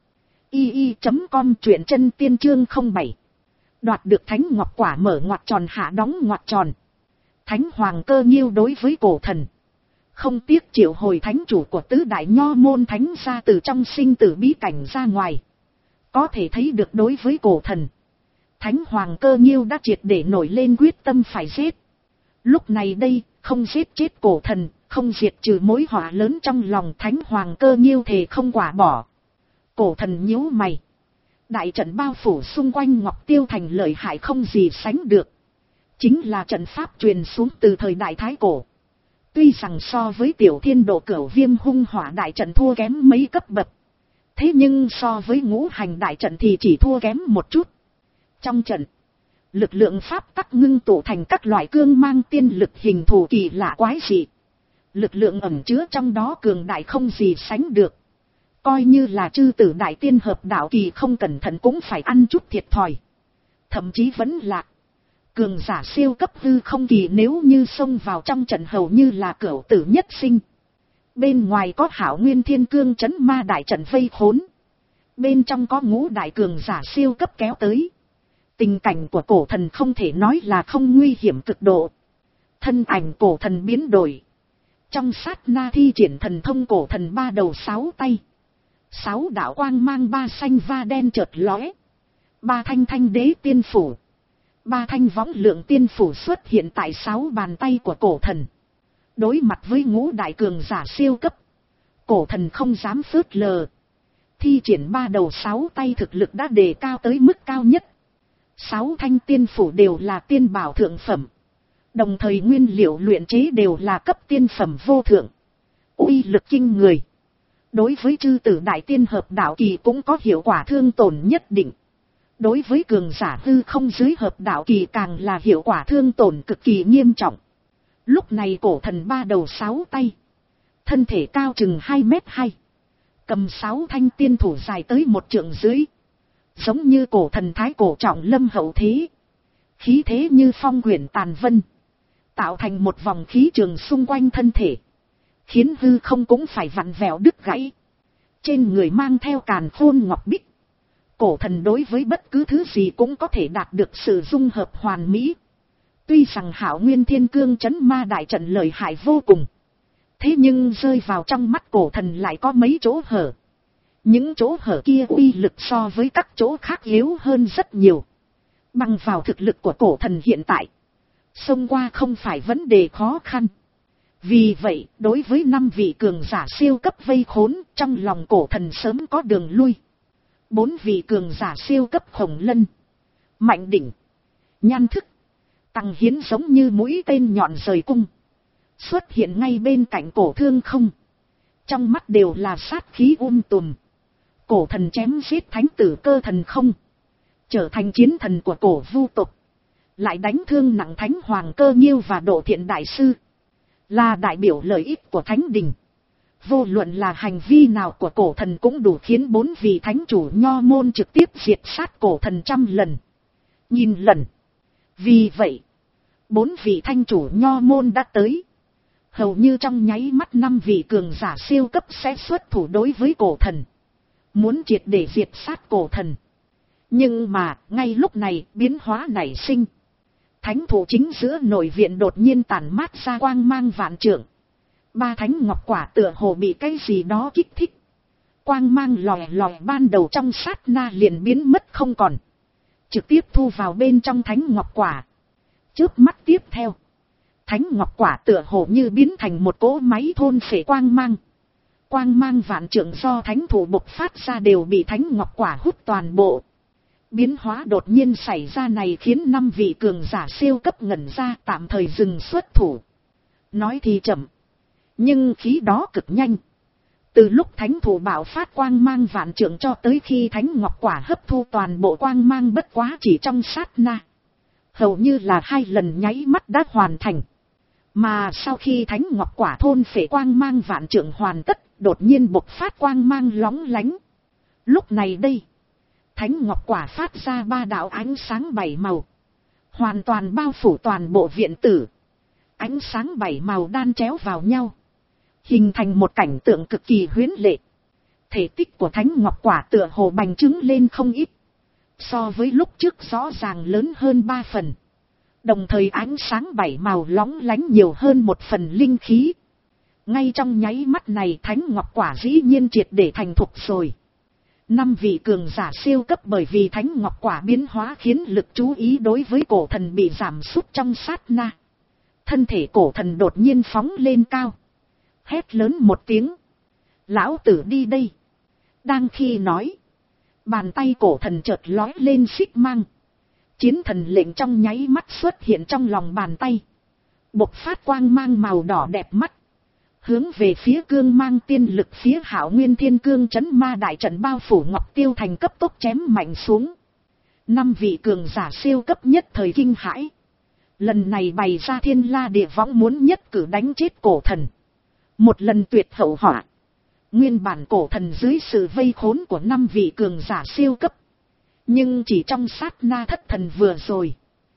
i i chấm com, truyện chân tiên chương không bảy. Đoạt được Thánh Ngọc Quả, mở ngoặc tròn hạ đóng ngoặc tròn. Thánh Hoàng Cơ Nhiêu đối với cổ thần không tiếc triệu hồi thánh chủ của tứ đại Nho Môn Thánh gia từ trong sinh tử bí cảnh ra ngoài. Có thể thấy được đối với cổ thần, Thánh Hoàng Cơ Nhiêu đã triệt để nổi lên quyết tâm phải giết. Lúc này đây, không giết chết cổ thần, không diệt trừ mối họa lớn trong lòng Thánh Hoàng Cơ Nhiêu thề không quả bỏ. Cổ thần nhíu mày. Đại trận bao phủ xung quanh Ngọc Tiêu Thành lợi hại không gì sánh được. Chính là trận pháp truyền xuống từ thời đại Thái Cổ. Tuy rằng so với Tiểu Thiên Độ Cửu Viêm Hung Hỏa đại trận thua kém mấy cấp bậc, thế nhưng so với Ngũ Hành đại trận thì chỉ thua kém một chút. Trong trận, lực lượng pháp tắc ngưng tụ thành các loại cương mang tiên lực hình thù kỳ lạ quái dị. Lực lượng ẩn chứa trong đó cường đại không gì sánh được. Coi như là chư tử đại tiên hợp đạo kỳ không cẩn thận cũng phải ăn chút thiệt thòi. Thậm chí vẫn lạc. Cường giả siêu cấp hư không kỳ nếu như xông vào trong trận hầu như là cửu tử nhất sinh. Bên ngoài có Hạo Nguyên Thiên Cương trấn ma đại trận vây khốn. Bên trong có ngũ đại cường giả siêu cấp kéo tới. Tình cảnh của cổ thần không thể nói là không nguy hiểm cực độ. Thân ảnh cổ thần biến đổi. Trong sát na thi triển thần thông cổ thần ba đầu sáu tay. Sáu đạo quang mang ba xanh va đen chợt lóe. Ba thanh thanh đế tiên phủ. Ba thanh võng lượng tiên phủ xuất hiện tại sáu bàn tay của cổ thần. Đối mặt với ngũ đại cường giả siêu cấp. Cổ thần không dám phớt lờ. Thi triển ba đầu sáu tay thực lực đã đề cao tới mức cao nhất. Sáu thanh tiên phủ đều là tiên bảo thượng phẩm. Đồng thời nguyên liệu luyện chế đều là cấp tiên phẩm vô thượng. Uy lực kinh người. Đối với chư tử đại tiên hợp đạo kỳ cũng có hiệu quả thương tổn nhất định. Đối với cường giả hư không dưới hợp đạo kỳ càng là hiệu quả thương tổn cực kỳ nghiêm trọng. Lúc này cổ thần ba đầu sáu tay. Thân thể cao chừng hai mét hai. Cầm sáu thanh tiên thủ dài tới một trượng dưới. Giống như cổ thần thái cổ trọng lâm hậu thế. Khí thế như phong quyển tàn vân. Tạo thành một vòng khí trường xung quanh thân thể. Khiến hư không cũng phải vặn vẹo đứt gãy. Trên người mang theo càn khôn ngọc bích. Cổ thần đối với bất cứ thứ gì cũng có thể đạt được sự dung hợp hoàn mỹ. Tuy rằng Hạo Nguyên Thiên Cương trấn ma đại trận lợi hại vô cùng. Thế nhưng rơi vào trong mắt cổ thần lại có mấy chỗ hở. Những chỗ hở kia uy lực so với các chỗ khác yếu hơn rất nhiều. Bằng vào thực lực của cổ thần hiện tại. Xông qua không phải vấn đề khó khăn. Vì vậy, đối với năm vị cường giả siêu cấp vây khốn, trong lòng cổ thần sớm có đường lui. Bốn vị cường giả siêu cấp khổng lân, Mạnh Đỉnh, Nhan Thức, Tăng Hiến giống như mũi tên nhọn rời cung. Xuất hiện ngay bên cạnh cổ thương không. Trong mắt đều là sát khí um tùm. Cổ thần chém giết thánh tử cơ thần không. Trở thành chiến thần của cổ vu tộc. Lại đánh thương nặng thánh hoàng cơ nghiêu và độ thiện đại sư. Là đại biểu lợi ích của thánh đình. Vô luận là hành vi nào của cổ thần cũng đủ khiến bốn vị thánh chủ nho môn trực tiếp diệt sát cổ thần trăm lần. Nhìn lần. Vì vậy, bốn vị thanh chủ nho môn đã tới. Hầu như trong nháy mắt năm vị cường giả siêu cấp sẽ xuất thủ đối với cổ thần. Muốn triệt để diệt sát cổ thần. Nhưng mà, ngay lúc này, biến hóa nảy sinh. Thánh thủ chính giữa nội viện đột nhiên tản mát ra quang mang vạn trượng. Ba thánh ngọc quả tựa hồ bị cái gì đó kích thích. Quang mang lòe lòe ban đầu trong sát na liền biến mất không còn. Trực tiếp thu vào bên trong thánh ngọc quả. Chớp mắt tiếp theo. Thánh ngọc quả tựa hồ như biến thành một cỗ máy thôn phệ quang mang. Quang mang vạn trượng do thánh thủ bộc phát ra đều bị thánh ngọc quả hút toàn bộ. Biến hóa đột nhiên xảy ra này khiến năm vị cường giả siêu cấp ngẩn ra tạm thời dừng xuất thủ. Nói thì chậm. Nhưng khí đó cực nhanh. Từ lúc thánh thủ bạo phát quang mang vạn trượng cho tới khi thánh ngọc quả hấp thu toàn bộ quang mang bất quá chỉ trong sát na. Hầu như là hai lần nháy mắt đã hoàn thành. Mà sau khi thánh ngọc quả thôn phệ quang mang vạn trượng hoàn tất, đột nhiên bộc phát quang mang lóng lánh. Lúc này đây, thánh ngọc quả phát ra ba đạo ánh sáng bảy màu. Hoàn toàn bao phủ toàn bộ viện tử. Ánh sáng bảy màu đan chéo vào nhau. Hình thành một cảnh tượng cực kỳ huyễn lệ. Thể tích của thánh ngọc quả tựa hồ bành trướng lên không ít. So với lúc trước rõ ràng lớn hơn ba phần. Đồng thời ánh sáng bảy màu lóng lánh nhiều hơn một phần linh khí. Ngay trong nháy mắt này thánh ngọc quả dĩ nhiên triệt để thành thục rồi. Năm vị cường giả siêu cấp bởi vì thánh ngọc quả biến hóa khiến lực chú ý đối với cổ thần bị giảm sút trong sát na. Thân thể cổ thần đột nhiên phóng lên cao. Hét lớn một tiếng. Lão tử đi đây. Đang khi nói. Bàn tay cổ thần chợt lói lên xích mang. Chiến thần lệnh trong nháy mắt xuất hiện trong lòng bàn tay. Bộc phát quang mang màu đỏ đẹp mắt. Hướng về phía cương mang tiên lực phía Hạo Nguyên Thiên Cương trấn ma đại trận bao phủ Ngọc Tiêu Thành cấp tốc chém mạnh xuống. Năm vị cường giả siêu cấp nhất thời kinh hãi. Lần này bày ra thiên la địa võng muốn nhất cử đánh chết cổ thần. Một lần tuyệt hậu họa. Nguyên bản cổ thần dưới sự vây khốn của năm vị cường giả siêu cấp. Nhưng chỉ trong sát na thất thần vừa rồi.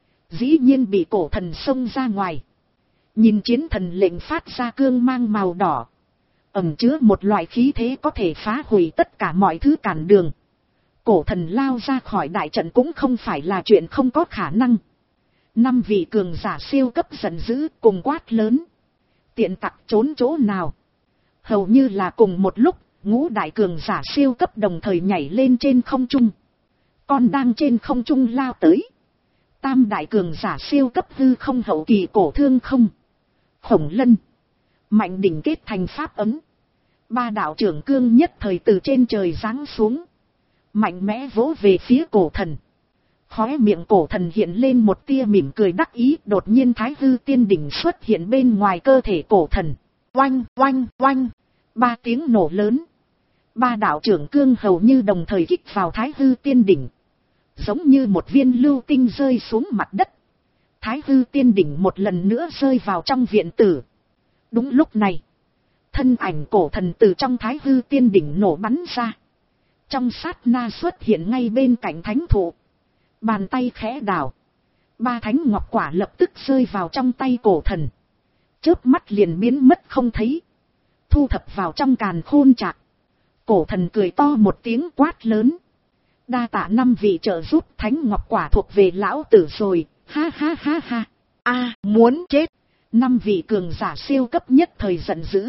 Dĩ nhiên bị cổ thần xông ra ngoài. Nhìn chiến thần lệnh phát ra cương mang màu đỏ. Ẩn chứa một loại khí thế có thể phá hủy tất cả mọi thứ cản đường. Cổ thần lao ra khỏi đại trận cũng không phải là chuyện không có khả năng. Năm vị cường giả siêu cấp giận dữ cùng quát lớn. Tiện tặc trốn chỗ nào? Hầu như là cùng một lúc, ngũ đại cường giả siêu cấp đồng thời nhảy lên trên không trung. Con đang trên không trung lao tới. Tam đại cường giả siêu cấp hư không hậu kỳ cổ thương không. Khổng lân. Mạnh đỉnh kết thành pháp ấm. Ba đạo trưởng cương nhất thời từ trên trời giáng xuống. Mạnh mẽ vỗ về phía cổ thần. Khóe miệng cổ thần hiện lên một tia mỉm cười đắc ý. Đột nhiên thái hư tiên đỉnh xuất hiện bên ngoài cơ thể cổ thần. Oanh, oanh, oanh. Ba tiếng nổ lớn. Ba đạo trưởng cương hầu như đồng thời kích vào thái hư tiên đỉnh. Giống như một viên lưu tinh rơi xuống mặt đất. Thái hư tiên đỉnh một lần nữa rơi vào trong viện tử. Đúng lúc này. Thân ảnh cổ thần từ trong thái hư tiên đỉnh nổ bắn ra. Trong sát na xuất hiện ngay bên cạnh thánh thụ. Bàn tay khẽ đảo. Ba thánh ngọc quả lập tức rơi vào trong tay cổ thần. Chớp mắt liền biến mất không thấy. Thu thập vào trong càn khôn trạc. Cổ thần cười to một tiếng quát lớn. Đa tạ năm vị trợ giúp, thánh ngọc quả thuộc về lão tử rồi. Ha ha ha ha. A muốn chết. Năm vị cường giả siêu cấp nhất thời giận dữ.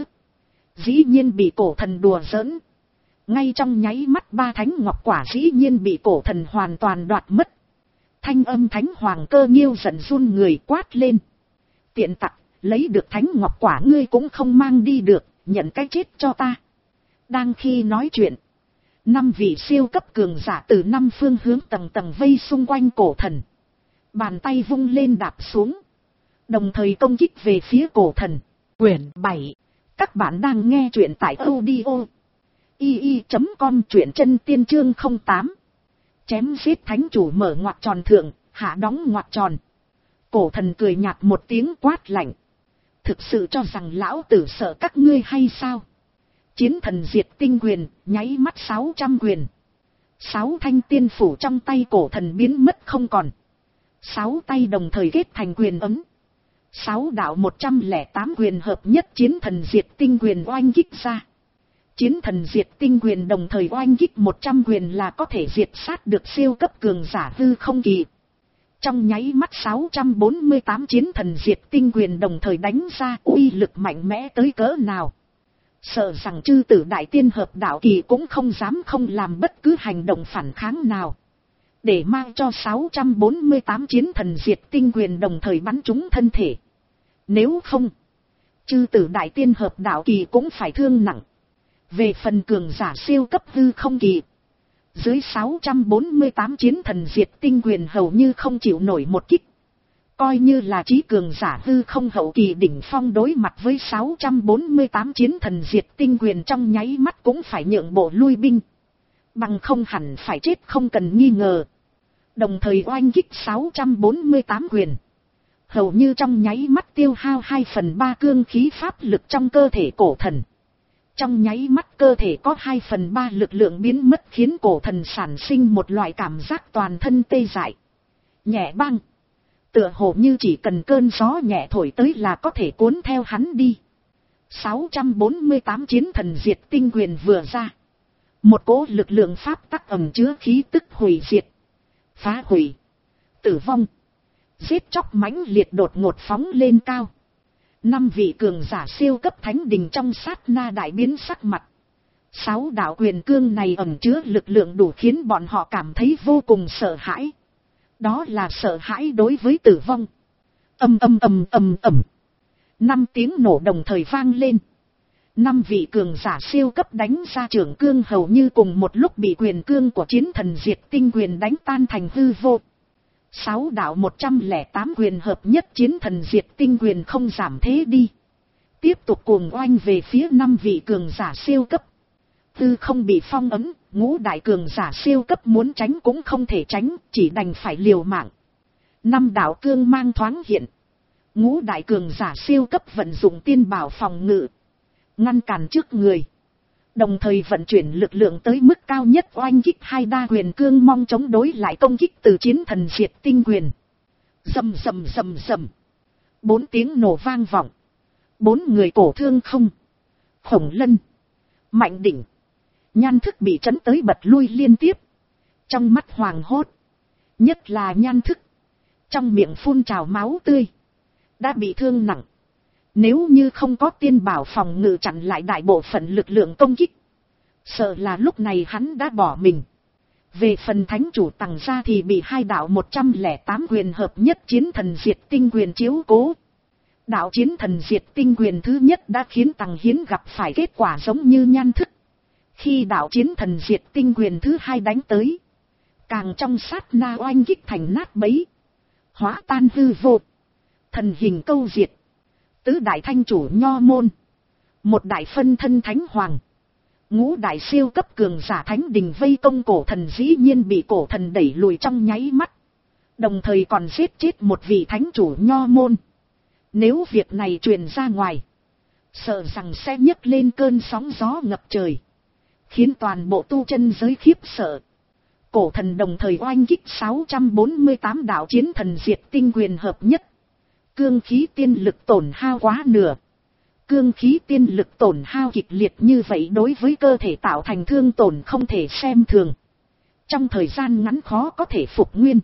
Dĩ nhiên bị cổ thần đùa giỡn. Ngay trong nháy mắt ba thánh ngọc quả dĩ nhiên bị cổ thần hoàn toàn đoạt mất. Thanh âm thánh hoàng cơ nghiêu giận run người quát lên. Tiện tặc, lấy được thánh ngọc quả ngươi cũng không mang đi được, nhận cái chết cho ta. Đang khi nói chuyện, năm vị siêu cấp cường giả từ năm phương hướng tầng tầng vây xung quanh cổ thần. Bàn tay vung lên đạp xuống. Đồng thời công kích về phía cổ thần. Quyển bảy. Các bạn đang nghe chuyện tại audio i i chấm com truyện chân tiên chương không tám. Chém giết thánh chủ mở ngoặc tròn thượng, hạ đóng ngoặc tròn. Cổ thần cười nhạt một tiếng quát lạnh. Thực sự cho rằng lão tử sợ các ngươi hay sao? Chiến thần diệt tinh quyền, nháy mắt sáu trăm quyền. Sáu thanh tiên phủ trong tay cổ thần biến mất không còn. Sáu tay đồng thời kết thành quyền ấm. Sáu đạo một trăm lẻ tám quyền hợp nhất chiến thần diệt tinh quyền oanh kích ra. Chiến thần diệt tinh quyền đồng thời oanh kích một trăm quyền là có thể diệt sát được siêu cấp cường giả hư không kỳ. Trong nháy mắt sáu trăm bốn mươi tám chiến thần diệt tinh quyền đồng thời đánh ra uy lực mạnh mẽ tới cỡ nào. Sợ rằng chư tử đại tiên hợp đạo kỳ cũng không dám không làm bất cứ hành động phản kháng nào. Để mang cho sáu trăm bốn mươi tám chiến thần diệt tinh quyền đồng thời bắn trúng thân thể. Nếu không, chư tử đại tiên hợp đạo kỳ cũng phải thương nặng. Về phần cường giả siêu cấp hư không kỳ. Dưới sáu trăm bốn mươi tám chiến thần diệt tinh quyền hầu như không chịu nổi một kích. Coi như là trí cường giả hư không hậu kỳ đỉnh phong đối mặt với sáu trăm bốn mươi tám chiến thần diệt tinh quyền trong nháy mắt cũng phải nhượng bộ lui binh. Bằng không hẳn phải chết không cần nghi ngờ. Đồng thời oanh kích sáu trăm bốn mươi tám quyền. Hầu như trong nháy mắt tiêu hao hai phần ba cương khí pháp lực trong cơ thể cổ thần. Trong nháy mắt cơ thể có hai phần ba lực lượng biến mất khiến cổ thần sản sinh một loại cảm giác toàn thân tê dại. Nhẹ băng. Tựa hồ như chỉ cần cơn gió nhẹ thổi tới là có thể cuốn theo hắn đi. sáu trăm bốn mươi tám chiến thần diệt tinh quyền vừa ra. Một cỗ lực lượng pháp tắc ẩn chứa khí tức hủy diệt. Phá hủy. Tử vong. Giết chóc mãnh liệt đột ngột phóng lên cao. Năm vị cường giả siêu cấp thánh đình trong sát na đại biến sắc mặt. Sáu đạo quyền cương này ẩn chứa lực lượng đủ khiến bọn họ cảm thấy vô cùng sợ hãi. Đó là sợ hãi đối với tử vong. Ầm ầm ầm ầm ầm. Năm tiếng nổ đồng thời vang lên. Năm vị cường giả siêu cấp đánh ra trưởng cương hầu như cùng một lúc bị quyền cương của chiến thần diệt tinh quyền đánh tan thành hư vô. Sáu đạo một trăm lẻ tám quyền hợp nhất chiến thần diệt tinh quyền không giảm thế đi. Tiếp tục cuồng oanh về phía năm vị cường giả siêu cấp. Tư không bị phong ấm, ngũ đại cường giả siêu cấp muốn tránh cũng không thể tránh, chỉ đành phải liều mạng. Năm đạo cương mang thoáng hiện. Ngũ đại cường giả siêu cấp vận dụng tiên bảo phòng ngự. ngăn cản trước người, đồng thời vận chuyển lực lượng tới mức cao nhất oanh kích hai đa quyền cương mong chống đối lại công kích từ chiến thần diệt tinh quyền. Rầm rầm rầm rầm, bốn tiếng nổ vang vọng, bốn người cổ thương không, Khổng Lân, Mạnh Đỉnh, Nhan Thức bị chấn tới bật lui liên tiếp, trong mắt hoàng hốt, nhất là Nhan Thức, trong miệng phun trào máu tươi, đã bị thương nặng. Nếu như không có tiên bảo phòng ngự chặn lại đại bộ phận lực lượng công kích, sợ là lúc này hắn đã bỏ mình. Về phần thánh chủ Tằng gia thì bị hai đạo một trăm lẻ tám quyền hợp nhất chiến thần diệt tinh quyền chiếu cố. Đạo chiến thần diệt tinh quyền thứ nhất đã khiến Tằng Hiến gặp phải kết quả giống như Nhan Thức. Khi đạo chiến thần diệt tinh quyền thứ hai đánh tới, càng trong sát na oanh kích thành nát bấy, hóa tan hư vô, thần hình câu diệt. Tứ đại thanh chủ Nho môn, một đại phân thân thánh hoàng, ngũ đại siêu cấp cường giả thánh đình vây công cổ thần dĩ nhiên bị cổ thần đẩy lùi trong nháy mắt, đồng thời còn giết chết một vị thánh chủ Nho môn. Nếu việc này truyền ra ngoài, sợ rằng sẽ nhấc lên cơn sóng gió ngập trời, khiến toàn bộ tu chân giới khiếp sợ. Cổ thần đồng thời oanh kích sáu trăm bốn mươi tám đạo chiến thần diệt tinh quyền hợp nhất. Cương khí tiên lực tổn hao quá nửa. Cương khí tiên lực tổn hao kịch liệt như vậy đối với cơ thể tạo thành thương tổn không thể xem thường. Trong thời gian ngắn khó có thể phục nguyên.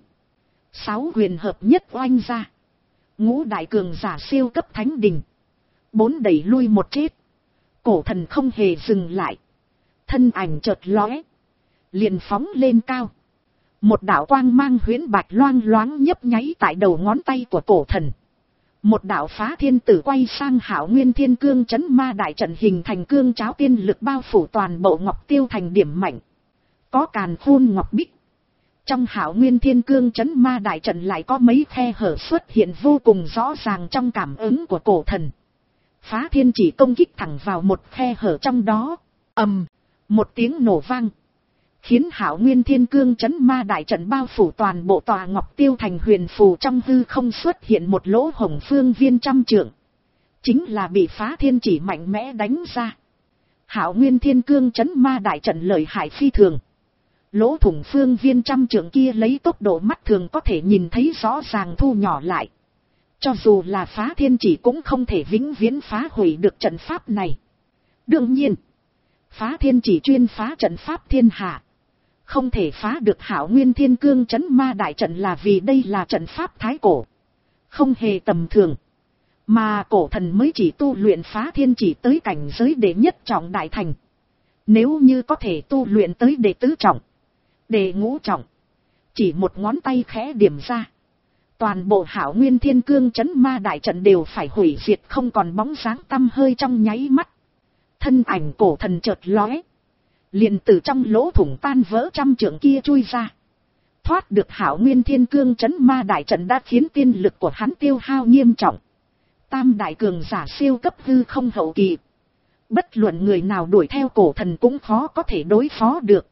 Sáu quyền hợp nhất oanh ra. Ngũ đại cường giả siêu cấp thánh đình. Bốn đẩy lui một chết. Cổ thần không hề dừng lại. Thân ảnh chợt lóe, liền phóng lên cao. Một đạo quang mang huyễn bạch loang loáng nhấp nháy tại đầu ngón tay của cổ thần. Một đạo phá thiên tử quay sang Hạo Nguyên Thiên Cương chấn ma đại trận hình thành cương cháo tiên lực bao phủ toàn bộ ngọc tiêu thành điểm mạnh. Có càn khôn ngọc bích. Trong Hạo Nguyên Thiên Cương chấn ma đại trận lại có mấy khe hở xuất hiện vô cùng rõ ràng trong cảm ứng của cổ thần. Phá thiên chỉ công kích thẳng vào một khe hở trong đó. Ầm, một tiếng nổ vang, khiến Hạo Nguyên Thiên Cương chấn ma đại trận bao phủ toàn bộ tòa ngọc tiêu thành huyền phù trong hư không xuất hiện một lỗ hổng phương viên trăm trượng. Chính là bị phá thiên chỉ mạnh mẽ đánh ra. Hạo Nguyên Thiên Cương chấn ma đại trận lợi hại phi thường. Lỗ thủng phương viên trăm trượng kia lấy tốc độ mắt thường có thể nhìn thấy rõ ràng thu nhỏ lại. Cho dù là phá thiên chỉ cũng không thể vĩnh viễn phá hủy được trận pháp này. Đương nhiên, phá thiên chỉ chuyên phá trận pháp thiên hạ, không thể phá được Hạo Nguyên Thiên Cương chấn ma đại trận là vì đây là trận pháp thái cổ, không hề tầm thường. Mà cổ thần mới chỉ tu luyện phá thiên chỉ tới cảnh giới đệ nhất trọng đại thành. Nếu như có thể tu luyện tới đệ tứ trọng, đệ ngũ trọng, chỉ một ngón tay khẽ điểm ra, toàn bộ Hạo Nguyên Thiên Cương chấn ma đại trận đều phải hủy diệt không còn bóng dáng tăm hơi trong nháy mắt. Thân ảnh cổ thần chợt lóe, liền từ trong lỗ thủng tan vỡ trăm trượng kia chui ra. Thoát được Hạo Nguyên Thiên Cương chấn ma đại trận đã khiến tiên lực của hắn tiêu hao nghiêm trọng. Tam đại cường giả siêu cấp hư không hậu kỳ, bất luận người nào đuổi theo cổ thần cũng khó có thể đối phó được.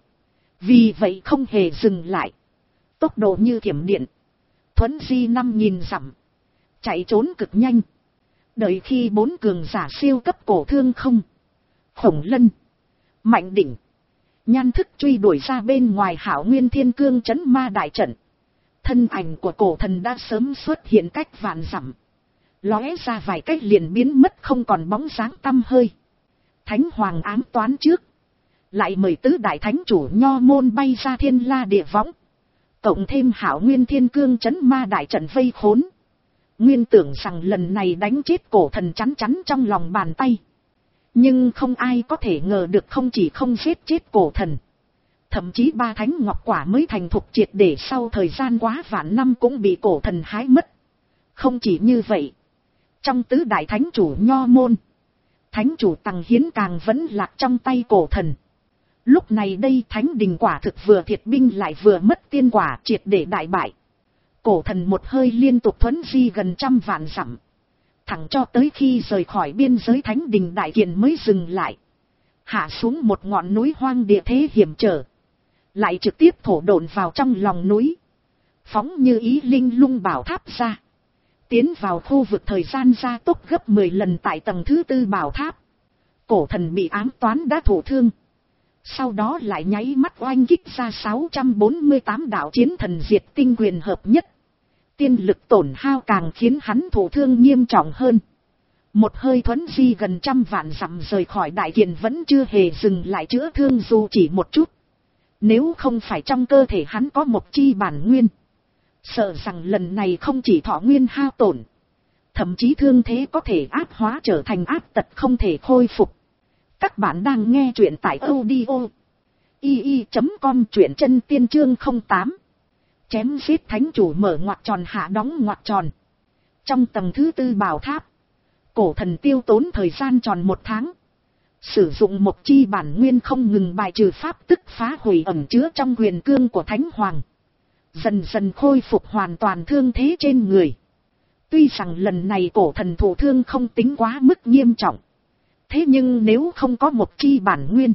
Vì vậy không hề dừng lại, tốc độ như thiểm điện, thuấn di năm nghìn dặm, chạy trốn cực nhanh. Đợi khi bốn cường giả siêu cấp cổ thương không, Khổng Lân, Mạnh Đỉnh, Nhan Thức truy đuổi ra bên ngoài Hạo Nguyên Thiên Cương chấn ma đại trận, thân ảnh của cổ thần đã sớm xuất hiện cách vạn dặm, lóe ra vài cách liền biến mất không còn bóng dáng tăm hơi. Thánh Hoàng ám toán trước, lại mời tứ đại thánh chủ Nho môn bay ra thiên la địa võng, cộng thêm Hạo Nguyên Thiên Cương chấn ma đại trận vây khốn. Nguyên tưởng rằng lần này đánh chết cổ thần chắn chắn trong lòng bàn tay. Nhưng không ai có thể ngờ được không chỉ không giết chết cổ thần, thậm chí ba thánh ngọc quả mới thành thục triệt để sau thời gian quá vạn năm cũng bị cổ thần hái mất. Không chỉ như vậy, trong tứ đại thánh chủ Nho môn, thánh chủ Tằng Hiến càng vẫn lạc trong tay cổ thần. Lúc này đây thánh đình quả thực vừa thiệt binh lại vừa mất tiên quả, triệt để đại bại. Cổ thần một hơi liên tục thuấn di gần trăm vạn dặm, thẳng cho tới khi rời khỏi biên giới thánh đình đại kiền mới dừng lại. Hạ xuống một ngọn núi hoang địa thế hiểm trở, lại trực tiếp thổ độn vào trong lòng núi, phóng như ý linh lung bảo tháp ra, tiến vào khu vực thời gian gia tốc gấp mười lần tại tầng thứ tư bảo tháp. Cổ thần bị ám toán đã thụ thương. Sau đó lại nháy mắt oanh kích ra sáu trăm bốn mươi tám đạo chiến thần diệt tinh quyền hợp nhất. Tiên lực tổn hao càng khiến hắn thụ thương nghiêm trọng hơn. Một hơi thuấn di gần trăm vạn dặm rời khỏi đại kiền vẫn chưa hề dừng lại chữa thương dù chỉ một chút. Nếu không phải trong cơ thể hắn có một chi bản nguyên, sợ rằng lần này không chỉ thọ nguyên hao tổn, thậm chí thương thế có thể áp hóa trở thành áp tật không thể khôi phục. Các bạn đang nghe truyện tại audio i i chấm com, truyện chân tiên chương không tám. Chém giết thánh chủ mở ngoặc tròn hạ đóng ngoặc tròn. Trong tầng thứ tư bảo tháp, cổ thần tiêu tốn thời gian tròn một tháng, sử dụng một chi bản nguyên không ngừng bài trừ pháp tức phá hủy ẩn chứa trong huyền cương của Thánh Hoàng, dần dần khôi phục hoàn toàn thương thế trên người. Tuy rằng lần này cổ thần thụ thương không tính quá mức nghiêm trọng, thế nhưng nếu không có một chi bản nguyên,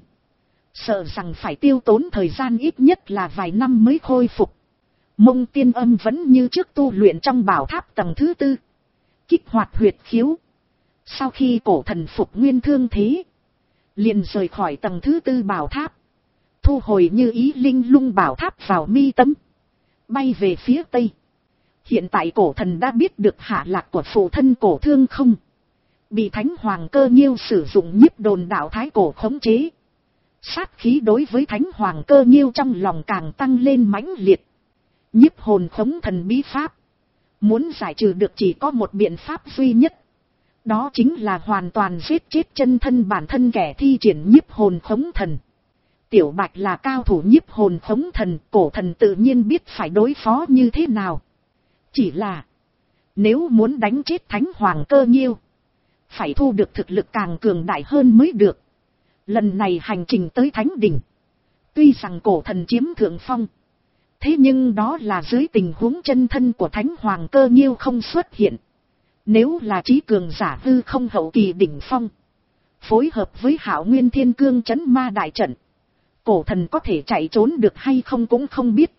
sợ rằng phải tiêu tốn thời gian ít nhất là vài năm mới khôi phục. Mông Tiên Âm vẫn như trước tu luyện trong bảo tháp tầng thứ tư, kích hoạt huyệt khiếu. Sau khi cổ thần phục nguyên thương thế, liền rời khỏi tầng thứ tư bảo tháp, thu hồi như ý linh lung bảo tháp vào mi tâm, bay về phía tây. Hiện tại cổ thần đã biết được hạ lạc của phụ thân cổ Thương Không, bị Thánh Hoàng Cơ Nhiêu sử dụng nhiếp đồn đạo thái cổ khống chế. Sát khí đối với Thánh Hoàng Cơ Nhiêu trong lòng càng tăng lên mãnh liệt. Nhiếp hồn khống thần bí pháp, muốn giải trừ được chỉ có một biện pháp duy nhất, đó chính là hoàn toàn giết chết chân thân bản thân kẻ thi triển nhiếp hồn khống thần. Tiểu Bạch là cao thủ nhiếp hồn khống thần, cổ thần tự nhiên biết phải đối phó như thế nào. Chỉ là, nếu muốn đánh chết Thánh Hoàng Cơ Nhiêu, phải thu được thực lực càng cường đại hơn mới được. Lần này hành trình tới Thánh Đỉnh, tuy rằng cổ thần chiếm thượng phong, thế nhưng đó là dưới tình huống chân thân của Thánh Hoàng Cơ Nhiêu không xuất hiện. Nếu là trí cường giả hư không hậu kỳ đỉnh phong, phối hợp với Hạo Nguyên Thiên Cương trấn ma đại trận, cổ thần có thể chạy trốn được hay không cũng không biết.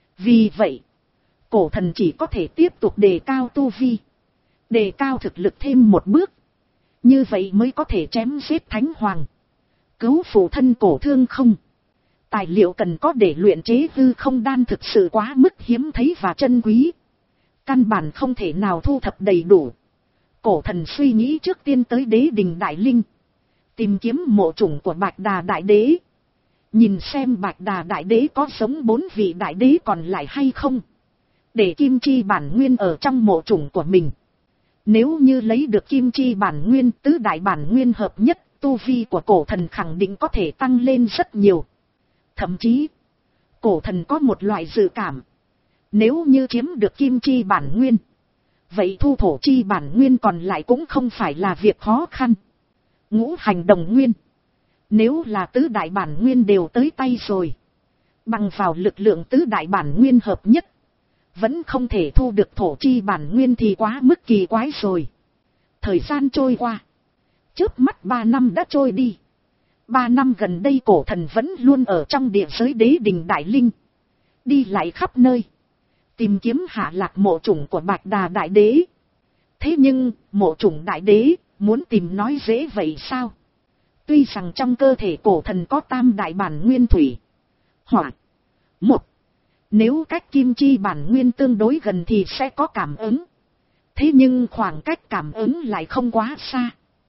Vì vậy, cổ thần chỉ có thể tiếp tục đề cao tu vi, đề cao thực lực thêm một bước. Như vậy mới có thể chém giết Thánh Hoàng, cứu phụ thân cổ Thương Không. Tài liệu cần có để luyện chế hư không đan thực sự quá mức hiếm thấy và chân quý, căn bản không thể nào thu thập đầy đủ. Cổ thần suy nghĩ trước tiên tới Đế Đình Đại Linh, tìm kiếm mộ chủng của Bạch Đà Đại Đế, nhìn xem Bạch Đà Đại Đế có sống bốn vị đại đế còn lại hay không, để kim chi bản nguyên ở trong mộ chủng của mình. Nếu như lấy được kim chi bản nguyên, tứ đại bản nguyên hợp nhất, tu vi của cổ thần khẳng định có thể tăng lên rất nhiều. Thậm chí, cổ thần có một loại dự cảm, nếu như chiếm được kim chi bản nguyên, vậy thu thổ chi bản nguyên còn lại cũng không phải là việc khó khăn. Ngũ hành đồng nguyên, nếu là tứ đại bản nguyên đều tới tay rồi, bằng vào lực lượng tứ đại bản nguyên hợp nhất, vẫn không thể thu được thổ chi bản nguyên thì quá mức kỳ quái rồi. Thời gian trôi qua, chớp mắt ba năm đã trôi đi. Ba năm gần đây cổ thần vẫn luôn ở trong địa giới Đế Đình Đại Linh, đi lại khắp nơi, tìm kiếm hạ lạc mộ chủng của Bạch Đà Đại Đế. Thế nhưng, mộ chủng Đại Đế, muốn tìm nói dễ vậy sao? Tuy rằng trong cơ thể cổ thần có tam đại bản nguyên thủy, hỏa, một. Nếu cách kim chi bản nguyên tương đối gần thì sẽ có cảm ứng. Thế nhưng khoảng cách cảm ứng lại không quá xa.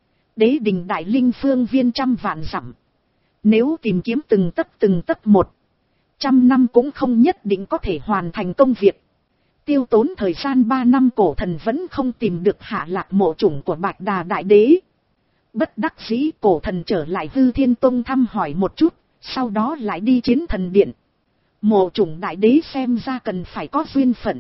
Đế Đình Đại Linh phương viên trăm vạn dặm, nếu tìm kiếm từng tấc từng tấc một, trăm năm cũng không nhất định có thể hoàn thành công việc. Tiêu tốn thời gian ba năm cổ thần vẫn không tìm được hạ lạc mộ chủng của Bạch Đà Đại Đế. Bất đắc dĩ cổ thần trở lại Hư Thiên Tông thăm hỏi một chút, sau đó lại đi Chiến Thần Điện. Mộ chủng Đại Đế xem ra cần phải có duyên phận.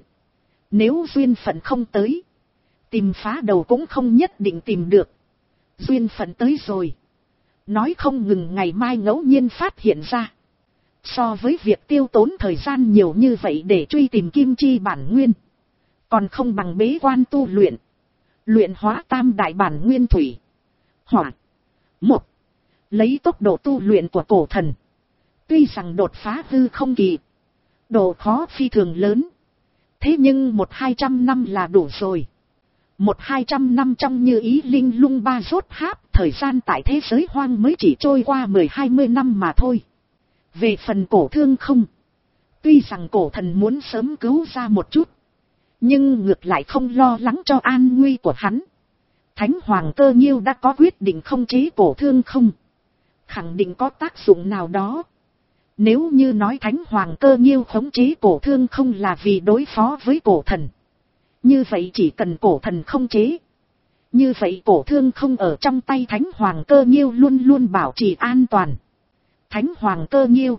Nếu duyên phận không tới, tìm phá đầu cũng không nhất định tìm được. Duyên phận tới rồi, nói không ngừng ngày mai ngẫu nhiên phát hiện ra. So với việc tiêu tốn thời gian nhiều như vậy để truy tìm kim chi bản nguyên, còn không bằng bế quan tu luyện, luyện hóa tam đại bản nguyên thủy, hỏa, một. Lấy tốc độ tu luyện của cổ thần, tuy rằng đột phá hư không kỳ, độ khó phi thường lớn, thế nhưng một hai trăm năm là đủ rồi. Một hai trăm năm trong Như Ý Linh Lung Ba Rốt Háp, thời gian tại thế giới hoang mới chỉ trôi qua mười hai mươi năm mà thôi. Về phần Cổ Thương Không, tuy rằng cổ thần muốn sớm cứu ra một chút, nhưng ngược lại không lo lắng cho an nguy của hắn. Thánh Hoàng Cơ Nhiêu đã có quyết định không chế Cổ Thương Không, khẳng định có tác dụng nào đó. Nếu như nói Thánh Hoàng Cơ Nhiêu khống chế Cổ Thương Không là vì đối phó với cổ thần, như vậy chỉ cần cổ thần không chế, như vậy Cổ Thương Không ở trong tay Thánh Hoàng Cơ Nhiêu luôn luôn bảo trì an toàn. Thánh Hoàng Cơ Nhiêu,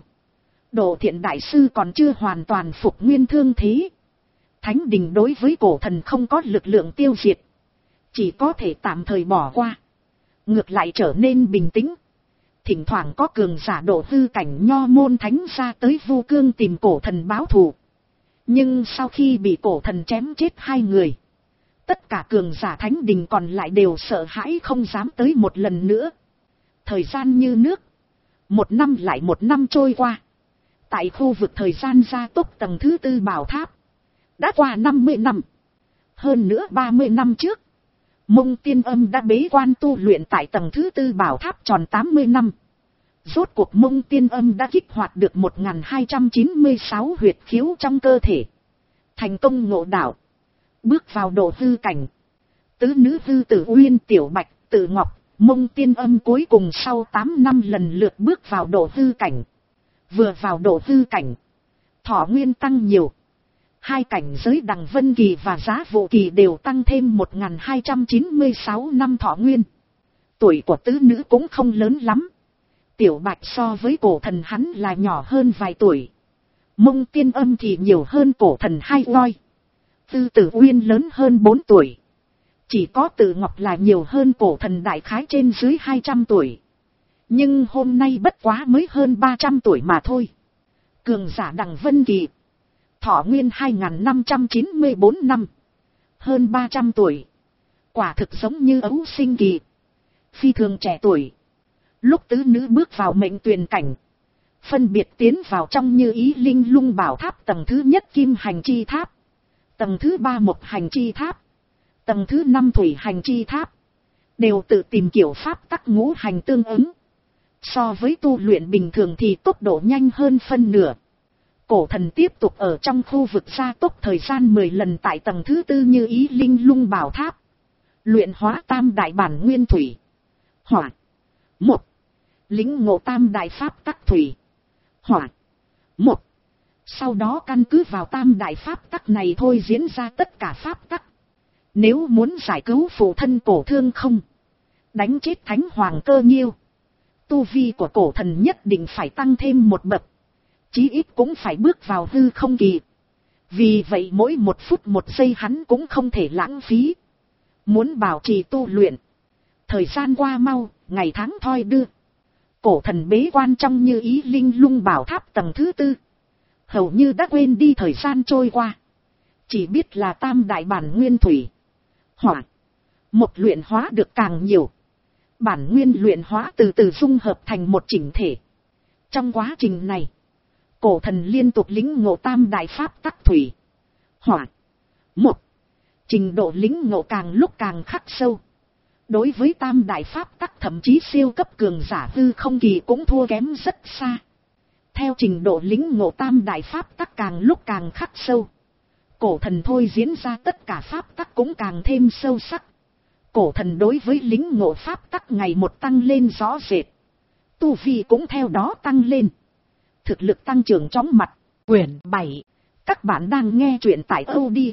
Độ Thiện Đại Sư còn chưa hoàn toàn phục nguyên thương thế. Thánh đình đối với cổ thần không có lực lượng tiêu diệt, chỉ có thể tạm thời bỏ qua, ngược lại trở nên bình tĩnh. Thỉnh thoảng có cường giả độ hư cảnh nho môn thánh ra tới Vu Cương tìm cổ thần báo thù. Nhưng sau khi bị cổ thần chém chết hai người, tất cả cường giả thánh đình còn lại đều sợ hãi không dám tới một lần nữa. Thời gian như nước, một năm lại một năm trôi qua. Tại khu vực thời gian gia tốc tầng thứ tư bảo tháp, đã qua năm mươi năm. Hơn nữa ba mươi năm trước, Mông Tiên Âm đã bế quan tu luyện tại tầng thứ tư bảo tháp tròn tám mươi năm. Rốt cuộc Mông Tiên Âm đã kích hoạt được một nghìn hai trăm chín mươi sáu huyệt khiếu trong cơ thể, thành công ngộ đạo, bước vào độ hư cảnh. Tứ nữ hư Tử Uyên, Tiểu Bạch, Tử Ngọc, Mông Tiên Âm cuối cùng sau tám năm lần lượt bước vào độ hư cảnh. Vừa vào độ hư cảnh, thọ nguyên tăng nhiều. Hai cảnh giới Đằng Vân Kỳ và Giá Vụ Kỳ đều tăng thêm một nghìn hai trăm chín mươi sáu năm thọ nguyên. Tuổi của tứ nữ cũng không lớn lắm. Tiểu Bạch so với cổ thần hắn là nhỏ hơn vài tuổi. Mông Tiên Âm thì nhiều hơn cổ thần hai voi. Tư Tử Uyên lớn hơn bốn tuổi. Chỉ có Tử Ngọc là nhiều hơn cổ thần đại khái trên dưới hai trăm tuổi. Nhưng hôm nay bất quá mới hơn ba trăm tuổi mà thôi. Cường giả Đằng Vân Kỳ, thọ nguyên hai nghìn năm trăm chín mươi bốn năm. Hơn ba trăm tuổi. Quả thực giống như ấu sinh kỳ. Phi thường trẻ tuổi. Lúc tứ nữ bước vào mệnh tuyền cảnh, phân biệt tiến vào trong Như Ý Linh Lung Bảo Tháp tầng thứ nhất Kim Hành Chi Tháp, tầng thứ ba Mộc Hành Chi Tháp, tầng thứ năm Thủy Hành Chi Tháp, đều tự tìm kiểu pháp tắc ngũ hành tương ứng. So với tu luyện bình thường thì tốc độ nhanh hơn phân nửa. Cổ thần tiếp tục ở trong khu vực gia tốc thời gian mười lần tại tầng thứ tư Như Ý Linh Lung Bảo Tháp. Luyện hóa tam đại bản nguyên thủy, hỏa, một. Lĩnh ngộ tam đại pháp tắc thủy, hỏa, một. Sau đó căn cứ vào tam đại pháp tắc này thôi diễn ra tất cả pháp tắc. Nếu muốn giải cứu phụ thân Cổ Thương Không, đánh chết Thánh Hoàng Cơ Nhiêu, tu vi của cổ thần nhất định phải tăng thêm một bậc, chí ít cũng phải bước vào hư không kỳ. Vì vậy mỗi một phút một giây hắn cũng không thể lãng phí. Muốn bảo trì tu luyện, thời gian qua mau, ngày tháng thoi đưa. Cổ thần bế quan trong Như Ý Linh Lung Bảo Tháp tầng thứ tư, hầu như đã quên đi thời gian trôi qua. Chỉ biết là tam đại bản nguyên thủy, hỏa, một luyện hóa được càng nhiều. Bản nguyên luyện hóa từ từ dung hợp thành một chỉnh thể. Trong quá trình này, cổ thần liên tục lĩnh ngộ tam đại pháp tắc thủy, hỏa, một. Trình độ lĩnh ngộ càng lúc càng khắc sâu. Đối với tam đại pháp tắc thậm chí siêu cấp cường giả hư không kỳ cũng thua kém rất xa. Theo trình độ lĩnh ngộ tam đại pháp tắc càng lúc càng khắc sâu, cổ thần thôi diễn ra tất cả pháp tắc cũng càng thêm sâu sắc. Cổ thần đối với lĩnh ngộ pháp tắc ngày một tăng lên rõ rệt. Tu vi cũng theo đó tăng lên. Thực lực tăng trưởng chóng mặt. Quyển bảy. Các bạn đang nghe truyện tại audio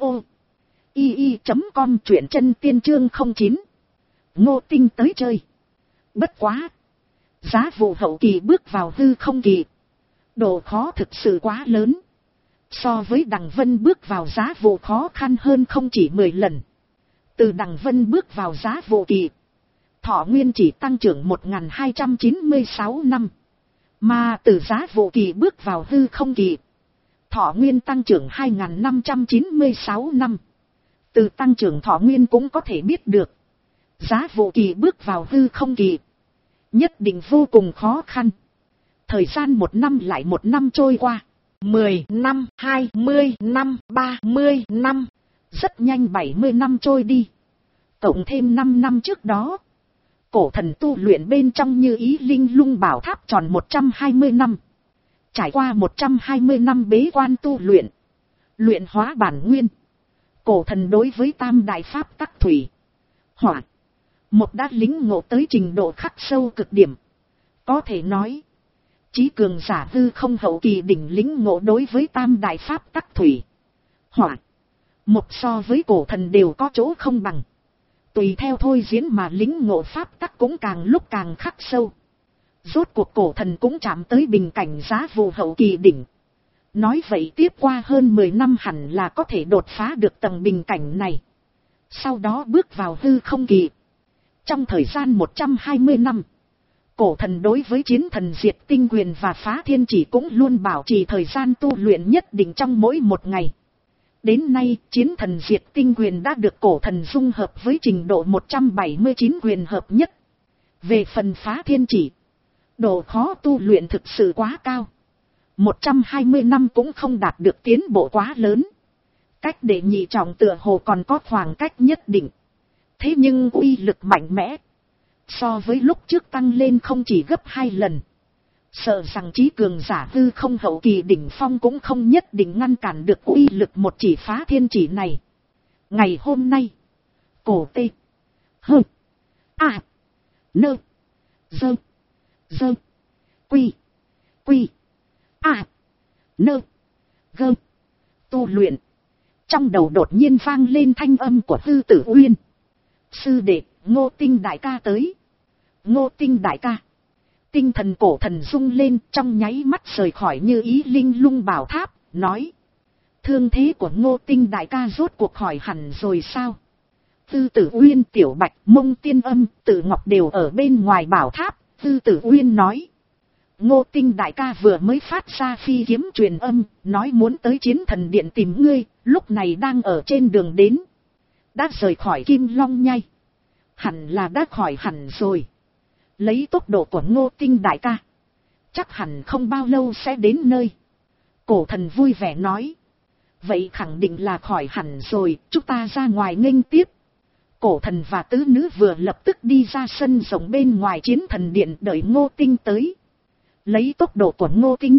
i i chấm com, truyện chân tiên chương không chín. Ngô Tinh tới chơi. Bất quá, Giá Vụ hậu kỳ bước vào hư không kỳ, độ khó thực sự quá lớn. So với Đằng Vân bước vào Giá Vụ khó khăn hơn không chỉ mười lần. Từ Đằng Vân bước vào Giá Vụ kỳ, thọ nguyên chỉ tăng trưởng một nghìn hai trăm chín mươi sáu năm. Mà từ Giá Vụ kỳ bước vào hư không kỳ, thọ nguyên tăng trưởng hai nghìn năm trăm chín mươi sáu năm. Từ tăng trưởng thọ nguyên cũng có thể biết được, Giá Vụ kỳ bước vào hư không kỳ nhất định vô cùng khó khăn. Thời gian một năm lại một năm trôi qua. Mười năm, hai mươi năm, ba mươi năm. Rất nhanh bảy mươi năm trôi đi. Cộng thêm năm năm trước đó, cổ thần tu luyện bên trong Như Ý Linh Lung Bảo Tháp tròn một trăm hai mươi năm. Trải qua một trăm hai mươi năm bế quan tu luyện, luyện hóa bản nguyên, cổ thần đối với tam đại pháp tắc thủy, hỏa, một đã lính ngộ tới trình độ khắc sâu cực điểm. Có thể nói, chí cường giả hư không hậu kỳ đỉnh lính ngộ đối với tam đại pháp tắc thủy, hỏa, một so với cổ thần đều có chỗ không bằng. Tùy theo thôi diễn mà lính ngộ pháp tắc cũng càng lúc càng khắc sâu. Rốt cuộc cổ thần cũng chạm tới bình cảnh giá vụ hậu kỳ đỉnh. Nói vậy tiếp qua hơn mười năm hẳn là có thể đột phá được tầng bình cảnh này. Sau đó bước vào hư không kỳ. Trong thời gian một trăm hai mươi năm, cổ thần đối với chiến thần diệt tinh quyền và phá thiên chỉ cũng luôn bảo trì thời gian tu luyện nhất định trong mỗi một ngày. Đến nay, chiến thần diệt tinh quyền đã được cổ thần dung hợp với trình độ một trăm bảy mươi chín quyền hợp nhất. Về phần phá thiên chỉ, độ khó tu luyện thực sự quá cao. một trăm hai mươi năm cũng không đạt được tiến bộ quá lớn. Cách để nhị trọng tựa hồ còn có khoảng cách nhất định. Thế nhưng uy lực mạnh mẽ, so với lúc trước tăng lên không chỉ gấp hai lần. Sợ rằng trí cường giả hư không hậu kỳ đỉnh phong cũng không nhất định ngăn cản được uy lực một chỉ phá thiên chỉ này. Ngày hôm nay, cổ tê, hơ, a, nơ, dơ, dơ, quy, quy, a, nơ, gơ, tu luyện. Trong đầu đột nhiên vang lên thanh âm của Tư Tử Uyên. Sư đệ, Ngô Tinh đại ca tới. Ngô Tinh đại ca. Tinh thần cổ thần rung lên, trong nháy mắt rời khỏi Như Ý Linh Lung Bảo Tháp, nói. Thương thế của Ngô Tinh đại ca rốt cuộc khỏi hẳn rồi sao? Tư Tử Uyên, Tiểu Bạch, Mông Tiên Âm, Tử Ngọc đều ở bên ngoài bảo tháp. Tư Tử Uyên nói. Ngô Tinh đại ca vừa mới phát ra phi kiếm truyền âm, nói muốn tới chiến thần điện tìm ngươi, lúc này đang ở trên đường đến. Đã rời khỏi Kim Long Nhai. Hẳn là đã khỏi hẳn rồi. Lấy tốc độ của Ngô Tinh đại ca, chắc hẳn không bao lâu sẽ đến nơi. Cổ thần vui vẻ nói. Vậy khẳng định là khỏi hẳn rồi, chúng ta ra ngoài nghênh tiếp. Cổ thần và tứ nữ vừa lập tức đi ra sân rộng bên ngoài chiến thần điện đợi Ngô Tinh tới. Lấy tốc độ của Ngô Tinh,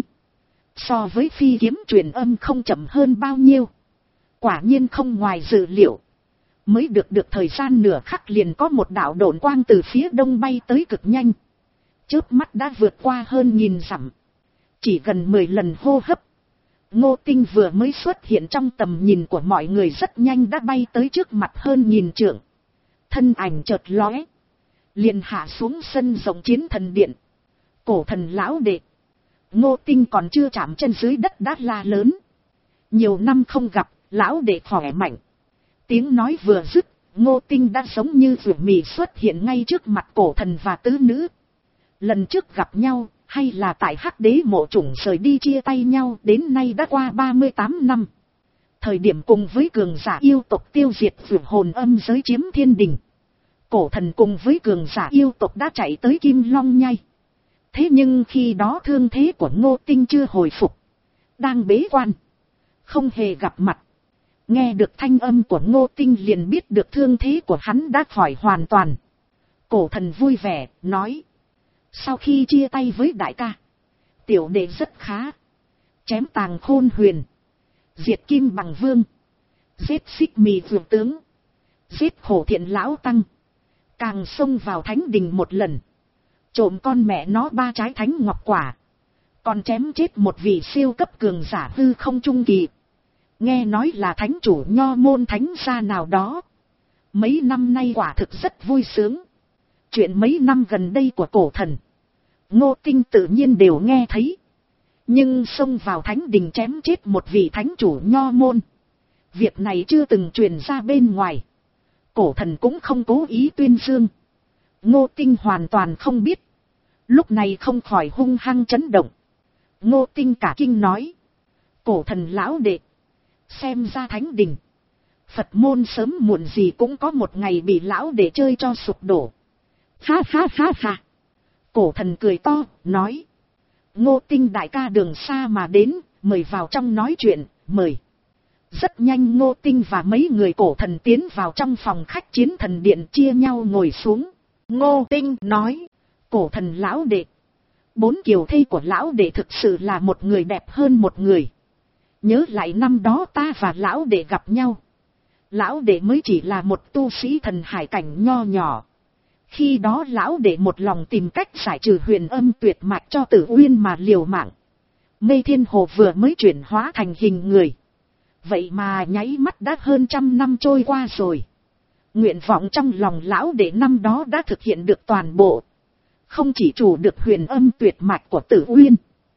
so với phi kiếm truyền âm không chậm hơn bao nhiêu. Quả nhiên không ngoài dự liệu. Mới được được thời gian nửa khắc liền có một đạo độn quang từ phía đông bay tới cực nhanh. Chớp mắt đã vượt qua hơn nghìn dặm. Chỉ gần mười lần hô hấp, Ngô Tinh vừa mới xuất hiện trong tầm nhìn của mọi người rất nhanh đã bay tới trước mặt hơn nghìn trượng. Thân ảnh chợt lóe, liền hạ xuống sân rộng chiến thần điện. Cổ thần lão đệ. Ngô Tinh còn chưa chạm chân dưới đất đã la lớn. Nhiều năm không gặp, lão đệ khỏe mạnh. Tiếng nói vừa dứt, Ngô Tinh đã giống như ruột mì xuất hiện ngay trước mặt cổ thần và tứ nữ. Lần trước gặp nhau, hay là tại Hắc Đế mộ chủng rời đi chia tay nhau, đến nay đã qua ba mươi tám năm. Thời điểm cùng với cường giả yêu tộc tiêu diệt vượt hồn âm giới chiếm thiên đình. Cổ thần cùng với cường giả yêu tộc đã chạy tới Kim Long Nhai. Thế nhưng khi đó thương thế của Ngô Tinh chưa hồi phục, đang bế quan, không hề gặp mặt. Nghe được thanh âm của Ngô Tinh liền biết được thương thế của hắn đã khỏi hoàn toàn. Cổ thần vui vẻ, nói. Sau khi chia tay với đại ca, tiểu đệ rất khá. Chém Tàng Khôn Huyền, diệt Kim Bằng Vương, giết Xích Mì Vượt Tướng, giết Khổ Thiện Lão Tăng. Càng xông vào thánh đình một lần, trộm con mẹ nó ba trái thánh ngọc quả, còn chém chết một vị siêu cấp cường giả hư không trung kỳ. Nghe nói là thánh chủ nho môn thánh gia nào đó. Mấy năm nay quả thực rất vui sướng. Chuyện mấy năm gần đây của cổ thần, Ngô Tinh tự nhiên đều nghe thấy. Nhưng xông vào thánh đình chém chết một vị thánh chủ nho môn, việc này chưa từng truyền ra bên ngoài. Cổ thần cũng không cố ý tuyên dương. Ngô Tinh hoàn toàn không biết. Lúc này không khỏi hung hăng chấn động. Ngô Tinh cả kinh nói. Cổ thần lão đệ, xem ra thánh đình, Phật môn sớm muộn gì cũng có một ngày bị lão đệ chơi cho sụp đổ. Ha ha ha ha. Cổ thần cười to, nói. Ngô Tinh đại ca đường xa mà đến, mời vào trong nói chuyện, mời. Rất nhanh Ngô Tinh và mấy người cổ thần tiến vào trong phòng khách chiến thần điện chia nhau ngồi xuống. Ngô Tinh nói, cổ thần lão đệ, bốn kiều thê của lão đệ thực sự là một người đẹp hơn một người. Nhớ lại năm đó ta và lão đệ gặp nhau. Lão đệ mới chỉ là một tu sĩ thần hải cảnh nho nhỏ. Khi đó lão đệ một lòng tìm cách giải trừ huyền âm tuyệt mạch cho Tử Uyên mà liều mạng. Mê Thiên Hồ vừa mới chuyển hóa thành hình người. Vậy mà nháy mắt đã hơn trăm năm trôi qua rồi. Nguyện vọng trong lòng lão đệ năm đó đã thực hiện được toàn bộ. Không chỉ chủ được huyền âm tuyệt mạch của Tử Uyên,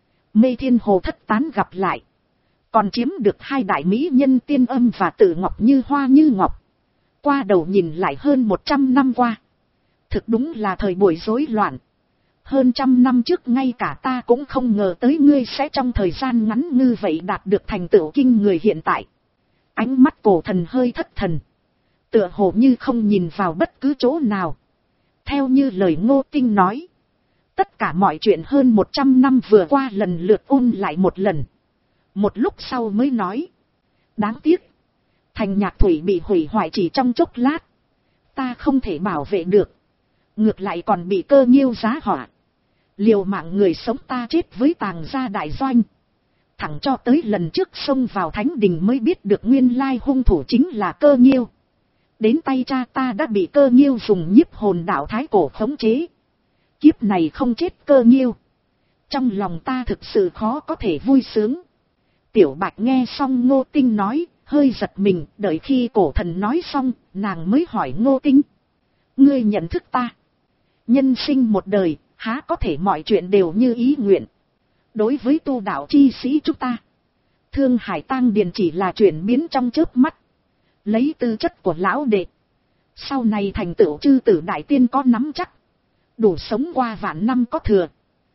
Mê Thiên Hồ thất tán gặp lại, còn chiếm được hai đại mỹ nhân Tiên Âm và Tử Ngọc như hoa như ngọc. Qua đầu nhìn lại hơn một trăm năm qua, thực đúng là thời buổi rối loạn. Hơn trăm năm trước ngay cả ta cũng không ngờ tới ngươi sẽ trong thời gian ngắn như vậy đạt được thành tựu kinh người hiện tại. Ánh mắt cổ thần hơi thất thần, tựa hồ như không nhìn vào bất cứ chỗ nào. Theo như lời Ngô Tinh nói, tất cả mọi chuyện hơn một trăm năm vừa qua lần lượt ôn lại một lần. Một lúc sau mới nói, đáng tiếc, thành Nhạc Thủy bị hủy hoại chỉ trong chốc lát. Ta không thể bảo vệ được, ngược lại còn bị Cơ Nhiêu giá họa. Liều mạng người sống ta chết với Tàng gia đại doanh. Thẳng cho tới lần trước xông vào thánh đình mới biết được nguyên lai hung thủ chính là Cơ Nhiêu. Đến tay cha ta đã bị Cơ Nhiêu dùng nhiếp hồn đạo thái cổ khống chế. Kiếp này không chết Cơ Nhiêu, trong lòng ta thực sự khó có thể vui sướng. Tiểu Bạch nghe xong Ngô Tinh nói, hơi giật mình, đợi khi cổ thần nói xong, nàng mới hỏi Ngô Tinh. Ngươi nhận thức ta? Nhân sinh một đời, há có thể mọi chuyện đều như ý nguyện. Đối với tu đạo chi sĩ chúng ta, Thương Hải Tang Điền chỉ là chuyển biến trong chớp mắt. Lấy tư chất của lão đệ, sau này thành tựu chư tử đại tiên có nắm chắc, đủ sống qua vạn năm có thừa.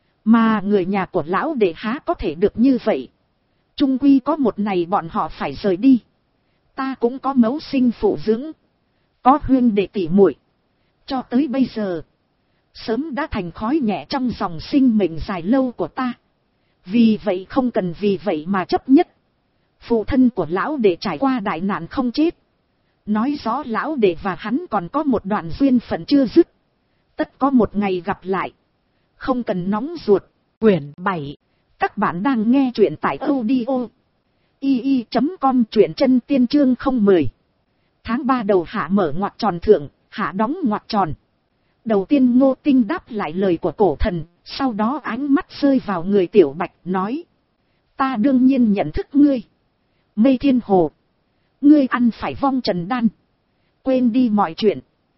Mà người nhà của lão đệ há có thể được như vậy. Trung quy có một ngày bọn họ phải rời đi. Ta cũng có mẫu sinh phụ dưỡng, có huynh đệ tỷ muội, cho tới bây giờ sớm đã thành khói nhẹ trong dòng sinh mệnh dài lâu của ta. Vì vậy không cần vì vậy mà chấp nhất. Phụ thân của lão đệ trải qua đại nạn không chết, nói rõ lão đệ và hắn còn có một đoạn duyên phận chưa dứt. Tất có một ngày gặp lại, không cần nóng ruột. Quyển bảy. Các bạn đang nghe truyện tại audio i i chấm com, truyện chân tiên chương không mười. Tháng ba đầu hạ mở ngoặc tròn thượng, hạ đóng ngoặc tròn. Đầu tiên Ngô Tinh đáp lại lời của cổ thần, sau đó ánh mắt rơi vào người Tiểu Bạch, nói. Ta đương nhiên nhận thức ngươi. Mê Thiên Hồ, ngươi ăn phải vong trần đan, quên đi mọi chuyện.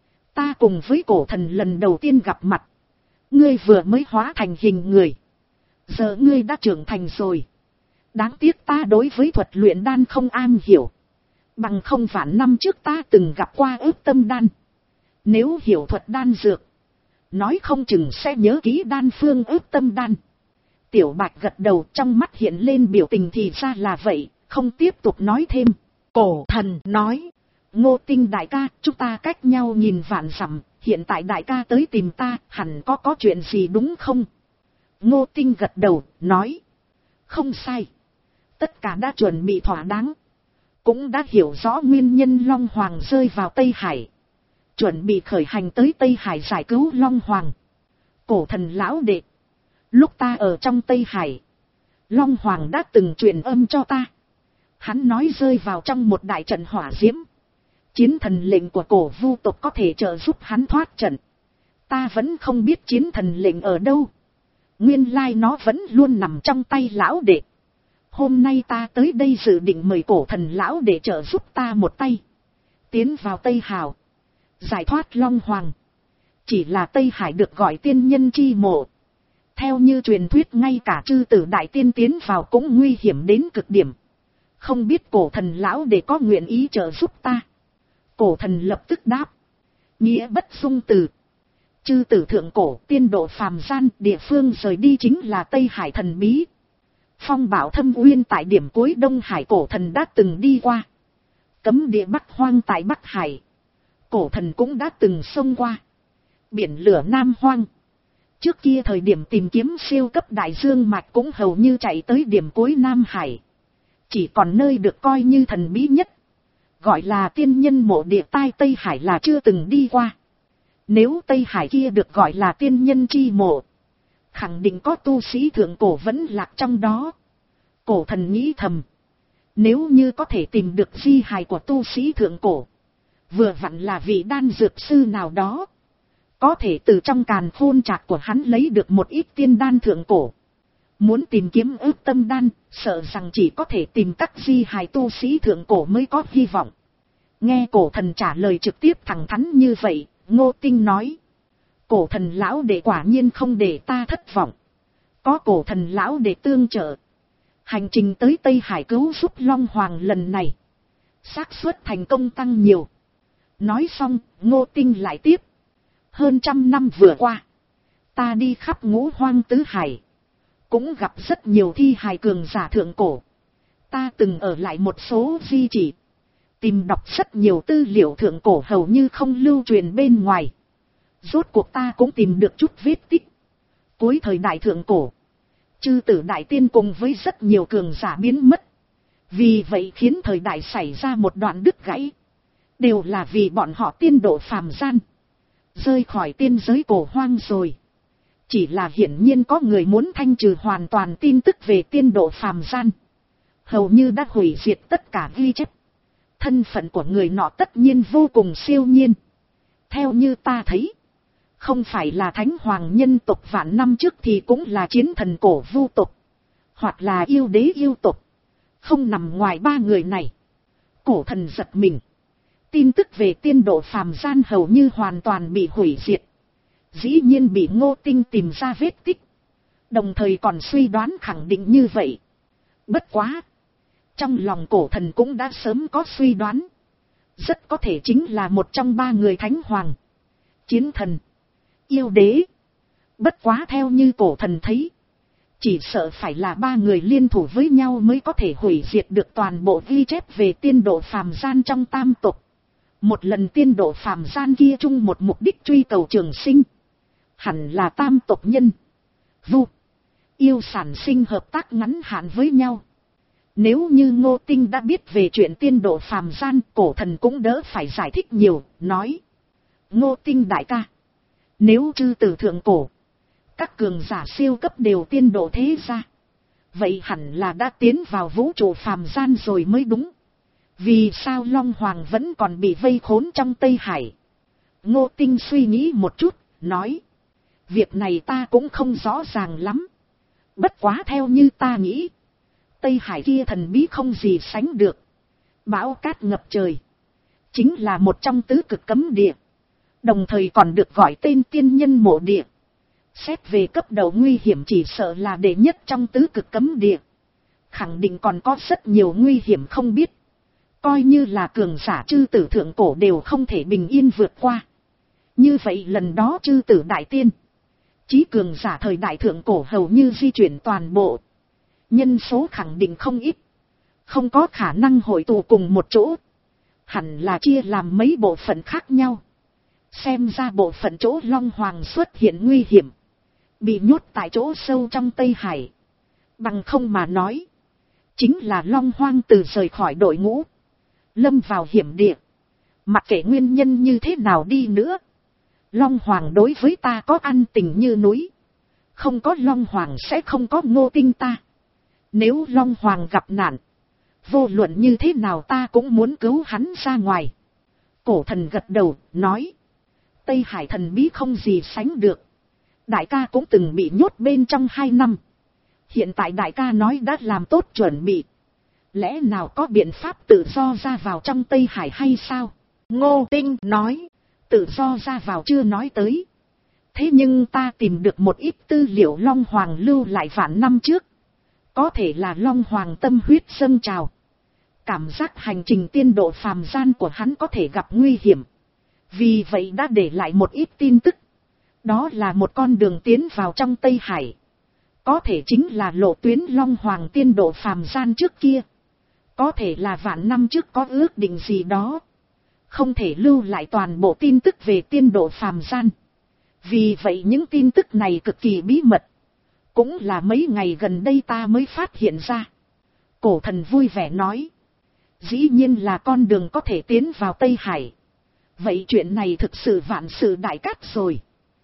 Ta cùng với cổ thần lần đầu tiên gặp mặt, ngươi vừa mới hóa thành hình người. Giờ ngươi đã trưởng thành rồi. Đáng tiếc ta đối với thuật luyện đan không am hiểu. Bằng không vạn năm trước ta từng gặp qua ước tâm đan. Nếu hiểu thuật đan dược, nói không chừng sẽ nhớ kỹ đan phương ước tâm đan. Tiểu Bạch gật đầu, trong mắt hiện lên biểu tình thì ra là vậy, không tiếp tục nói thêm. Cổ thần nói, Ngô Tinh đại ca, chúng ta cách nhau nhìn vạn dặm, hiện tại đại ca tới tìm ta, hẳn có có chuyện gì đúng không? Ngô Tinh gật đầu, nói. Không sai. Tất cả đã chuẩn bị thỏa đáng. Cũng đã hiểu rõ nguyên nhân Long Hoàng rơi vào Tây Hải. Chuẩn bị khởi hành tới Tây Hải giải cứu Long Hoàng. Cổ thần lão đệ, lúc ta ở trong Tây Hải, Long Hoàng đã từng truyền âm cho ta. Hắn nói rơi vào trong một đại trận hỏa diễm, chiến thần lệnh của cổ vu tộc có thể trợ giúp hắn thoát trận. Ta vẫn không biết chiến thần lệnh ở đâu. Nguyên lai nó vẫn luôn nằm trong tay lão đệ. Hôm nay ta tới đây dự định mời cổ thần lão đệ trợ giúp ta một tay, tiến vào Tây Hào, giải thoát Long Hoàng. Chỉ là Tây Hải được gọi tiên nhân chi mộ. Theo như truyền thuyết ngay cả chư tử đại tiên tiến vào cũng nguy hiểm đến cực điểm. Không biết cổ thần lão đệ có nguyện ý trợ giúp ta? Cổ thần lập tức đáp. Nghĩa bất dung từ. Chư tử thượng cổ, tiên độ phàm gian, địa phương rời đi chính là Tây Hải thần bí. Phong bảo thâm uyên tại điểm cuối Đông Hải cổ thần đã từng đi qua. Cấm địa Bắc Hoang tại Bắc Hải, cổ thần cũng đã từng xông qua. Biển lửa Nam Hoang, trước kia thời điểm tìm kiếm siêu cấp đại dương mạch cũng hầu như chạy tới điểm cuối Nam Hải. Chỉ còn nơi được coi như thần bí nhất, gọi là tiên nhân mộ địa tai Tây Hải là chưa từng đi qua. Nếu Tây Hải kia được gọi là tiên nhân chi mộ, khẳng định có tu sĩ thượng cổ vẫn lạc trong đó. Cổ thần nghĩ thầm, nếu như có thể tìm được di hài của tu sĩ thượng cổ, vừa vặn là vị đan dược sư nào đó, có thể từ trong càn khôn trạc của hắn lấy được một ít tiên đan thượng cổ. Muốn tìm kiếm ước tâm đan, sợ rằng chỉ có thể tìm các di hài tu sĩ thượng cổ mới có hy vọng. Nghe cổ thần trả lời trực tiếp thẳng thắn như vậy, Ngô Tinh nói, cổ thần lão đệ quả nhiên không để ta thất vọng. Có cổ thần lão đệ tương trợ, hành trình tới Tây Hải cứu giúp Long Hoàng lần này, xác suất thành công tăng nhiều. Nói xong, Ngô Tinh lại tiếp, hơn trăm năm vừa qua, ta đi khắp ngũ hoang tứ hải, cũng gặp rất nhiều thi hài cường giả thượng cổ. Ta từng ở lại một số di chỉ, tìm đọc rất nhiều tư liệu thượng cổ hầu như không lưu truyền bên ngoài. Rốt cuộc ta cũng tìm được chút vết tích. Cuối thời đại thượng cổ, chư tử đại tiên cùng với rất nhiều cường giả biến mất. Vì vậy khiến thời đại xảy ra một đoạn đứt gãy. Đều là vì bọn họ tiên độ phàm gian, rơi khỏi tiên giới cổ hoang rồi. Chỉ là hiển nhiên có người muốn thanh trừ hoàn toàn tin tức về tiên độ phàm gian, hầu như đã hủy diệt tất cả ghi chép. Thân phận của người nọ tất nhiên vô cùng siêu nhiên. Theo như ta thấy, không phải là thánh hoàng nhân tộc vạn năm trước thì cũng là chiến thần cổ vu tộc, hoặc là yêu đế yêu tộc, không nằm ngoài ba người này. Cổ thần giật mình, tin tức về tiên độ phàm gian hầu như hoàn toàn bị hủy diệt. Dĩ nhiên bị Ngô Tinh tìm ra vết tích, đồng thời còn suy đoán khẳng định như vậy. Bất quá, trong lòng cổ thần cũng đã sớm có suy đoán, rất có thể chính là một trong ba người thánh hoàng, chiến thần, yêu đế. Bất quá theo như cổ thần thấy, chỉ sợ phải là ba người liên thủ với nhau mới có thể hủy diệt được toàn bộ ghi chép về tiên độ phàm gian trong tam tộc. Một lần tiên độ phàm gian kia chung một mục đích truy cầu trường sinh, hẳn là tam tộc nhân, vu, yêu sản sinh hợp tác ngắn hạn với nhau. Nếu như Ngô Tinh đã biết về chuyện tiên độ phàm gian, cổ thần cũng đỡ phải giải thích nhiều, nói, Ngô Tinh đại ca, nếu chư tử thượng cổ, các cường giả siêu cấp đều tiên độ thế ra, vậy hẳn là đã tiến vào vũ trụ phàm gian rồi mới đúng. Vì sao Long Hoàng vẫn còn bị vây khốn trong Tây Hải? Ngô Tinh suy nghĩ một chút, nói, việc này ta cũng không rõ ràng lắm. Bất quá theo như ta nghĩ, Tây Hải kia thần bí không gì sánh được, bão cát ngập trời, chính là một trong tứ cực cấm địa, đồng thời còn được gọi tên tiên nhân mộ địa. Xét về cấp độ nguy hiểm chỉ sợ là đệ nhất trong tứ cực cấm địa, khẳng định còn có rất nhiều nguy hiểm không biết. Coi như là cường giả chư tử thượng cổ đều không thể bình yên vượt qua. Như vậy lần đó chư tử đại tiên, chí cường giả thời đại thượng cổ hầu như di chuyển toàn bộ, nhân số khẳng định không ít, không có khả năng hội tụ cùng một chỗ, hẳn là chia làm mấy bộ phận khác nhau. Xem ra bộ phận chỗ Long Hoàng xuất hiện nguy hiểm, bị nhốt tại chỗ sâu trong Tây Hải. Bằng không mà nói, chính là Long Hoang từ rời khỏi đội ngũ, lâm vào hiểm địa. Mặc kệ nguyên nhân như thế nào đi nữa, Long Hoàng đối với ta có ăn tình như núi, không có Long Hoàng sẽ không có Ngô Tinh ta. Nếu Long Hoàng gặp nạn, vô luận như thế nào ta cũng muốn cứu hắn ra ngoài. Cổ thần gật đầu, nói, Tây Hải thần bí không gì sánh được, đại ca cũng từng bị nhốt bên trong hai năm. Hiện tại đại ca nói đã làm tốt chuẩn bị, lẽ nào có biện pháp tự do ra vào trong Tây Hải hay sao? Ngô Tinh nói, tự do ra vào chưa nói tới. Thế nhưng ta tìm được một ít tư liệu Long Hoàng lưu lại vạn năm trước. Có thể là Long Hoàng tâm huyết dâng trào, cảm giác hành trình tiên độ phàm gian của hắn có thể gặp nguy hiểm. Vì vậy đã để lại một ít tin tức. Đó là một con đường tiến vào trong Tây Hải. Có thể chính là lộ tuyến Long Hoàng tiên độ phàm gian trước kia. Có thể là vạn năm trước có ước định gì đó, không thể lưu lại toàn bộ tin tức về tiên độ phàm gian. Vì vậy những tin tức này cực kỳ bí mật, cũng là mấy ngày gần đây ta mới phát hiện ra. Cổ thần vui vẻ nói. Dĩ nhiên là con đường có thể tiến vào Tây Hải. Vậy chuyện này thực sự vạn sự đại cát rồi.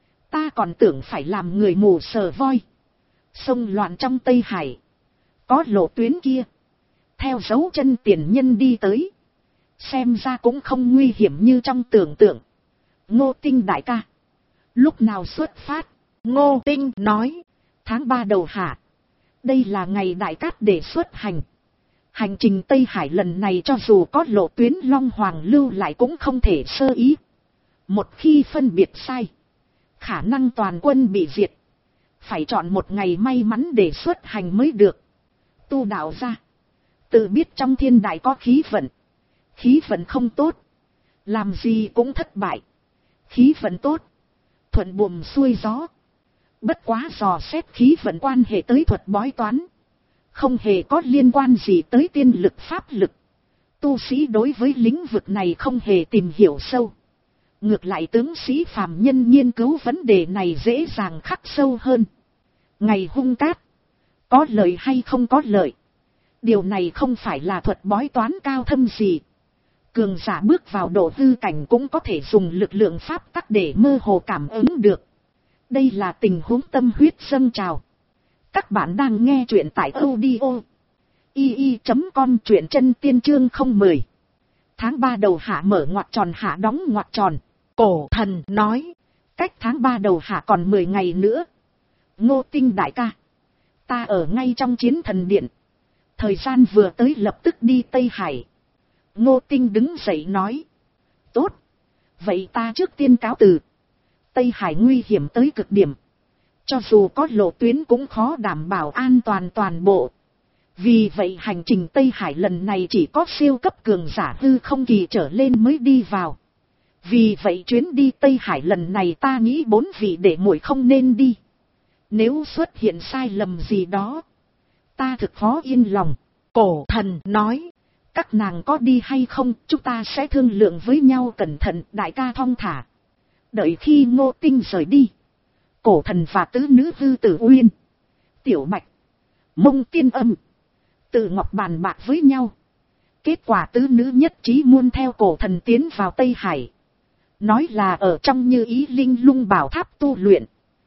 Ta còn tưởng phải làm người mù sờ voi. Sông loạn trong Tây Hải. Có lộ tuyến kia. Theo dấu chân tiền nhân đi tới. Xem ra cũng không nguy hiểm như trong tưởng tượng. Ngô Tinh đại ca. Lúc nào xuất phát? Ngô Tinh nói. Tháng ba đầu hạ. Đây là ngày đại cát để xuất hành. Hành trình Tây Hải lần này cho dù có lộ tuyến Long Hoàng lưu lại cũng không thể sơ ý. Một khi phân biệt sai. Khả năng toàn quân bị diệt. Phải chọn một ngày may mắn để xuất hành mới được. Tu đạo ra. Tự biết trong thiên đại có khí vận. Khí vận không tốt. Làm gì cũng thất bại. Khí vận tốt. Thuận buồm xuôi gió. Bất quá dò xét khí vận quan hệ tới thuật bói toán. Không hề có liên quan gì tới tiên lực pháp lực. Tu sĩ đối với lĩnh vực này không hề tìm hiểu sâu. Ngược lại tướng sĩ phàm nhân nghiên cứu vấn đề này dễ dàng khắc sâu hơn. Ngày hung cát. Có lợi hay không có lợi. Điều này không phải là thuật bói toán cao thâm gì. Cường giả bước vào độ hư cảnh cũng có thể dùng lực lượng pháp tắc để mơ hồ cảm ứng được. Đây là tình huống tâm huyết dâng trào. Các bạn đang nghe truyện tại audio i i chấm com, truyện chân tiên chương không mười. Tháng ba đầu hạ mở ngoặc tròn hạ đóng ngoặc tròn. Cổ thần nói. Cách tháng ba đầu hạ còn mười ngày nữa. Ngô Tinh đại ca. Ta ở ngay trong chiến thần điện. Thời gian vừa tới lập tức đi Tây Hải. Ngô Tinh đứng dậy nói. Tốt. Vậy ta trước tiên cáo từ. Tây Hải nguy hiểm tới cực điểm. Cho dù có lộ tuyến cũng khó đảm bảo an toàn toàn bộ. Vì vậy hành trình Tây Hải lần này chỉ có siêu cấp cường giả hư không kỳ trở lên mới đi vào. Vì vậy chuyến đi Tây Hải lần này ta nghĩ bốn vị đệ muội không nên đi. Nếu xuất hiện sai lầm gì đó, ta thực khó yên lòng. Cổ thần nói. Các nàng có đi hay không, chúng ta sẽ thương lượng với nhau cẩn thận, đại ca thong thả. Đợi khi Ngô Tinh rời đi. Cổ thần và tứ nữ Hư Tử Uyên, Tiểu Bạch, Mông Tiên Âm, Tự Ngọc bàn bạc với nhau. Kết quả tứ nữ nhất trí muốn theo cổ thần tiến vào Tây Hải. Nói là ở trong Như Ý Linh Lung Bảo Tháp tu luyện.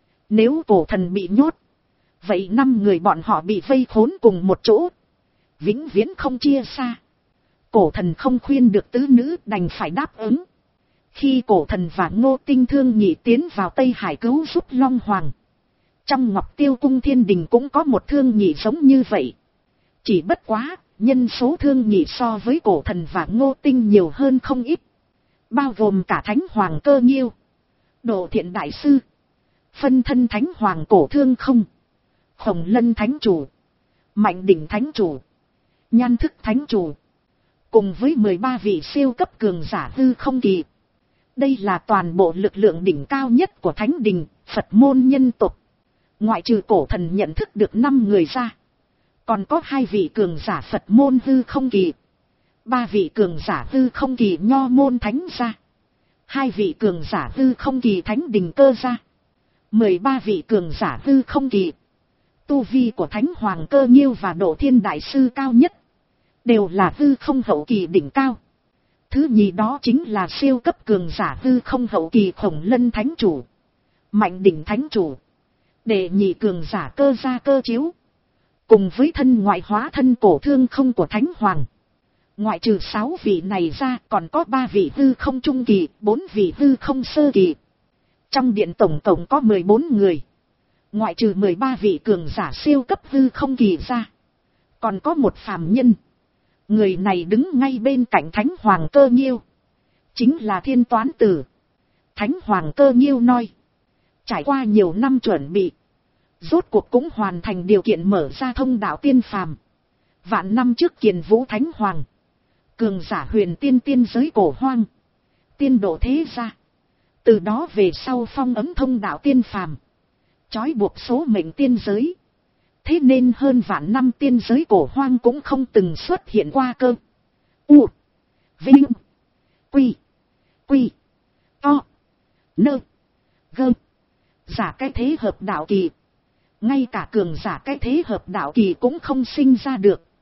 Nếu cổ thần bị nhốt, vậy năm người bọn họ bị vây khốn cùng một chỗ, vĩnh viễn không chia xa. Cổ thần không khuyên được tứ nữ, đành phải đáp ứng. Khi cổ thần và Ngô Tinh thương nhị tiến vào Tây Hải cứu giúp Long Hoàng. Trong Ngọc Tiêu Cung Thiên Đình cũng có một thương nhị giống như vậy. Chỉ bất quá, nhân số thương nhị so với cổ thần và Ngô Tinh nhiều hơn không ít. Bao gồm cả Thánh Hoàng Cơ Nhiêu, Độ Thiện Đại Sư, phân thân Thánh Hoàng Cổ Thương Không, Khổng Lân Thánh Chủ, Mạnh Đỉnh Thánh Chủ, Nhan Thức Thánh Chủ. Cùng với mười ba vị siêu cấp cường giả hư không kỳ. Đây là toàn bộ lực lượng đỉnh cao nhất của Thánh Đình, Phật môn nhân tộc. Ngoại trừ cổ thần nhận thức được năm người ra. Còn có hai vị cường giả Phật môn hư không kỳ. Ba vị cường giả hư không kỳ nho môn thánh ra. Hai vị cường giả hư không kỳ Thánh Đình cơ ra. Mười ba vị cường giả hư không kỳ. Tu vi của Thánh Hoàng Cơ Nhiêu và Độ Thiên Đại Sư cao nhất. Đều là hư không hậu kỳ đỉnh cao. Thứ nhì đó chính là siêu cấp cường giả hư không hậu kỳ Khổng Lân Thánh Chủ, Mạnh Đỉnh Thánh Chủ. Đệ nhị cường giả Cơ Gia Cơ Chiếu. Cùng với thân ngoại hóa thân Cổ Thương Không của Thánh Hoàng. Ngoại trừ sáu vị này ra còn có ba vị hư không trung kỳ, bốn vị hư không sơ kỳ. Trong điện tổng tổng có mười bốn người. Ngoại trừ mười ba vị cường giả siêu cấp hư không kỳ ra. Còn có một phàm nhân. Người này đứng ngay bên cạnh Thánh Hoàng Cơ Nhiêu. Chính là Thiên Toán Tử. Thánh Hoàng Cơ Nhiêu nói. Trải qua nhiều năm chuẩn bị. Rốt cuộc cũng hoàn thành điều kiện mở ra thông đạo tiên phàm. Vạn năm trước Kiền Vũ Thánh Hoàng. Cường giả huyền tiên tiên giới cổ hoang. Tiên độ thế gia. Từ đó về sau phong ấm thông đạo tiên phàm. Chói buộc số mệnh tiên giới. Thế nên hơn vạn năm tiên giới cổ hoang cũng không từng xuất hiện qua cơ. U. Vinh. Quy. Quy. To. Nơ. Gơ. Giả cái thế hợp đạo kỳ. Ngay cả cường giả cái thế hợp đạo kỳ cũng không sinh ra được.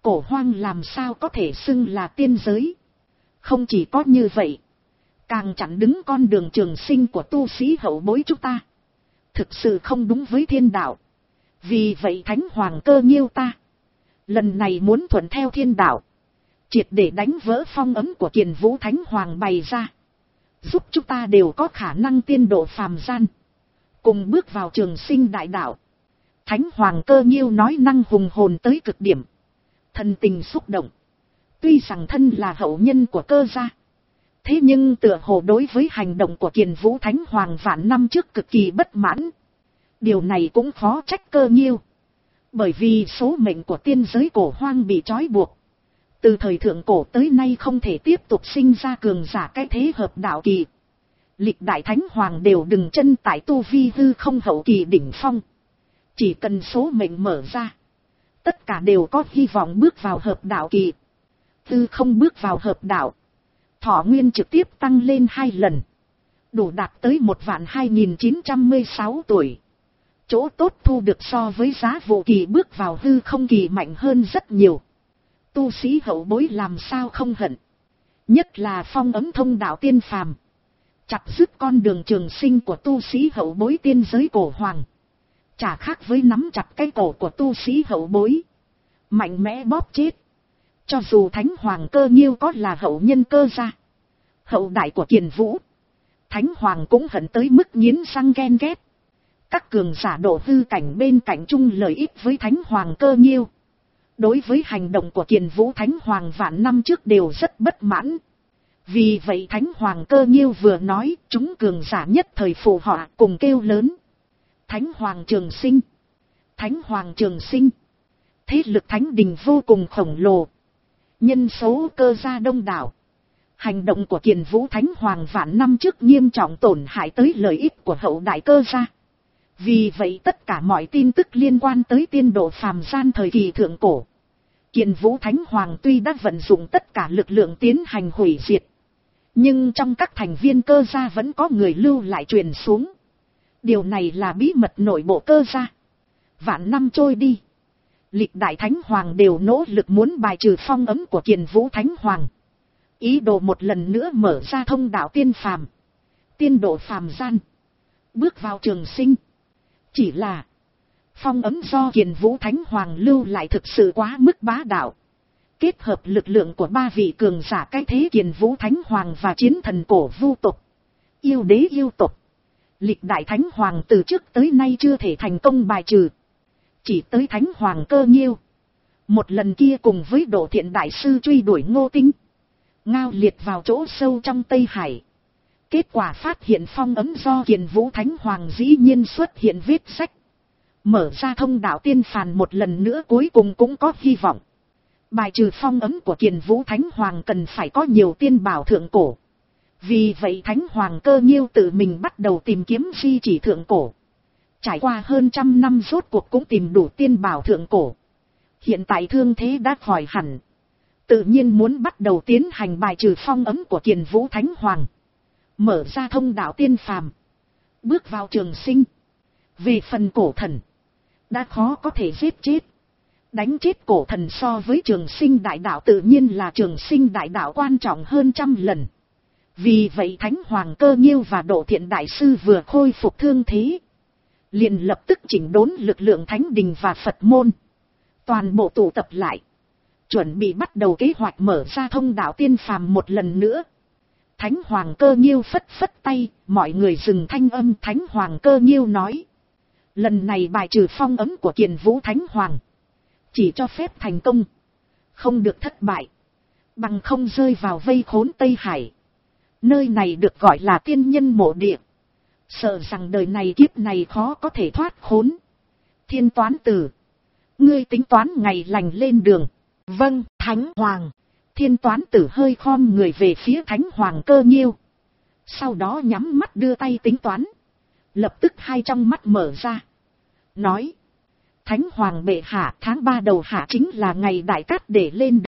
Cổ hoang làm sao có thể xưng là tiên giới. Không chỉ có như vậy, càng chặn đứng con đường trường sinh của tu sĩ hậu bối chúng ta. Thực sự không đúng với thiên đạo. Vì vậy Thánh Hoàng Cơ Nhiêu ta lần này muốn thuận theo thiên đạo, triệt để đánh vỡ phong ấn của Kiền Vũ Thánh Hoàng bày ra, giúp chúng ta đều có khả năng tiên độ phàm gian, cùng bước vào trường sinh đại đạo. Thánh Hoàng Cơ Nhiêu nói năng hùng hồn tới cực điểm, thần tình xúc động. Tuy rằng thân là hậu nhân của Cơ gia, thế nhưng tựa hồ đối với hành động của Kiền Vũ Thánh Hoàng vạn năm trước cực kỳ bất mãn. Điều này cũng khó trách Cơ Nhiêu, bởi vì số mệnh của tiên giới cổ hoang bị trói buộc. Từ thời thượng cổ tới nay không thể tiếp tục sinh ra cường giả cái thế hợp đạo kỳ. Lịch đại Thánh Hoàng đều đừng chân tại tu vi hư không hậu kỳ đỉnh phong. Chỉ cần số mệnh mở ra, tất cả đều có hy vọng bước vào hợp đạo kỳ. Hư không bước vào hợp đạo, thọ nguyên trực tiếp tăng lên hai lần, đủ đạt tới một vạn hai nghìn chín trăm mươi sáu tuổi. Chỗ tốt thu được so với giá vụ kỳ bước vào hư không kỳ mạnh hơn rất nhiều. Tu sĩ hậu bối làm sao không hận. Nhất là phong ấm thông đạo tiên phàm, chặt dứt con đường trường sinh của tu sĩ hậu bối tiên giới cổ hoàng. Chả khác với nắm chặt cái cổ của tu sĩ hậu bối, mạnh mẽ bóp chết. Cho dù Thánh Hoàng Cơ Nhiêu có là hậu nhân Cơ gia, hậu đại của Kiền Vũ, Thánh Hoàng cũng hận tới mức nghiến răng ghen ghét. Các cường giả độ hư cảnh bên cạnh chung lợi ích với Thánh Hoàng Cơ Nhiêu, đối với hành động của Kiền Vũ Thánh Hoàng vạn năm trước đều rất bất mãn. Vì vậy Thánh Hoàng Cơ Nhiêu vừa nói, chúng cường giả nhất thời phù họa cùng kêu lớn: Thánh Hoàng Trường Sinh! Thánh Hoàng Trường Sinh! Thế lực thánh đình vô cùng khổng lồ, nhân số Cơ gia đông đảo. Hành động của Kiền Vũ Thánh Hoàng vạn năm trước nghiêm trọng tổn hại tới lợi ích của hậu đại Cơ gia. Vì vậy tất cả mọi tin tức liên quan tới tiên độ phàm gian thời kỳ thượng cổ, Kiền Vũ Thánh Hoàng tuy đã vận dụng tất cả lực lượng tiến hành hủy diệt, nhưng trong các thành viên Cơ gia vẫn có người lưu lại truyền xuống. Điều này là bí mật nội bộ Cơ gia. Vạn năm trôi đi, lịch đại Thánh Hoàng đều nỗ lực muốn bài trừ phong ấn của Kiền Vũ Thánh Hoàng, ý đồ một lần nữa mở ra thông đạo tiên phàm, tiên độ phàm gian, bước vào trường sinh. Chỉ là phong ấn do Kiền Vũ Thánh Hoàng lưu lại thực sự quá mức bá đạo, kết hợp lực lượng của ba vị cường giả cái thế Kiền Vũ Thánh Hoàng và chiến thần cổ vu tộc, yêu đế yêu tộc, lịch đại Thánh Hoàng từ trước tới nay chưa thể thành công bài trừ. Chỉ tới Thánh Hoàng Cơ Nhiêu, một lần kia cùng với Độ Thiện Đại Sư truy đuổi Ngô Tinh, ngao liệt vào chỗ sâu trong Tây Hải. Kết quả phát hiện phong ấn do Kiền Vũ Thánh Hoàng dĩ nhiên xuất hiện vết sách, mở ra thông đạo tiên phàm một lần nữa cuối cùng cũng có hy vọng. Bài trừ phong ấn của Kiền Vũ Thánh Hoàng cần phải có nhiều tiên bảo thượng cổ. Vì vậy Thánh Hoàng Cơ Nhiêu tự mình bắt đầu tìm kiếm di chỉ thượng cổ. Trải qua hơn trăm năm rốt cuộc cũng tìm đủ tiên bảo thượng cổ. Hiện tại thương thế đã khỏi hẳn, tự nhiên muốn bắt đầu tiến hành bài trừ phong ấn của Kiền Vũ Thánh Hoàng, mở ra thông đạo tiên phàm, bước vào trường sinh. Về phần cổ thần, đã khó có thể giết chết. Đánh chết cổ thần so với trường sinh đại đạo tự nhiên là trường sinh đại đạo quan trọng hơn trăm lần. Vì vậy Thánh Hoàng Cơ Nhiêu và Độ Thiện Đại Sư vừa khôi phục thương thế, liền lập tức chỉnh đốn lực lượng thánh đình và Phật môn, toàn bộ tụ tập lại, chuẩn bị bắt đầu kế hoạch mở ra thông đạo tiên phàm một lần nữa. Thánh Hoàng Cơ Nhiêu phất phất tay, mọi người dừng thanh âm. Thánh Hoàng Cơ Nhiêu nói: lần này bài trừ phong ấn của Kiền Vũ Thánh Hoàng, chỉ cho phép thành công, không được thất bại, bằng không rơi vào vây khốn Tây Hải. Nơi này được gọi là tiên nhân mộ địa, sợ rằng đời này kiếp này khó có thể thoát khốn. Thiên Toán Tử, ngươi tính toán ngày lành lên đường. Vâng, Thánh Hoàng. Thiên Toán Tử hơi khom người về phía Thánh Hoàng Cơ Nhiêu, sau đó nhắm mắt đưa tay tính toán. Lập tức hai trong mắt mở ra, nói: Thánh Hoàng bệ hạ, tháng ba đầu hạ chính là ngày đại cát để lên đường.